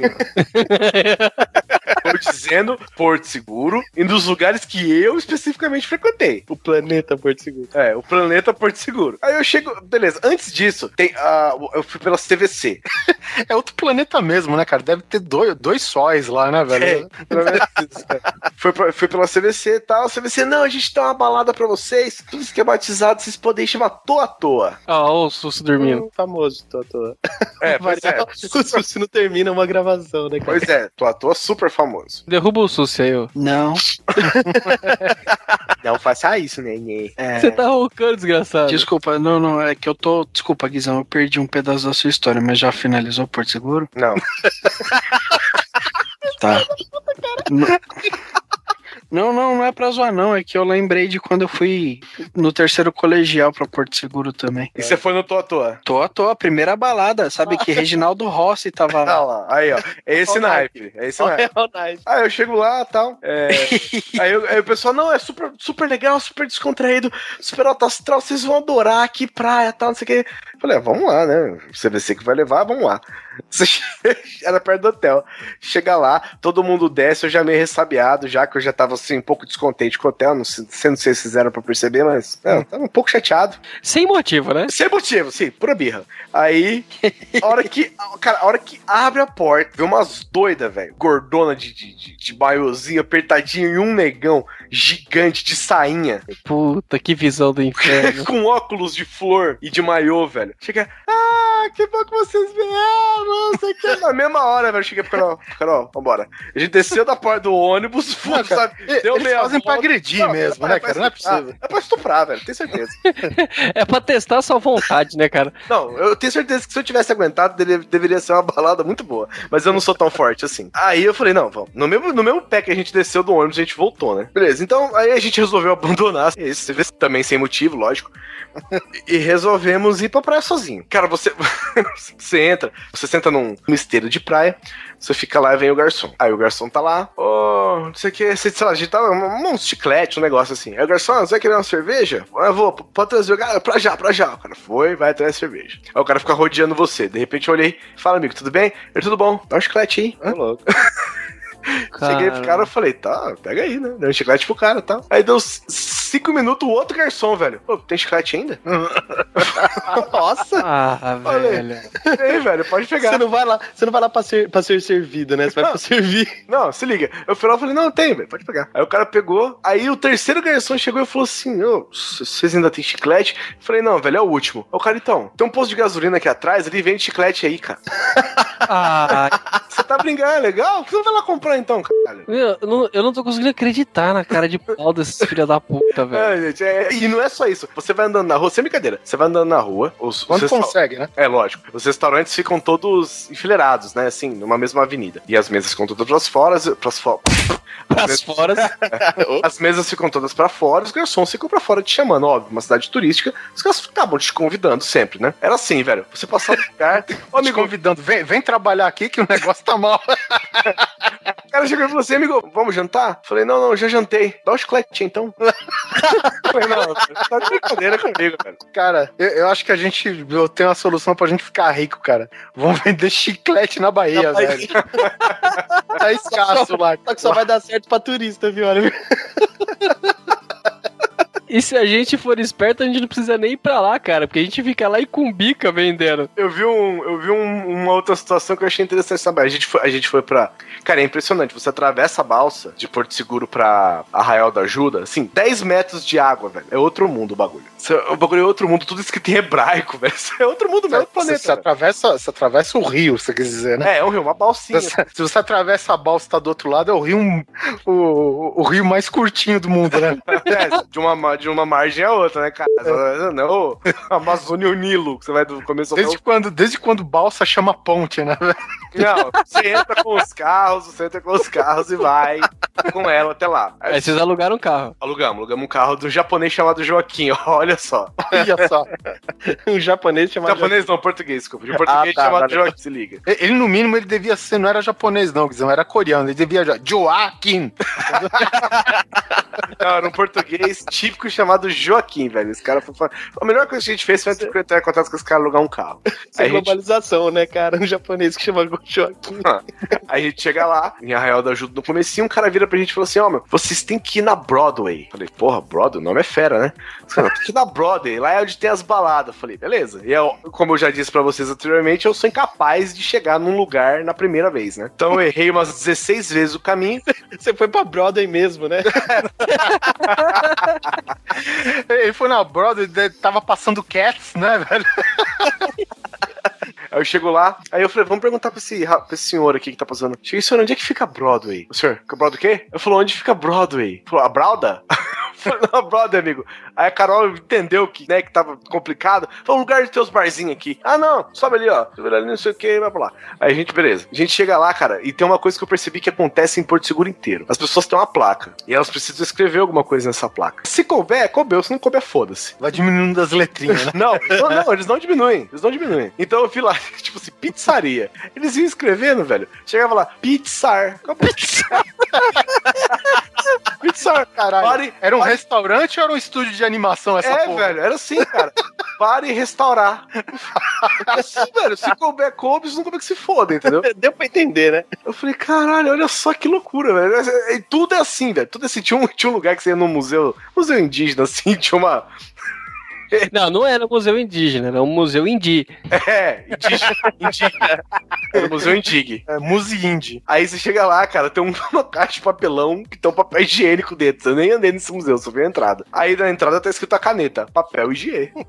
Estou dizendo Porto Seguro e dos lugares que eu especificamente frequentei. O planeta Porto Seguro. É, o planeta Porto Seguro. Aí eu chego, beleza, antes disso, tem, uh, eu fui pela C V C. É outro planeta mesmo, né, cara? Deve ter dois, dois sóis lá, né, velho? É, foi, pra, foi pela C V C e tal. A C V C, não, a gente dá uma balada pra vocês. Tudo isso que é batizado, vocês podem chamar toa à toa. Ó, oh, o Sussi dormindo. Hum, famoso, toa à toa. É, pois é. O Sussi não termina uma gravação, né, cara? Pois é, toa à toa super famoso. Derruba o Sussi aí, ó. Não. Não faça isso, neném. É... Você tá roncando, desgraçado. Desculpa, não, não, é que eu tô... Desculpa, Guizão, eu perdi um pedaço da sua história, mas já finalizou o Porto Seguro? Não. Tá. No... Não, não, não é pra zoar, não. É que eu lembrei de quando eu fui no terceiro colegial pra Porto Seguro também. E você foi no Tô à Toa? Tô à Toa, primeira balada. Sabe que Reginaldo Rossi tava lá. Ah lá, aí ó, é esse naipe, é esse naipe. Aí eu chego lá e tal, é... aí, eu, aí o pessoal, não, é super, super legal, super descontraído, super alto astral, vocês vão adorar aqui, praia e tal, não sei o que. Eu falei, ah, vamos lá, né, o C V C que vai levar, vamos lá. Era perto do hotel. Chega lá, todo mundo desce, eu já meio ressabiado, já que eu já tava assim, um pouco descontente com o hotel, não sei, não sei se fizeram pra perceber, mas é, eu tava um pouco chateado. Sem motivo, né? Sem motivo, sim, pura birra. Aí, a hora que, cara, a hora que abre a porta, vê umas doidas, velho, gordona de, de, de, de maiozinho, apertadinho, e um negão gigante de sainha. Puta, que visão do inferno. Com óculos de flor e de maiô, velho. Chega, ah, que bom que vocês vieram, não sei o que. Na mesma hora, velho, cheguei pro Carol, Carol, vambora. A gente desceu da porta do ônibus, não, cara, sabe? Deu eles fazem volta. Pra agredir não, mesmo, né, cara? Não é possível. É pra estuprar, velho, tenho certeza. É pra testar a sua vontade, né, cara? Não, eu tenho certeza que se eu tivesse aguentado, deveria, deveria ser uma balada muito boa. Mas eu não sou tão forte assim. Aí eu falei, não, vamos. No mesmo, no mesmo pé que a gente desceu do ônibus, a gente voltou, né? Beleza, então aí a gente resolveu abandonar. Isso, também sem motivo, lógico. E resolvemos ir pra praia sozinho. Cara, você você entra, você senta num esteiro de praia, você fica lá e vem o garçom. Aí o garçom tá lá, ô, oh, não sei o que, sei lá, a gente tá um, um chiclete, um negócio assim. Aí o garçom, você vai querer uma cerveja? Eu vou, pode trazer o cara, pra já, pra já. O cara foi, vai atrás da cerveja. Aí o cara fica rodeando você. De repente eu olhei, fala, amigo, tudo bem? Ele, tudo bom? Dá um chiclete aí. Tô louco. Cara. Cheguei pro cara e falei, tá, pega aí, né? Deu um chiclete pro cara e tá? Tal. Aí deu cinco minutos o outro garçom, velho. Pô, tem chiclete ainda? Nossa! Ah, falei, velho. Ei, velho, pode pegar. Você não vai lá, você não vai lá pra ser, pra ser servido, né? Você vai não, pra servir. Não, se liga. Eu fui lá e falei, não, tem, velho, pode pegar. Aí o cara pegou, aí o terceiro garçom chegou e falou assim, ô, vocês ainda tem chiclete? Eu falei, não, velho, é o último. Aí o cara, então, tem um posto de gasolina aqui atrás, ele vende chiclete aí, cara. Ah, você tá brincando, é legal? Por que você não vai lá comprar então, caralho? Eu não, eu não tô conseguindo acreditar na cara de pau desses filha da puta, velho. É, gente, é, e não é só isso. Você vai andando na rua, sem brincadeira, você vai andando na rua. Os, Quando os consegue, né? É, lógico. Os restaurantes ficam todos enfileirados, né, assim, numa mesma avenida. E as mesas ficam todas pras fora, pras fora. Pras fora. As mesas ficam todas pra fora, os garçons ficam pra fora te chamando, óbvio, uma cidade turística, os caras acabam te convidando sempre, né? Era assim, velho. Você passar no lugar, ô, amigo, te convidando, vem, vem trabalhar aqui que o negócio tá mal. O cara chegou e falou assim, amigo, vamos jantar? Falei, não, não, já jantei. Dá um chiclete, então. Falei, não, tá de brincadeira comigo, cara. Cara, eu, eu acho que a gente, eu tenho uma solução pra gente ficar rico, cara. Vamos vender chiclete na Bahia, na Bahia. velho. Tá escasso lá. Só que só vai dar certo pra turista, viu? Olha. E se a gente for esperto, a gente não precisa nem ir pra lá, cara, porque a gente fica lá e cumbica vendendo. Eu vi, um, eu vi um, uma outra situação que eu achei interessante saber. A gente foi, a gente foi pra... Cara, é impressionante. Você atravessa a balsa de Porto Seguro pra Arraial da Ajuda, assim, dez metros de água, velho. É outro mundo o bagulho. O bagulho é outro mundo, tudo escrito em hebraico, velho. É outro mundo, velho. Outro planeta. Você, você, atravessa, você atravessa o rio, você quer dizer, né? É, é um rio, uma balsinha. Se, se você atravessa a balsa e tá do outro lado, é o rio, o, o, o rio mais curtinho do mundo, né? É, de uma, de uma margem a outra, né, cara? É. Não, a Amazônia e o Nilo, que você vai do começo ao desde quando Desde quando balsa chama ponte, né? Não, você entra com os carros, você entra com os carros e vai com ela até lá. Aí, Aí vocês alugaram um carro. Alugamos, alugamos um carro do japonês chamado Joaquim, olha só. Olha só. Um japonês chamado Japonês não, português, desculpa. De um português ah, tá, chamado tá, Joaquim, se liga. Ele, no mínimo, ele devia ser, não era japonês não, Guizão, era coreano, ele devia Joaquim. Não, era um português típico chamado Joaquim, velho. Esse cara foi... A melhor coisa que a gente fez foi entrar em contato com esse cara e alugar um carro. Sem globalização, gente... né, cara? Um japonês que chama Joaquim. Aí a gente chega lá, em Arraial da Ajuda, no comecinho, um cara vira pra gente e falou assim, ó, oh, meu, vocês têm que ir na Broadway. Falei, porra, Broadway? O nome é fera, né? Tem que ir na Broadway, lá é onde tem as baladas. Falei, beleza. E eu, como eu já disse pra vocês anteriormente, eu sou incapaz de chegar num lugar na primeira vez, né? Então eu errei umas dezesseis vezes o caminho. Você foi pra Broadway mesmo, né? Ele foi na Broadway, tava passando Cats, né, velho? Aí eu chego lá, aí eu falei, vamos perguntar pra esse, pra esse senhor aqui que tá passando. Cheguei, senhor, onde é que fica Broadway? O senhor, Broadway o quê? Eu falei, onde fica Broadway? Ele falou, a Brauda? falei, não, brother, amigo. Aí a Carol entendeu que, né, que tava complicado. Falou, lugar de ter os barzinhos aqui. Ah, não, sobe ali, ó. Sobe ali, não sei o que, vai pra lá. Aí a gente, beleza. A gente chega lá, cara, e tem uma coisa que eu percebi que acontece em Porto Seguro inteiro. As pessoas têm uma placa. E elas precisam escrever alguma coisa nessa placa. Se couber, coubeu. Se não couber, foda-se. Vai diminuindo das letrinhas, né? Não, não, não, eles não diminuem. Eles não diminuem. Então eu vi lá, tipo assim, pizzaria. Eles iam escrevendo, velho. Chegava lá, pizzar. Pizzar. Pizzar, caralho. Pare, era um pare... restaurante ou era um estúdio de animação essa é, porra? É, velho, era assim, cara. Pare e restaurar. Assim, velho, se couber, coube, se não couber que se foda, entendeu? Deu pra entender, né? Eu falei, caralho, olha só que loucura, velho. E tudo é assim, velho. Tudo é assim. Tinha um, tinha um lugar que você ia no museu, museu indígena, assim, tinha uma... Não, não era um museu indígena, era um museu indi. É, indígena, indígena. Era o museu Indig. É, Muse Indie. Aí você chega lá, cara, tem uma caixa de papelão que tem um papel higiênico dentro. Eu nem andei nesse museu, só vi a entrada. Aí na entrada tá escrito a caneta, papel higiênico.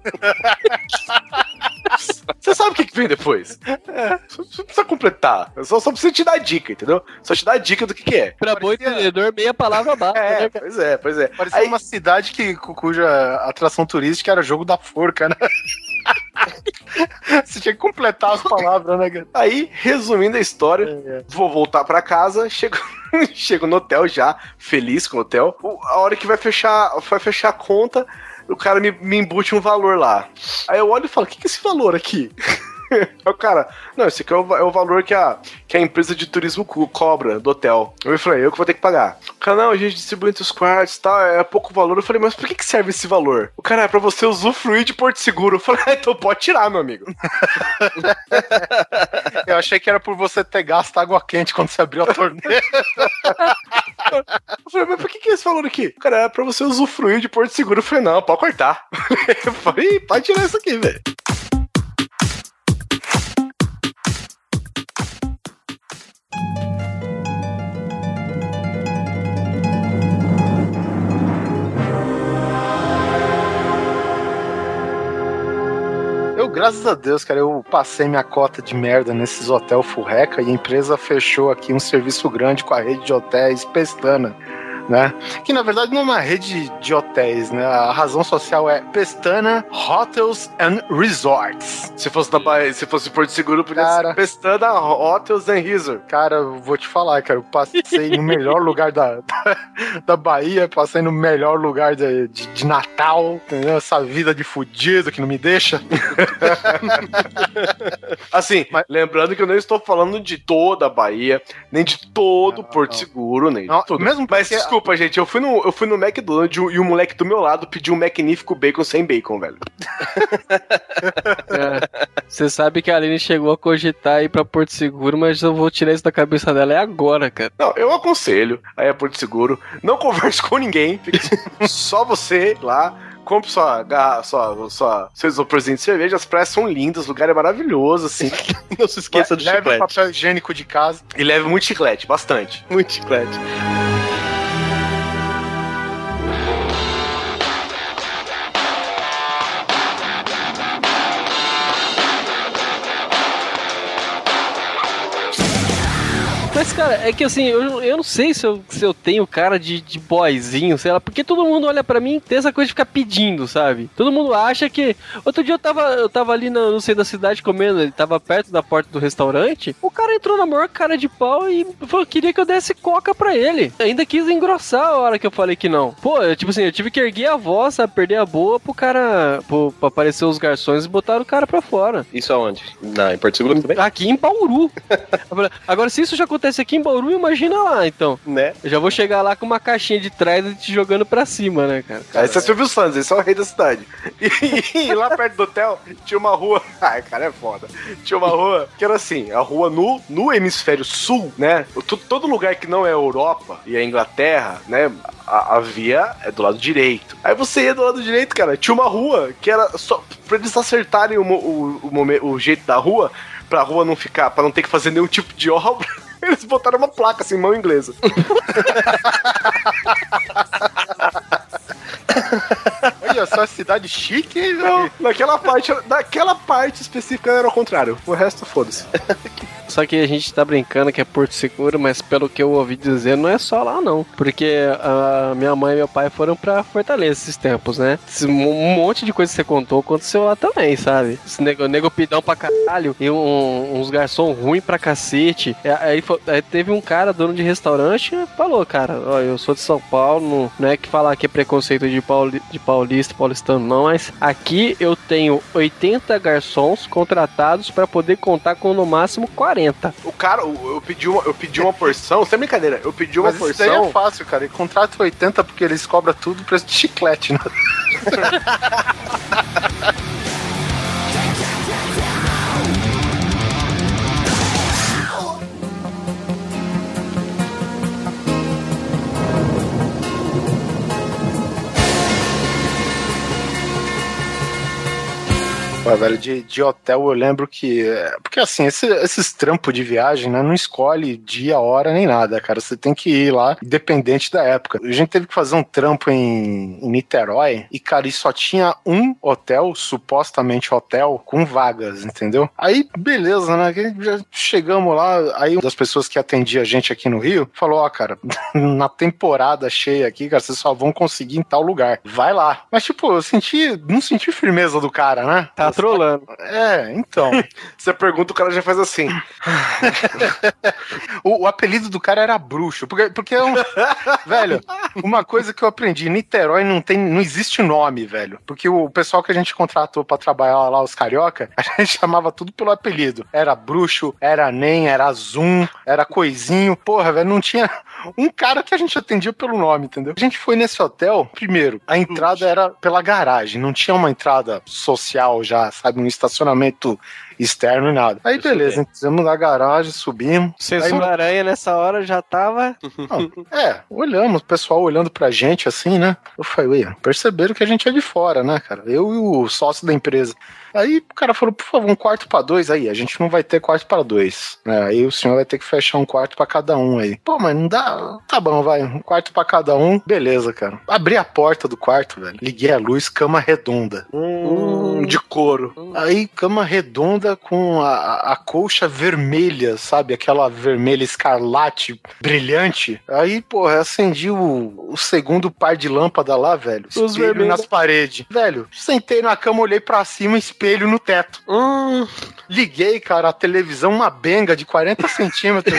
Você sabe o que, que vem depois? É, só, só precisa completar. Só, só precisa te dar dica, entendeu? Só te dar a dica do que, que é. Pra bom entendedor, meia palavra basta. É, né, pois é, pois é. Parecia Aí... uma cidade que, cuja atração turística era jogo da forca, né? Você tinha que completar as palavras, né, cara? Aí, resumindo a história, é, é. vou voltar pra casa, chego, chego no hotel já, feliz com o hotel. A hora que vai fechar, vai fechar a conta, o cara me, me embute um valor lá. Aí eu olho e falo, o que, que é esse valor aqui? Aí o cara, não, esse aqui é o, é o valor que a, que a empresa de turismo co- cobra do hotel. Eu falei, eu que vou ter que pagar. O cara, não, a gente distribui entre os quartos e tal, é pouco valor. Eu falei, mas por que, que serve esse valor? O cara, é pra você usufruir de Porto Seguro. Eu falei, ah, então pode tirar, meu amigo. Eu achei que era por você ter gasto água quente quando você abriu a torneira. Eu falei, mas por que, que é esse valor aqui? O cara, é pra você usufruir de Porto Seguro. Eu falei, não, pode cortar. Eu falei, pode tirar isso aqui, velho. Eu, graças a Deus, cara, eu passei minha cota de merda nesses hotéis furreca e a empresa fechou aqui um serviço grande com a rede de hotéis Pestana, né? Que na verdade não é uma rede de hotéis, né? A razão social é Pestana Hotels and Resorts. Se fosse, na Bahia, se fosse Porto Seguro, podia cara, ser Pestana Hotels and Resorts. Cara, eu vou te falar, cara, eu passei no melhor lugar da, da, da Bahia, passei no melhor lugar de, de, de Natal, entendeu? Essa vida de fudido que não me deixa. Assim, mas lembrando que eu não estou falando de toda a Bahia, nem de todo não, Porto não. Seguro, nem não, de tudo. Mesmo mas desculpa, gente, eu fui no, eu fui no McDonald's e o moleque do meu lado pediu um magnífico bacon sem bacon, velho. Você é, sabe que a Aline chegou a cogitar ir pra Porto Seguro, mas eu vou tirar isso da cabeça dela é agora, cara. Não, eu aconselho aí a Porto Seguro, não converse com ninguém, fique só você lá. Compre sua, sua, sua, seus isoporzinhos de cerveja, as praias são lindas, o lugar é maravilhoso, assim. Não se esqueça do leve chiclete. Leve papel higiênico de casa. E leve muito chiclete, bastante. Muito chiclete. Mas, cara, é que assim, eu, eu não sei se eu, se eu tenho cara de, de boyzinho, sei lá, porque todo mundo olha pra mim e tem essa coisa de ficar pedindo, sabe? Todo mundo acha que... Outro dia eu tava, eu tava ali no, no centro da cidade comendo, ele tava perto da porta do restaurante, o cara entrou na maior cara de pau e falou, queria que eu desse coca pra ele. Ainda quis engrossar a hora que eu falei que não. Pô, eu, tipo assim, eu tive que erguer a voz, sabe, perder a boa pro cara, pro, pra aparecer os garçons e botar o cara pra fora. Isso aonde? Na, em Porto Seguro também? Aqui em Bauru. Agora, se isso já acontece aqui em Bauru, imagina lá, então. Né? Eu já vou chegar lá com uma caixinha de trás e te jogando pra cima, né, cara? Aí você é Silvio Santos, esse é o rei da cidade. E, e lá perto do hotel tinha uma rua. Ai, cara, é foda. Tinha uma rua que era assim: a rua no, no hemisfério sul, né? Todo, todo lugar que não é Europa e a Inglaterra, né? A, a via é do lado direito. Aí você ia do lado direito, cara. Tinha uma rua que era só pra eles acertarem o, o, o, o jeito da rua, pra rua não ficar, pra não ter que fazer nenhum tipo de obra. Eles botaram uma placa assim, mão inglesa. Olha só, cidade chique, hein, não, naquela parte, naquela parte específica era ao contrário. O resto, foda-se. Só que a gente tá brincando que é Porto Seguro, mas pelo que eu ouvi dizer, não é só lá não. Porque a minha mãe e meu pai foram pra Fortaleza esses tempos, né? Um monte de coisa que você contou aconteceu lá também, sabe? Esse nego, nego pidão pra caralho e um, uns garçom ruim pra cacete. Aí, aí teve um cara, dono de restaurante, falou, cara, ó, eu sou de São Paulo, não, não é que falar que é preconceito de, pauli, de paulista, paulistano não, mas aqui eu tenho oitenta garçons contratados pra poder contar com no máximo quarenta. O cara, eu pedi uma, eu pedi uma porção, sem brincadeira, eu pedi uma mas porção. Isso daí é fácil, cara. Ele contrata oitenta porque eles cobram tudo preço de chiclete, né? Pô, velho, de, de hotel eu lembro que... Porque assim, esse, esses trampos de viagem, né, não escolhe dia, hora, nem nada, cara. Você tem que ir lá, independente da época. A gente teve que fazer um trampo em, em Niterói e, cara, e só tinha um hotel, supostamente hotel, com vagas, entendeu? Aí, beleza, né, já chegamos lá, aí uma das pessoas que atendia a gente aqui no Rio falou, ó, oh, cara, na temporada cheia aqui, cara, vocês só vão conseguir em tal lugar. Vai lá. Mas, tipo, eu senti, não senti firmeza do cara, né? Tá trolando. É, então. Você pergunta, o cara já faz assim. o, o apelido do cara era bruxo. Porque, porque é um. Velho, uma coisa que eu aprendi: Niterói não tem, não existe nome, velho. Porque o pessoal que a gente contratou pra trabalhar lá, os carioca, a gente chamava tudo pelo apelido. Era bruxo, era nem, era zoom, era coisinho. Porra, velho, não tinha um cara que a gente atendia pelo nome, entendeu? A gente foi nesse hotel, primeiro, a entrada era pela garagem, não tinha uma entrada social já, sabe, um estacionamento externo e nada. Aí beleza, entramos na garagem, subimos. Censura Aranha nessa hora já tava... Não, é, olhamos, o pessoal olhando pra gente assim, né? Eu falei, ué, perceberam que a gente é de fora, né, cara? Eu e o sócio da empresa. Aí o cara falou, por favor, um quarto pra dois aí. A gente não vai ter quarto pra dois, né? Aí o senhor vai ter que fechar um quarto pra cada um aí. Pô, mas não dá... Tá bom, vai. Um quarto pra cada um. Beleza, cara. Abri a porta do quarto, velho. Liguei a luz, cama redonda. Hum, de couro. Aí, cama redonda com a, a colcha vermelha, sabe? Aquela vermelha escarlate brilhante. Aí, porra, acendi o, o segundo par de lâmpada lá, velho. Os Espelho vermelhos nas paredes. Velho, sentei na cama, olhei pra cima, espelho no teto. Hum, liguei, cara, a televisão, uma benga de quarenta centímetros.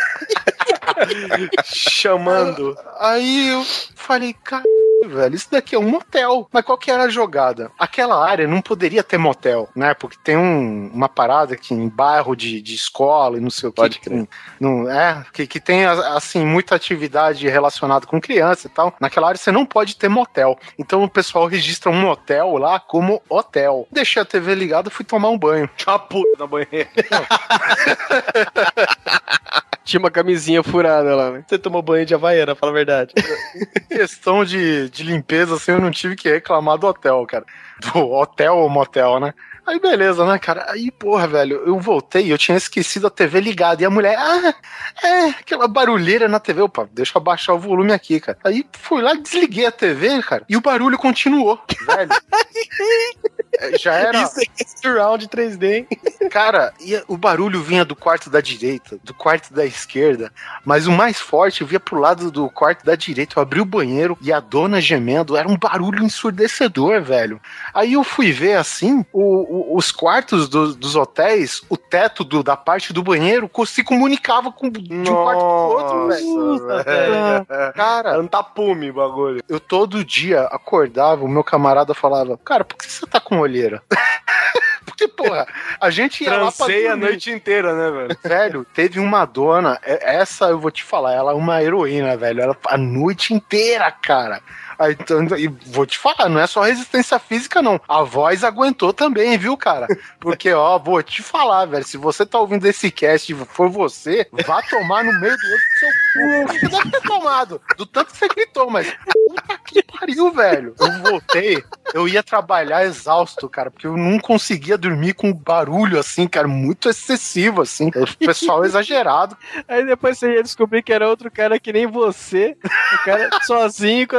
Chamando. Aí eu falei, cara, velho, isso daqui é um motel. Mas qual que era a jogada? Aquela área não poderia ter motel, né? Porque tem um, uma parada aqui em bairro de, de escola e não sei o que. Pode crer. Não, é, que, que tem, assim, muita atividade relacionada com criança e tal. Naquela área você não pode ter motel. Então o pessoal registra um motel lá como hotel. Deixei a T V ligada e fui tomar um banho. Tinha uma puta na banheira. Tinha uma camisinha furada lá, né? Você tomou banho de Havaiana, fala a verdade. Questão de, de limpeza, assim, eu não tive que reclamar do hotel, cara. Do hotel ou motel, né? Aí beleza, né, cara? Aí, porra, velho, eu voltei, eu tinha esquecido a T V ligada. E a mulher, ah, é, aquela barulheira na T V. Opa, deixa eu abaixar o volume aqui, cara. Aí fui lá, desliguei a T V, cara, e o barulho continuou, velho. Já era... Isso é surround três D, hein? Cara, e o barulho vinha do quarto da direita, do quarto da esquerda, mas o mais forte vinha pro lado do quarto da direita. Eu abri o banheiro e a dona gemendo, era um barulho ensurdecedor, velho. Aí eu fui ver, assim, o os quartos do, dos hotéis, o teto do, da parte do banheiro se comunicava com, de um Nossa, quarto pro outro, velho. velho. Cara, era um tapume o bagulho. Eu todo dia acordava, o meu camarada falava, cara, por que você tá com olheira? Porque, porra, a gente ia lá pra dormir a noite inteira, né, velho? Velho, teve uma dona, essa eu vou te falar, ela é uma heroína, velho. Ela a noite inteira, cara. Aí, então, e vou te falar, não é só resistência física, não. A voz aguentou também, viu, cara? Porque, ó, vou te falar, velho, se você tá ouvindo esse cast e for você, vá tomar no meio do outro seu cu. Você deve ter tomado, do tanto que você gritou, mas puta que pariu, velho. Eu voltei, eu ia trabalhar exausto, cara, porque eu não conseguia dormir com barulho, assim, cara, muito excessivo, assim. O pessoal exagerado. Aí depois você ia descobrir que era outro cara que nem você, o cara sozinho com a T V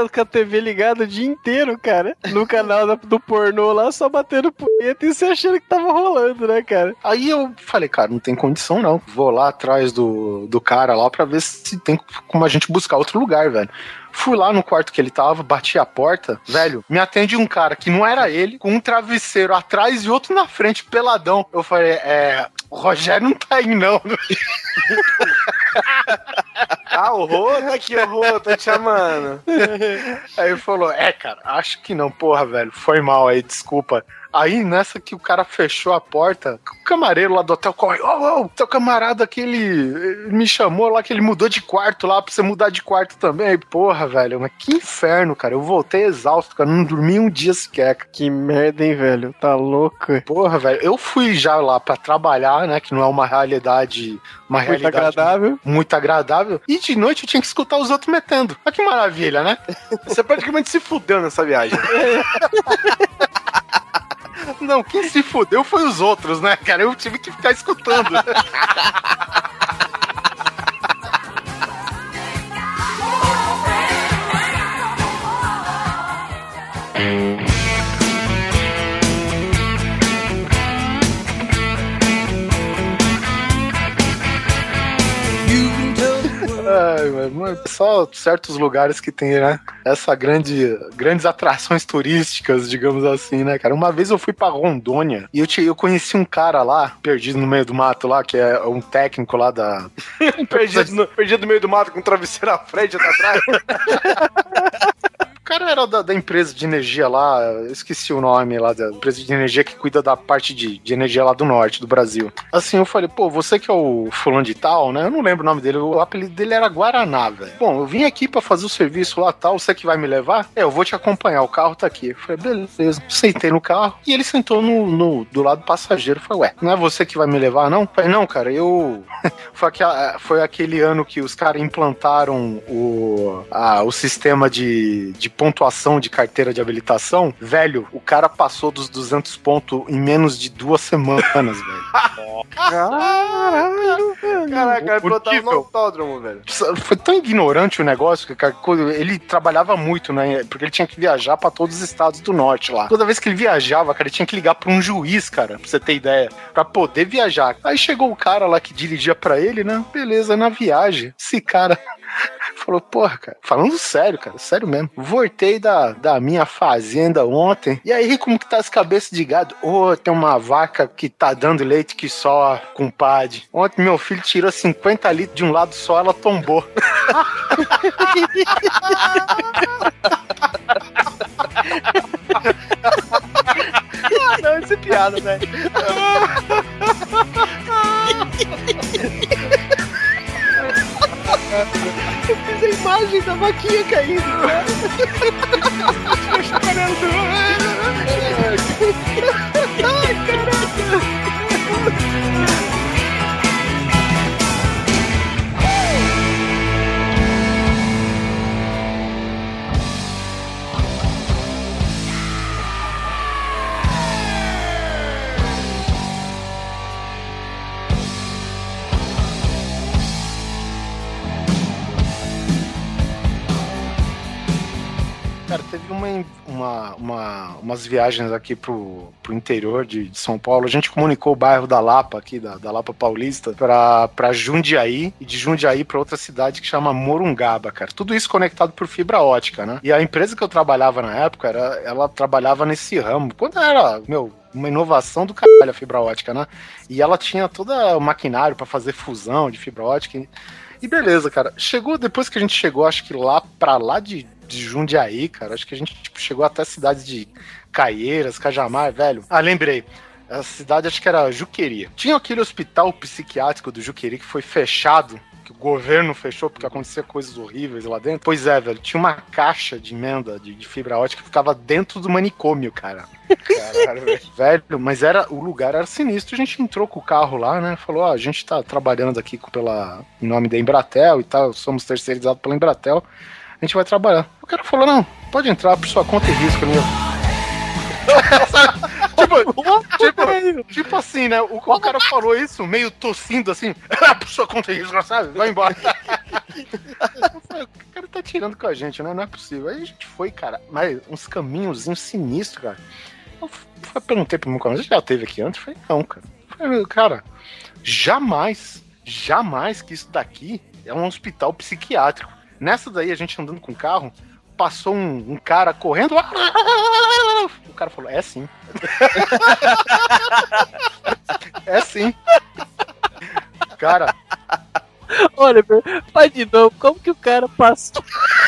V ligada o dia inteiro, cara. No canal da- do pornô lá, só batendo punheta e você achando que tava rolando, né, cara? Aí eu falei, cara, não tem condição não. Vou lá atrás do, do cara lá pra ver se tem como a gente buscar outro lugar, velho. Fui lá no quarto que ele tava, bati a porta, velho, me atende um cara que não era ele, com um travesseiro atrás e outro na frente, peladão. Eu falei, é... O Rogério não tá aí, não. Ah, o Rô tá aqui, o Rô, tá te chamando. Aí ele falou, é, cara, acho que não, porra, velho, foi mal aí, desculpa. Aí, nessa que o cara fechou a porta, o camareiro lá do hotel corre, ô, ô, ô, teu camarada aqui, ele, ele me chamou lá, que ele mudou de quarto lá, pra você mudar de quarto também. Aí, porra, velho, mas que inferno, cara. Eu voltei exausto, cara, não dormi um dia sequer. Cara. Que merda, hein, velho? Tá louco? Porra, velho, eu fui já lá pra trabalhar, né, que não é uma realidade... Uma Muito realidade agradável. Muito agradável. E de noite eu tinha que escutar os outros metendo. Olha que maravilha, né? Você praticamente se fudeu nessa viagem. Não, quem se fudeu foi os outros, né, cara? Eu tive que ficar escutando. Ai, mas só certos lugares que tem, né? Essa grande, grandes atrações turísticas, digamos assim, né, cara? Uma vez eu fui pra Rondônia e eu, te, eu conheci um cara lá, perdido no meio do mato lá, que é um técnico lá da... perdido, no, perdido no meio do mato com um travesseiro à frente e atrás. O cara era da, da empresa de energia lá, eu esqueci o nome lá, da empresa de energia que cuida da parte de, de energia lá do norte do Brasil. Assim, eu falei, pô, você que é o fulano de tal, né? Eu não lembro o nome dele, o apelido dele era Guaraná, velho. Bom, eu vim aqui pra fazer o serviço lá tal, você que vai me levar? É, eu vou te acompanhar, o carro tá aqui. Eu falei, beleza. Sentei no carro e ele sentou no, no, do lado do passageiro. Eu falei, ué, não é você que vai me levar, não? Eu falei, não, cara, eu... foi, aqua... foi aquele ano que os caras implantaram o, a, o sistema de, de pontuação de carteira de habilitação, velho, o cara passou dos duzentos pontos em menos de duas semanas, velho. Caralho, velho. Caraca, ele botava no autódromo, velho. Foi tão ignorante o negócio que, cara, ele trabalhava muito, né? Porque ele tinha que viajar pra todos os estados do norte lá. Toda vez que ele viajava, cara, ele tinha que ligar pra um juiz, cara, pra você ter ideia, pra poder viajar. Aí chegou o cara lá que dirigia pra ele, né? Beleza, na viagem. Esse cara... falou, porra, cara, falando sério, cara, sério mesmo. Voltei da, da minha fazenda ontem. E aí, como que tá as cabeças de gado? Ô, oh, tem uma vaca que tá dando leite que só, compadre. Ontem meu filho tirou cinquenta litros de um lado só, ela tombou. Ah, não, isso é piada, velho. Eu fiz a imagem da vaquinha caindo, cara. Eu chorando. Ai, caraca. Cara, teve uma, uma, uma, umas viagens aqui pro, pro interior de, de São Paulo. A gente comunicou o bairro da Lapa, aqui, da, da Lapa Paulista, pra, pra Jundiaí, e de Jundiaí pra outra cidade que chama Morungaba, cara. Tudo isso conectado por fibra ótica, né? E a empresa que eu trabalhava na época, era, ela trabalhava nesse ramo. Quando era, meu... uma inovação do caralho a fibra ótica, né? E ela tinha todo o maquinário pra fazer fusão de fibra ótica. E, e beleza, cara. Chegou, depois que a gente chegou, acho que lá pra lá de, de Jundiaí, cara, acho que a gente tipo, chegou até a cidade de Caieiras, Cajamar, velho. Ah, lembrei. A cidade acho que era Juqueri. Tinha aquele hospital psiquiátrico do Juqueri que foi fechado, que o governo fechou porque acontecia coisas horríveis lá dentro. Pois é, velho, tinha uma caixa de emenda de, de fibra ótica que ficava dentro do manicômio, cara. Caralho, velho. Velho, mas era, o lugar era sinistro. A gente entrou com o carro lá, né? Falou, ó, a gente tá trabalhando aqui pela, em nome da Embratel e tal, somos terceirizados pela Embratel, a gente vai trabalhar. O cara falou, não, pode entrar por sua conta e risco, meu. tipo, tipo, tipo assim, né? O, o cara falou isso meio tossindo assim, por sua conta e risco, sabe? Vai embora. Eu falei, o cara tá tirando com a gente, né? Não é possível. Aí a gente foi, cara, mas uns caminhozinhos sinistros, cara. Eu, eu perguntei pro meu colega, você já teve aqui antes? Eu falei, não, cara. Eu falei, cara, jamais, jamais que isso daqui é um hospital psiquiátrico. Nessa daí, a gente andando com o carro, passou um, um cara correndo. O cara falou, é sim. É sim. Cara. Olha, faz de novo, como que o cara passou?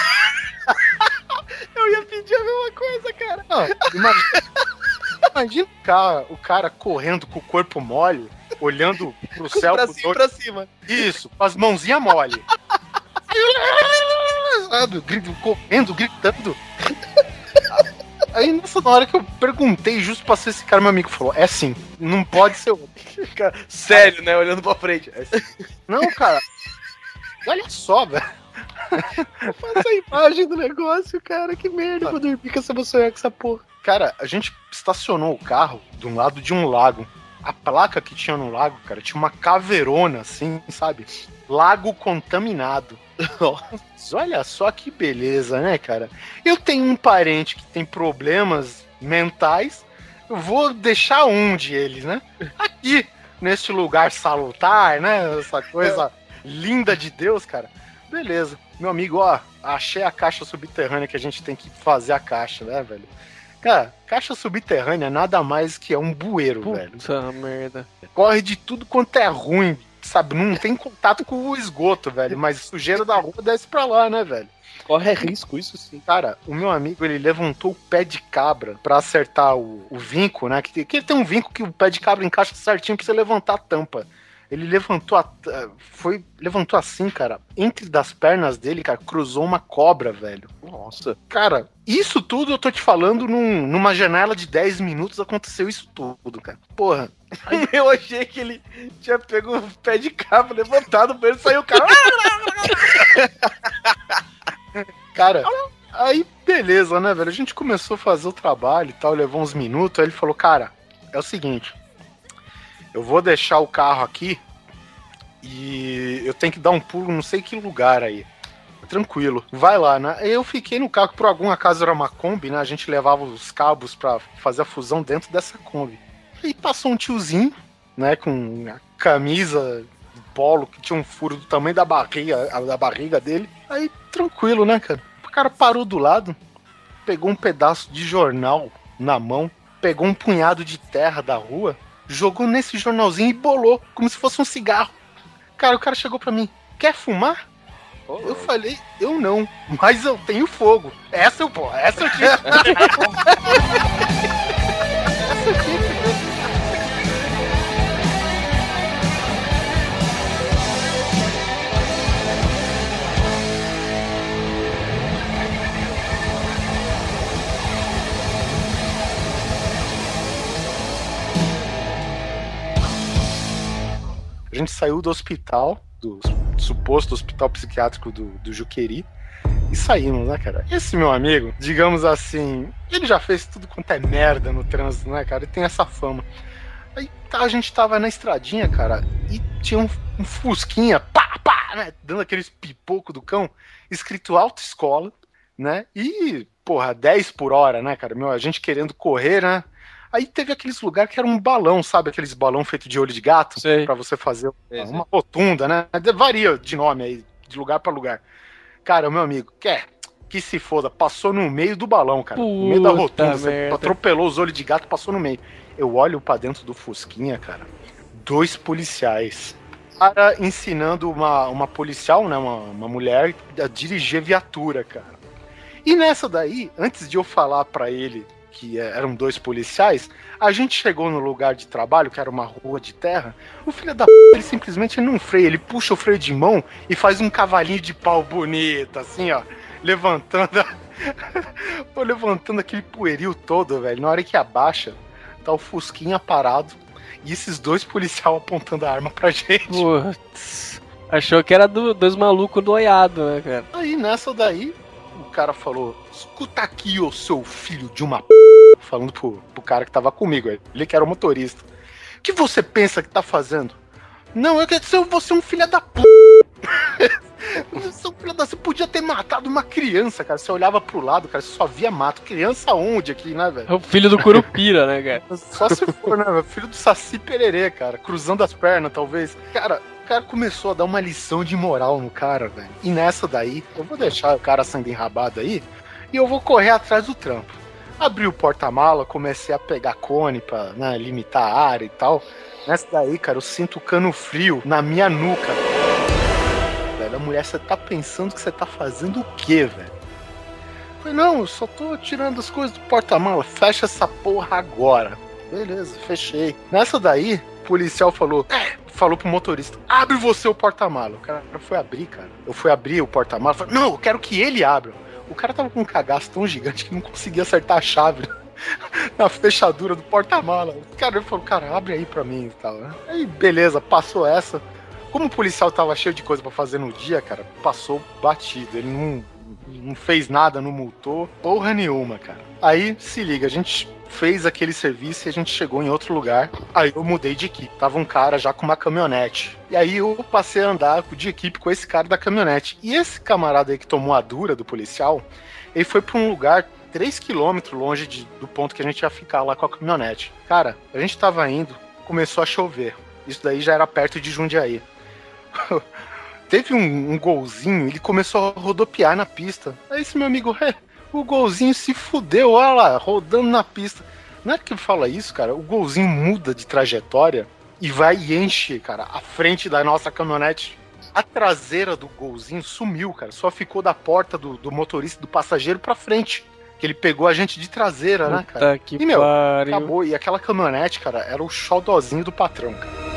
Eu ia pedir a mesma coisa, cara. Não, imagina, imagina o, cara, o cara correndo com o corpo mole, olhando pro céu. Pra pro cima, pra cima. Isso, com as mãozinhas mole. Sabe, correndo, gritando. Aí nessa hora que eu perguntei, justo pra ser esse cara, meu amigo falou, é sim, não pode ser outro. Sério, né? Olhando pra frente. É sim. Não, cara. Olha só, velho. Faça a imagem do negócio, cara. Que merda, eu vou dormir com essa emoção com essa porra. Cara, a gente estacionou o carro do lado de um lago. A placa que tinha no lago, cara, tinha uma caveirona, assim, sabe? Lago contaminado. Olha só que beleza, né, cara? Eu tenho um parente que tem problemas mentais, eu vou deixar um de eles, né? Aqui, neste lugar salutar, né? Essa coisa linda de Deus, cara. Beleza. Meu amigo, ó, achei a caixa subterrânea que a gente tem que fazer a caixa, né, velho? Cara, caixa subterrânea nada mais que é um bueiro, Puta velho. Puta merda. Corre de tudo quanto é ruim, sabe? Não tem contato com o esgoto, velho. Mas sujeira da rua desce pra lá, né, velho? Corre risco, isso sim. Cara, o meu amigo, ele levantou o pé de cabra pra acertar o, o vinco, né? Que, que tem um vinco que o pé de cabra encaixa certinho pra você levantar a tampa. Ele levantou a, foi levantou assim, cara, entre das pernas dele, cara, cruzou uma cobra, velho. Nossa. Cara, isso tudo eu tô te falando num, numa janela de dez minutos aconteceu isso tudo, cara. Porra. Aí eu achei que ele tinha pego o pé de cabra, levantado pra ele, saiu o cara. Cara, aí beleza, né, velho? A gente começou a fazer o trabalho e tal, levou uns minutos, aí ele falou, cara, é o seguinte, eu vou deixar o carro aqui e eu tenho que dar um pulo não sei que lugar aí. Tranquilo, vai lá, né? Eu fiquei no carro, por algum acaso era uma Kombi, né? A gente levava os cabos pra fazer a fusão dentro dessa Kombi. Aí passou um tiozinho, né, com a camisa de polo que tinha um furo do tamanho da barriga, da barriga dele. Aí, tranquilo, né, cara? O cara parou do lado, pegou um pedaço de jornal na mão, pegou um punhado de terra da rua, jogou nesse jornalzinho e bolou, como se fosse um cigarro. Cara, o cara chegou pra mim, quer fumar? Oh, eu falei, eu não, mas eu tenho fogo. Essa eu, pô, essa eu tinha. Essa eu tinha. A gente saiu do hospital, do suposto hospital psiquiátrico do, do Juqueri, e saímos, né, cara? Esse meu amigo, digamos assim, ele já fez tudo quanto é merda no trânsito, né, cara? Ele tem essa fama. Aí tá, a gente tava na estradinha, cara, e tinha um, um fusquinha, pá, pá, né, dando aqueles pipoco do cão, escrito autoescola, né? E, porra, dez por hora, né, cara? Meu, a gente querendo correr, né? Aí teve aqueles lugares que era um balão, sabe? Aqueles balão feito de olho de gato. Sei. Pra você fazer Sei, uma sei. rotunda, né? Varia de nome aí, de lugar pra lugar. Cara, o meu amigo, quer que se foda, passou no meio do balão, cara. Puta no meio da rotunda, você merda. atropelou os olhos de gato, passou no meio. Eu olho pra dentro do Fusquinha, cara, dois policiais. Cara ensinando uma, uma policial, né, uma, uma mulher, a dirigir viatura, cara. E nessa daí, antes de eu falar pra ele que eram dois policiais, a gente chegou no lugar de trabalho, que era uma rua de terra, o filho da p, ele simplesmente não freia, ele puxa o freio de mão e faz um cavalinho de pau bonito, assim, ó, levantando, pô, levantando aquele poerio todo, velho, na hora que abaixa, tá o Fusquinha parado e esses dois policiais apontando a arma pra gente. Putz. Achou que era do, dos malucos do oiado, né, cara? Aí nessa daí, o cara falou, escuta aqui, ô seu filho de uma p... Falando pro, pro cara que tava comigo, ele que era o motorista. O que você pensa que tá fazendo? Não, eu quero ser você um filho da p... Eu sou filha da... Você podia ter matado uma criança, cara. Você olhava pro lado, cara, você só via mato. Criança onde aqui, né, velho? É o filho do Curupira, né, cara? Só se for, né, velho? Filho do Saci Pererê, cara. Cruzando as pernas, talvez. Cara... O cara começou a dar uma lição de moral no cara, velho. E nessa daí, eu vou deixar o cara sendo enrabado aí e eu vou correr atrás do trampo. Abri o porta-mala, comecei a pegar cone pra, né, limitar a área e tal. Nessa daí, cara, eu sinto o cano frio na minha nuca. Velho, a mulher, você tá pensando que você tá fazendo o quê, velho? Eu falei, não, eu só tô tirando as coisas do porta-mala. Fecha essa porra agora. Beleza, fechei. Nessa daí, o policial falou... É, falou pro motorista, abre você o porta-mala. O cara foi abrir, cara. Eu fui abrir o porta-mala, falei, não, eu quero que ele abra. O cara tava com um cagaço tão gigante que não conseguia acertar a chave na fechadura do porta-mala. O cara falou, cara, abre aí pra mim e tal, né? Aí, beleza, passou essa. Como o policial tava cheio de coisa pra fazer no dia, cara, passou batido. Ele não, não fez nada, não multou, porra nenhuma, cara. Aí, se liga, a gente... fez aquele serviço e a gente chegou em outro lugar. Aí eu mudei de equipe. Tava um cara já com uma caminhonete. E aí eu passei a andar de equipe com esse cara da caminhonete. E esse camarada aí que tomou a dura do policial, ele foi pra um lugar três quilômetros longe de, do ponto que a gente ia ficar lá com a caminhonete. Cara, a gente tava indo, começou a chover. Isso daí já era perto de Jundiaí. Teve um, um golzinho, ele começou a rodopiar na pista. Aí esse meu amigo... É, o golzinho se fudeu, olha lá, rodando na pista. Não é que ele fala isso, cara? O golzinho muda de trajetória e vai e enche, cara, a frente da nossa caminhonete. A traseira do golzinho sumiu, cara. Só ficou da porta do, do motorista, do passageiro pra frente. Que ele pegou a gente de traseira, Puta, né, cara? Que e, meu, pariu. acabou. E aquela caminhonete, cara, era o xodózinho do patrão, cara.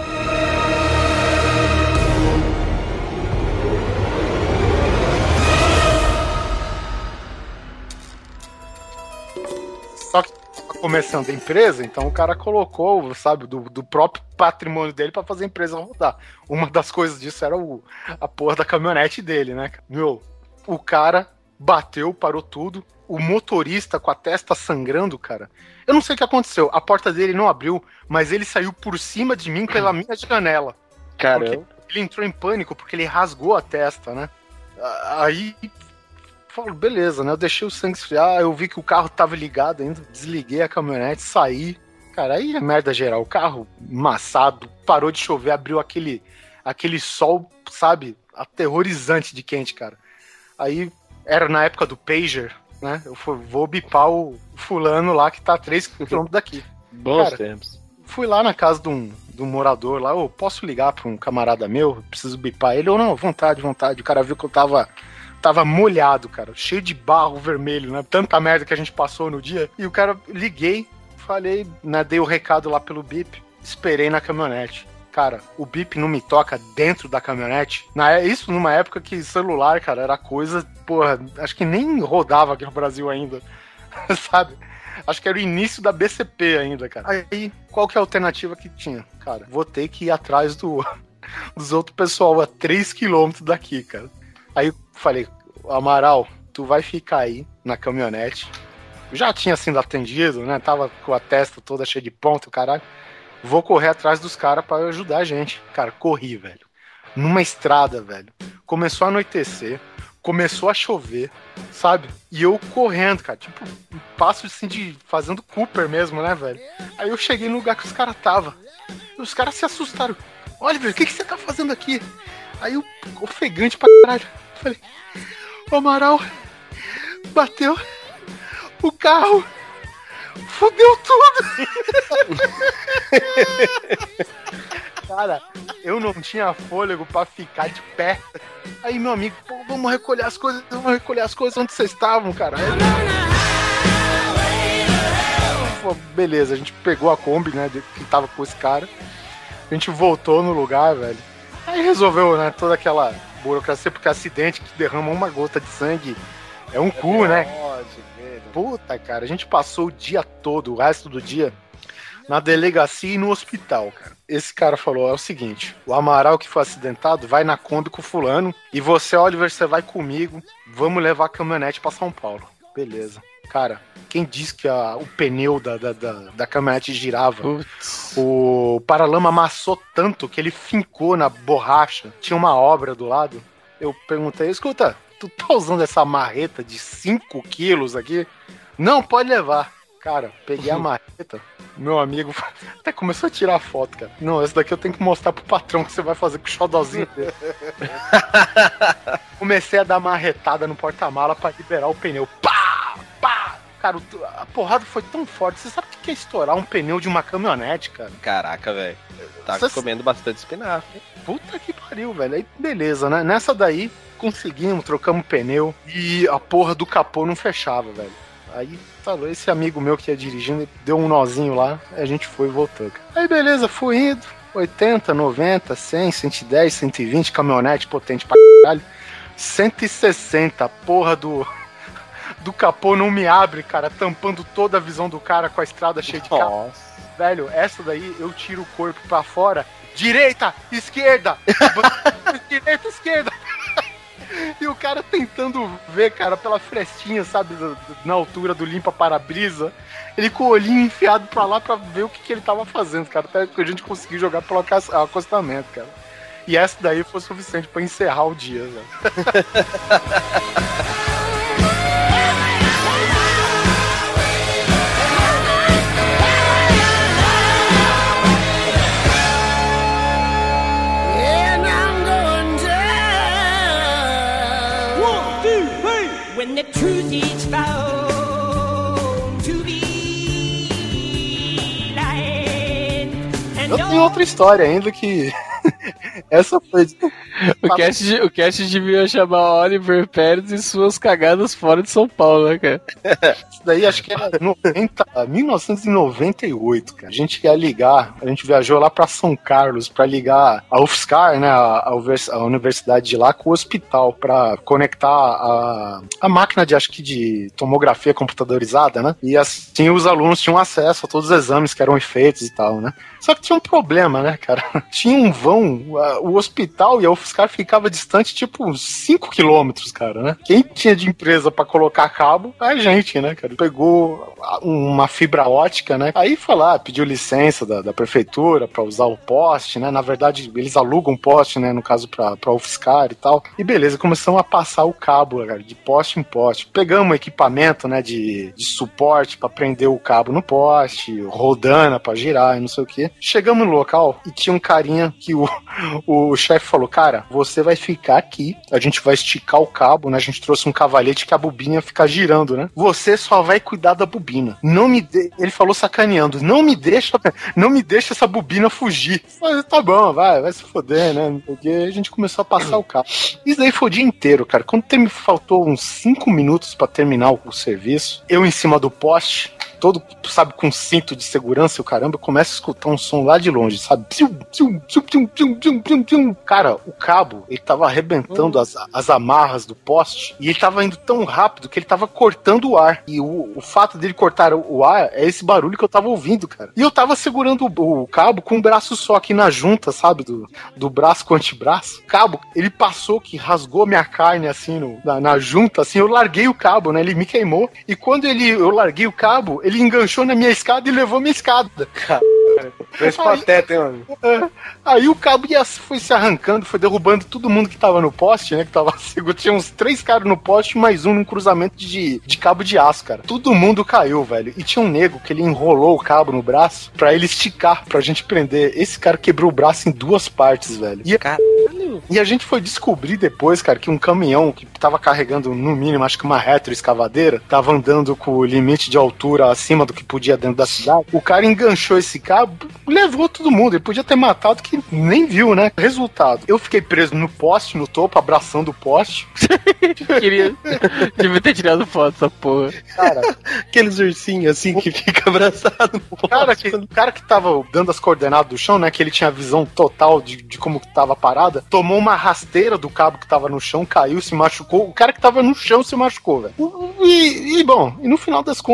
Só que tava começando a empresa, então o cara colocou, sabe, do, do próprio patrimônio dele pra fazer a empresa rodar. Uma das coisas disso era o, a porra da caminhonete dele, né? Meu, o cara bateu, parou tudo, o motorista com a testa sangrando, cara. Eu não sei o que aconteceu, a porta dele não abriu, mas ele saiu por cima de mim pela minha janela. Caramba. Ele entrou em pânico porque ele rasgou a testa, né? Aí... Falo, beleza, né? Eu deixei o sangue esfriar, eu vi que o carro tava ligado ainda, desliguei a caminhonete, saí. Cara, aí é merda geral. O carro amassado, parou de chover, abriu aquele, aquele sol, sabe? Aterrorizante de quente, cara. Aí era na época do pager, né? Eu fui, vou bipar o fulano lá que tá a três quilômetros daqui. Bons cara, tempos. Fui lá na casa de um, de um morador lá, eu posso ligar pra um camarada meu, preciso bipar ele, ou não, vontade, vontade. O cara viu que eu tava... Tava molhado, cara, cheio de barro vermelho, né? Tanta merda que a gente passou no dia. E o cara, liguei, falei, né? Dei o recado lá pelo bip, esperei na caminhonete. Cara, o bip não me toca dentro da caminhonete. Na, isso numa época que celular, cara, era coisa, porra, acho que nem rodava aqui no Brasil ainda, sabe? Acho que era o início da B C P ainda, cara. Aí, qual que é a alternativa que tinha? Cara, vou ter que ir atrás do, dos outros pessoal a três quilômetros daqui, cara. Aí eu falei, Amaral, tu vai ficar aí na caminhonete. Já tinha sido atendido, né? Tava com a testa toda cheia de ponto, caralho. Vou correr atrás dos caras pra ajudar a gente. Cara, corri, velho. Numa estrada, velho. Começou a anoitecer, começou a chover, sabe? E eu correndo, cara. Tipo, um passo assim de... fazendo Cooper mesmo, né, velho? Aí eu cheguei no lugar que os caras tava. E os caras se assustaram. Olha, velho, o que, que você tá fazendo aqui? Aí eu, ofegante pra caralho. Falei, o Amaral bateu o carro, fudeu tudo. Cara, eu não tinha fôlego pra ficar de pé. Aí meu amigo, pô, vamos recolher as coisas, vamos recolher as coisas onde vocês estavam, cara. Aí, pô, beleza, a gente pegou a Kombi, né, que tava com esse cara. A gente voltou no lugar, velho. Aí resolveu, né, toda aquela burocracia, porque acidente que derrama uma gota de sangue é um cu, né? Puta, cara, a gente passou o dia todo, o resto do dia, na delegacia e no hospital, cara. Esse cara falou, é o seguinte, o Amaral que foi acidentado vai na Kombi com o fulano e você, Oliver, você vai comigo, vamos levar a caminhonete pra São Paulo. Beleza. Cara, quem disse que a, o pneu da, da, da, da caminhonete girava? Putz. O paralama amassou tanto que ele fincou na borracha. Tinha uma obra do lado. Eu perguntei, escuta, tu tá usando essa marreta de cinco quilos aqui? Não, pode levar. Cara, peguei a marreta, meu amigo até começou a tirar a foto, cara. Não, essa daqui eu tenho que mostrar pro patrão que você vai fazer com o xodózinho dele. Comecei a dar marretada no porta-mala pra liberar o pneu. Pá! Pá! Cara, a porrada foi tão forte. Você sabe o que é estourar um pneu de uma caminhonete, cara? Caraca, velho. Tá Você... comendo bastante espinafre. Puta que pariu, velho. Aí, beleza, né? Nessa daí, conseguimos, trocamos pneu e a porra do capô não fechava, velho. Aí, falou, esse amigo meu que ia dirigindo, deu um nozinho lá, a gente foi e voltou, cara. Aí, beleza, fui indo. oitenta, noventa, cem, cento e dez, cento e vinte, caminhonete potente pra caralho. cento e sessenta, porra do... do capô não me abre, cara, tampando toda a visão do cara com a estrada cheia de carro. Velho, essa daí eu tiro o corpo pra fora. Direita, esquerda! Direita, esquerda! E o cara tentando ver, cara, pela frestinha, sabe, na altura do limpa-para-brisa. Ele com o olhinho enfiado pra lá pra ver o que, que ele tava fazendo, cara. Até que a gente conseguiu jogar pelo acostamento, cara. E essa daí foi suficiente pra encerrar o dia, velho. When the truth is found to be lying. Eu tenho outra história ainda que... Essa foi... O cast, de, o cast devia chamar Oliver Pérez e suas cagadas fora de São Paulo, né, cara? Isso daí acho que era noventa, mil novecentos e noventa e oito, cara. A gente ia ligar, a gente viajou lá pra São Carlos pra ligar a U F S C A R, né, a, a universidade de lá, com o hospital, pra conectar a, a máquina de, acho que de tomografia computadorizada, né? E assim os alunos tinham acesso a todos os exames que eram feitos e tal, né? Só que tinha um problema, né, cara? Tinha um vão, o hospital e a U F S C A R ficava distante, tipo, uns cinco quilômetros, cara, né? Quem tinha de empresa pra colocar cabo? A gente, né, cara? Pegou uma fibra ótica, né? Aí foi lá, pediu licença da, da prefeitura pra usar o poste, né? Na verdade, eles alugam poste, né? No caso, pra, pra U F S C A R e tal. E beleza, começamos a passar o cabo, cara, de poste em poste. Pegamos equipamento, né, de, de suporte pra prender o cabo no poste, rodana pra girar e não sei o quê. Chegamos no local e tinha um carinha que o, o chefe falou, cara, você vai ficar aqui, a gente vai esticar o cabo, né? A gente trouxe um cavalete que a bobina ia ficar girando, né? Você só vai cuidar da bobina. Não me de... Ele falou sacaneando, não me deixa, não me deixa essa bobina fugir. Mas tá bom, vai, vai se foder, né? Porque a gente começou a passar o cabo. Isso daí foi o dia inteiro, cara. Quando me faltou uns cinco minutos pra terminar o, o serviço, eu em cima do poste, todo, sabe, com cinto de segurança e o caramba, começa a escutar um som lá de longe, sabe? Cara, o cabo, ele tava arrebentando as, as amarras do poste e ele tava indo tão rápido que ele tava cortando o ar. E o, o fato dele cortar o ar é esse barulho que eu tava ouvindo, cara. E eu tava segurando o, o cabo com um braço só aqui na junta, sabe? Do, do braço com o antebraço. O cabo, ele passou que rasgou minha carne assim no, na, na junta, assim, eu larguei o cabo, né? Ele me queimou. E quando ele, eu larguei o cabo, ele enganchou na minha escada e levou minha escada. Cara, fez pateta, hein, mano? É, aí o cabo ia, foi se arrancando, foi derrubando todo mundo que tava no poste, né? Que tava seguro. Tinha uns três caras no poste e mais um num cruzamento de, de cabo de aço, cara. Todo mundo caiu, velho. E tinha um nego que ele enrolou o cabo no braço pra ele esticar, pra gente prender. Esse cara quebrou o braço em duas partes, velho. E, Caralho. E a gente foi descobrir depois, cara, que um caminhão que tava carregando, no mínimo, acho que uma retroescavadeira, tava andando com o limite de altura acima do que podia dentro da cidade. O cara enganchou esse cabo, levou todo mundo. Ele podia ter matado que nem viu, né? Resultado, eu fiquei preso no poste, no topo, abraçando o poste. Queria... Devia ter tirado foto dessa porra. Cara, aqueles ursinhos assim que fica abraçado no poste. Cara, que, o cara que tava dando as coordenadas do chão, né? Que ele tinha a visão total de, de como que tava a parada, tomou uma rasteira do cabo que tava no chão, caiu, se machucou. O cara que tava no chão se machucou, velho. E, e bom, e no final das contas,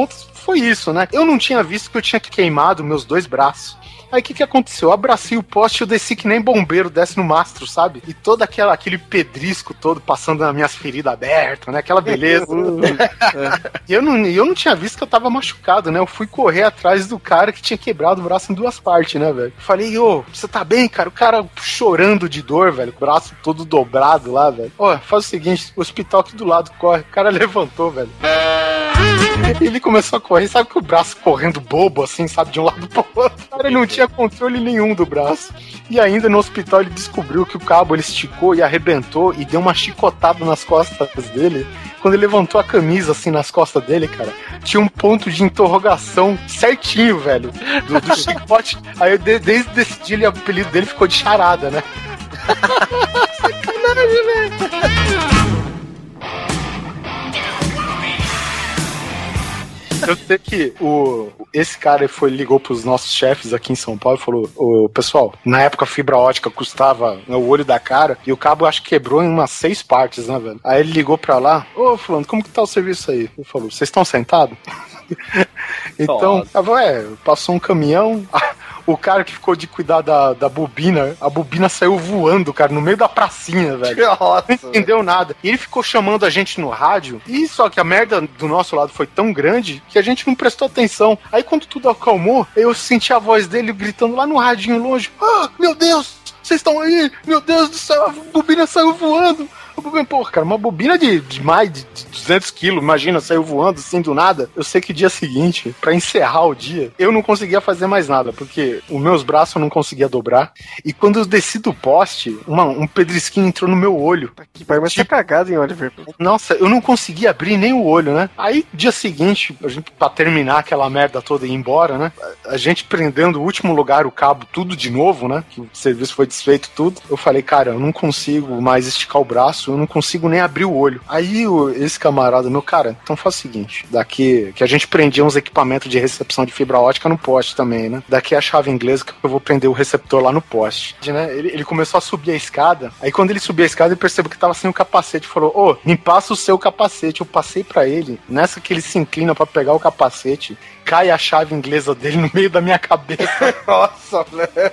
foi isso, né? Eu não tinha visto que eu tinha queimado meus dois braços. Aí o que que aconteceu? Eu abracei o poste e eu desci que nem bombeiro desce no mastro, sabe? E todo aquela, aquele pedrisco todo passando nas minhas feridas abertas, né? Aquela beleza. E eu não, eu não tinha visto que eu tava machucado, né? Eu fui correr atrás do cara que tinha quebrado o braço em duas partes, né, velho? Falei, ô, você tá bem, cara? O cara chorando de dor, velho. O braço todo dobrado lá, velho. Ó, faz o seguinte, o hospital aqui do lado corre. O cara levantou, velho. Ele começou a correr, sabe que o braço correndo bobo, assim, sabe, de um lado pro outro. O cara não tinha controle nenhum do braço. E ainda no hospital ele descobriu que o cabo ele esticou e arrebentou e deu uma chicotada nas costas dele. Quando ele levantou a camisa, assim, nas costas dele, cara, tinha um ponto de interrogação certinho, velho, do, do chicote. Aí de, desde esse dia ele, o apelido dele ficou de charada, né? Sacanagem, velho. Eu sei que o, esse cara foi, ligou pros nossos chefes aqui em São Paulo e falou, ô, pessoal, na época a fibra ótica custava, né, o olho da cara, e o cabo acho que quebrou em umas seis partes, né, velho? Aí ele ligou pra lá, ô, fulano, como que tá o serviço aí? Ele falou, vocês estão sentados? Então, tava, é, passou um caminhão... O cara que ficou de cuidar da, da bobina, a bobina saiu voando, cara, no meio da pracinha, velho. Nossa, não entendeu nada. E ele ficou chamando a gente no rádio, e só que a merda do nosso lado foi tão grande que a gente não prestou atenção. Aí quando tudo acalmou, eu senti a voz dele gritando lá no radinho longe, ah, meu Deus, vocês estão aí? Meu Deus do céu, a bobina saiu voando. Pô, cara, uma bobina de, de mais de duzentos quilos, imagina, saiu voando assim do nada. Eu sei que dia seguinte, pra encerrar o dia, eu não conseguia fazer mais nada, porque os meus braços eu não conseguia dobrar. E quando eu desci do poste, uma, um pedrisquinho entrou no meu olho. Que pai, mas tá cagado, hein, Oliver? Nossa, eu não conseguia abrir nem o olho, né? Aí, dia seguinte, a gente, pra terminar aquela merda toda e ir embora, né? A gente prendendo o último lugar, o cabo, tudo de novo, né? Que o serviço foi desfeito, tudo. Eu falei, cara, eu não consigo mais esticar o braço, eu não consigo nem abrir o olho. Aí o, esse camarada, meu cara, então faz o seguinte, daqui, que a gente prendia uns equipamentos de recepção de fibra ótica no poste também, né? Daqui a chave inglesa que eu vou prender o receptor lá no poste. Né? Ele, ele começou a subir a escada, aí quando ele subiu a escada ele percebeu que tava sem o capacete, falou, ô, me passa o seu capacete. Eu passei pra ele, nessa que ele se inclina pra pegar o capacete, cai a chave inglesa dele no meio da minha cabeça. Nossa, velho.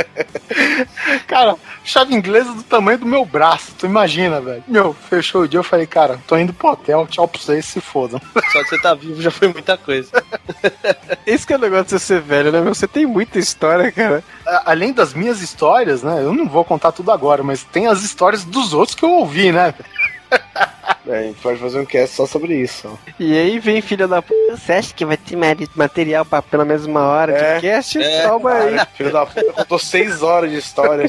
Cara, chave inglesa do tamanho do meu braço, tu imagina, velho. Meu, fechou o dia, eu falei, cara, tô indo pro hotel, tchau pra vocês, se fodam. Só de você tá vivo já foi muita coisa. Esse que é o negócio de você ser velho, né, meu? Você tem muita história, cara. A, além das minhas histórias, né, eu não vou contar tudo agora, mas tem as histórias dos outros que eu ouvi, né? É, a gente pode fazer um cast só sobre isso. Ó. E aí vem filha da p... Você acha que vai ter material pra pela mesma hora é, de cast? É, Calma aí. Filha da p... contou seis horas de história.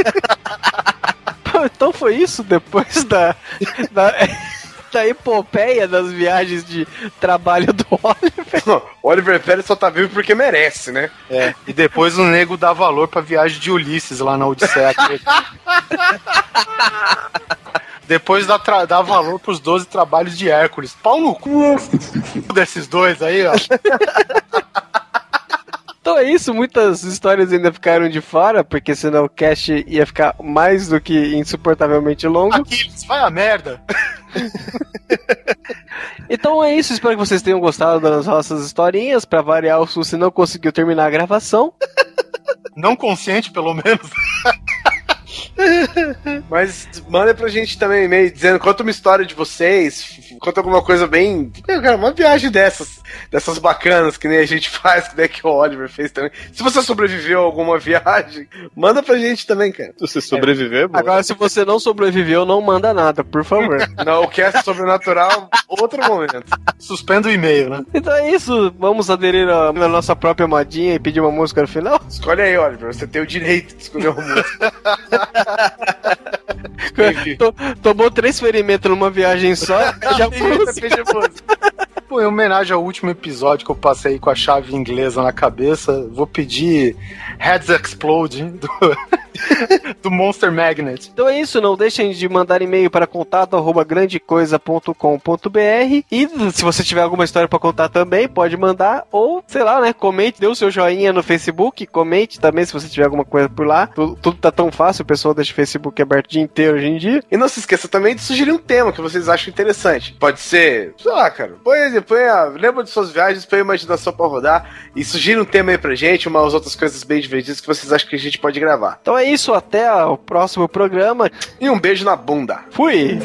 Então foi isso depois da... da... da epopeia das viagens de trabalho do Oliver. Não, Oliver Pérez só tá vivo porque merece, né? É, e depois o nego dá valor pra viagem de Ulisses lá na Odisseia. Depois dá, tra- dá valor pros doze trabalhos de Hércules. Pau no cu desses dois aí, ó. Então é isso, muitas histórias ainda ficaram de fora, porque senão o cast ia ficar mais do que insuportavelmente longo. Aquiles, vai a merda! Então é isso, espero que vocês tenham gostado das nossas historinhas. Pra variar, o Susi não conseguiu terminar a gravação. Não consciente, pelo menos. Mas manda pra gente também um e-mail dizendo, conta uma história de vocês, conta alguma coisa bem... Cara, uma viagem dessas, dessas bacanas que nem a gente faz, que nem que o Oliver fez também. Se você sobreviveu a alguma viagem, manda pra gente também, cara. Se você sobreviver, é. Agora, se você não sobreviveu, não manda nada, por favor. Não, o cast sobrenatural, outro momento. Suspenda o e-mail, né? Então é isso, vamos aderir à nossa própria modinha e pedir uma música no final? Escolhe aí, Oliver, você tem o direito de escolher uma música. Tomou três ferimentos numa viagem só, já foi. Pô, em homenagem ao último episódio que eu passei com a chave inglesa na cabeça, vou pedir Heads Explode do Do Monster Magnet. Então é isso, não deixem de mandar e-mail para contato arroba grandecoisa ponto com ponto b r e se você tiver alguma história para contar também, pode mandar ou, sei lá, né, comente, dê o seu joinha no Facebook, comente também se você tiver alguma coisa por lá. Tudo, tudo tá tão fácil, o pessoal deixa o Facebook aberto o dia inteiro hoje em dia. E não se esqueça também de sugerir um tema que vocês acham interessante. Pode ser, sei lá, cara, põe, põe a, lembra de suas viagens, põe a imaginação pra rodar e sugira um tema aí pra gente, umas outras coisas bem divertidas que vocês acham que a gente pode gravar. Então é isso, até o próximo programa. E um beijo na bunda. Fui!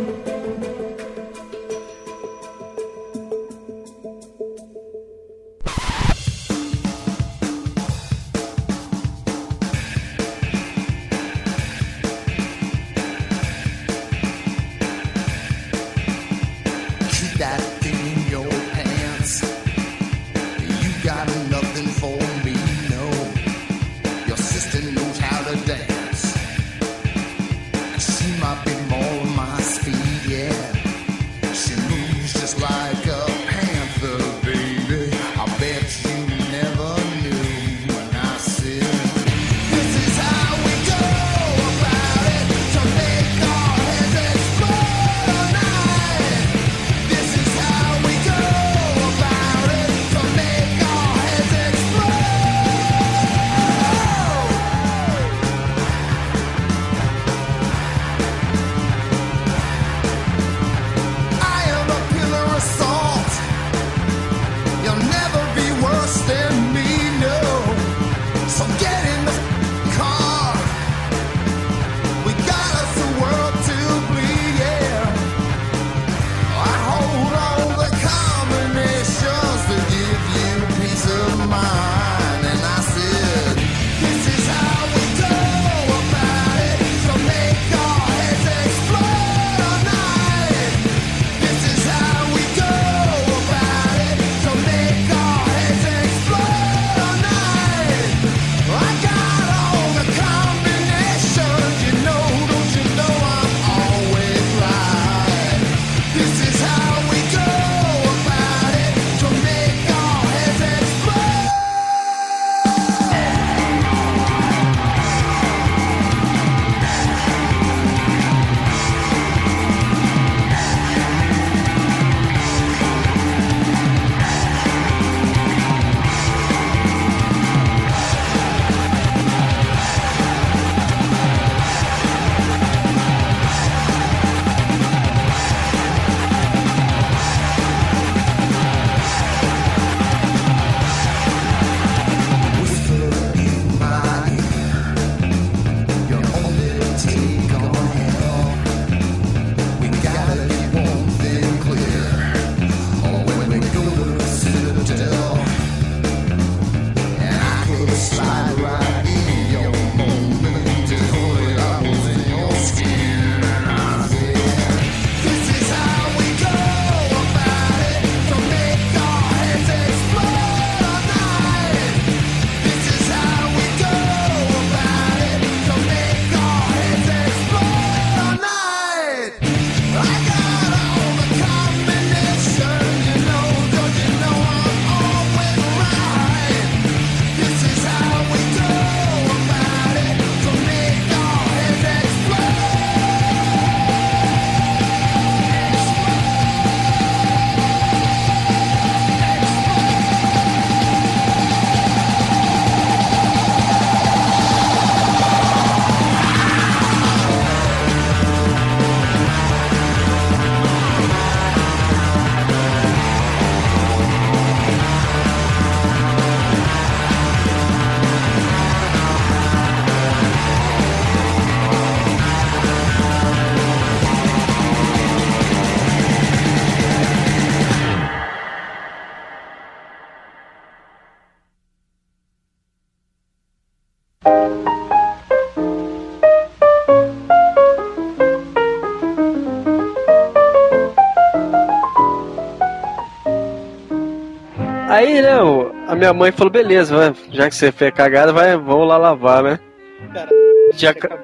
Aí, né, a minha mãe falou, beleza, vai, já que você fez cagada, vai, vamos lá lavar, né? Cara, Tinha,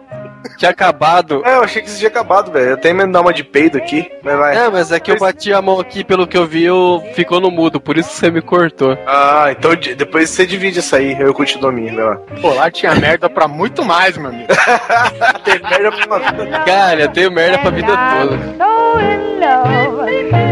Tinha acabado. É, eu achei que isso tinha acabado, velho. Eu tenho medo de dar uma de peido aqui, mas vai. É, mas é que eu bati a mão aqui, pelo que eu vi, eu ficou no mudo, por isso que você me cortou. Ah, então depois você divide essa aí, eu continuo a minha, vai lá. Pô, lá tinha merda pra muito mais, meu amigo. Tem merda pra vida. Cara, eu tenho merda pra vida toda. So in love.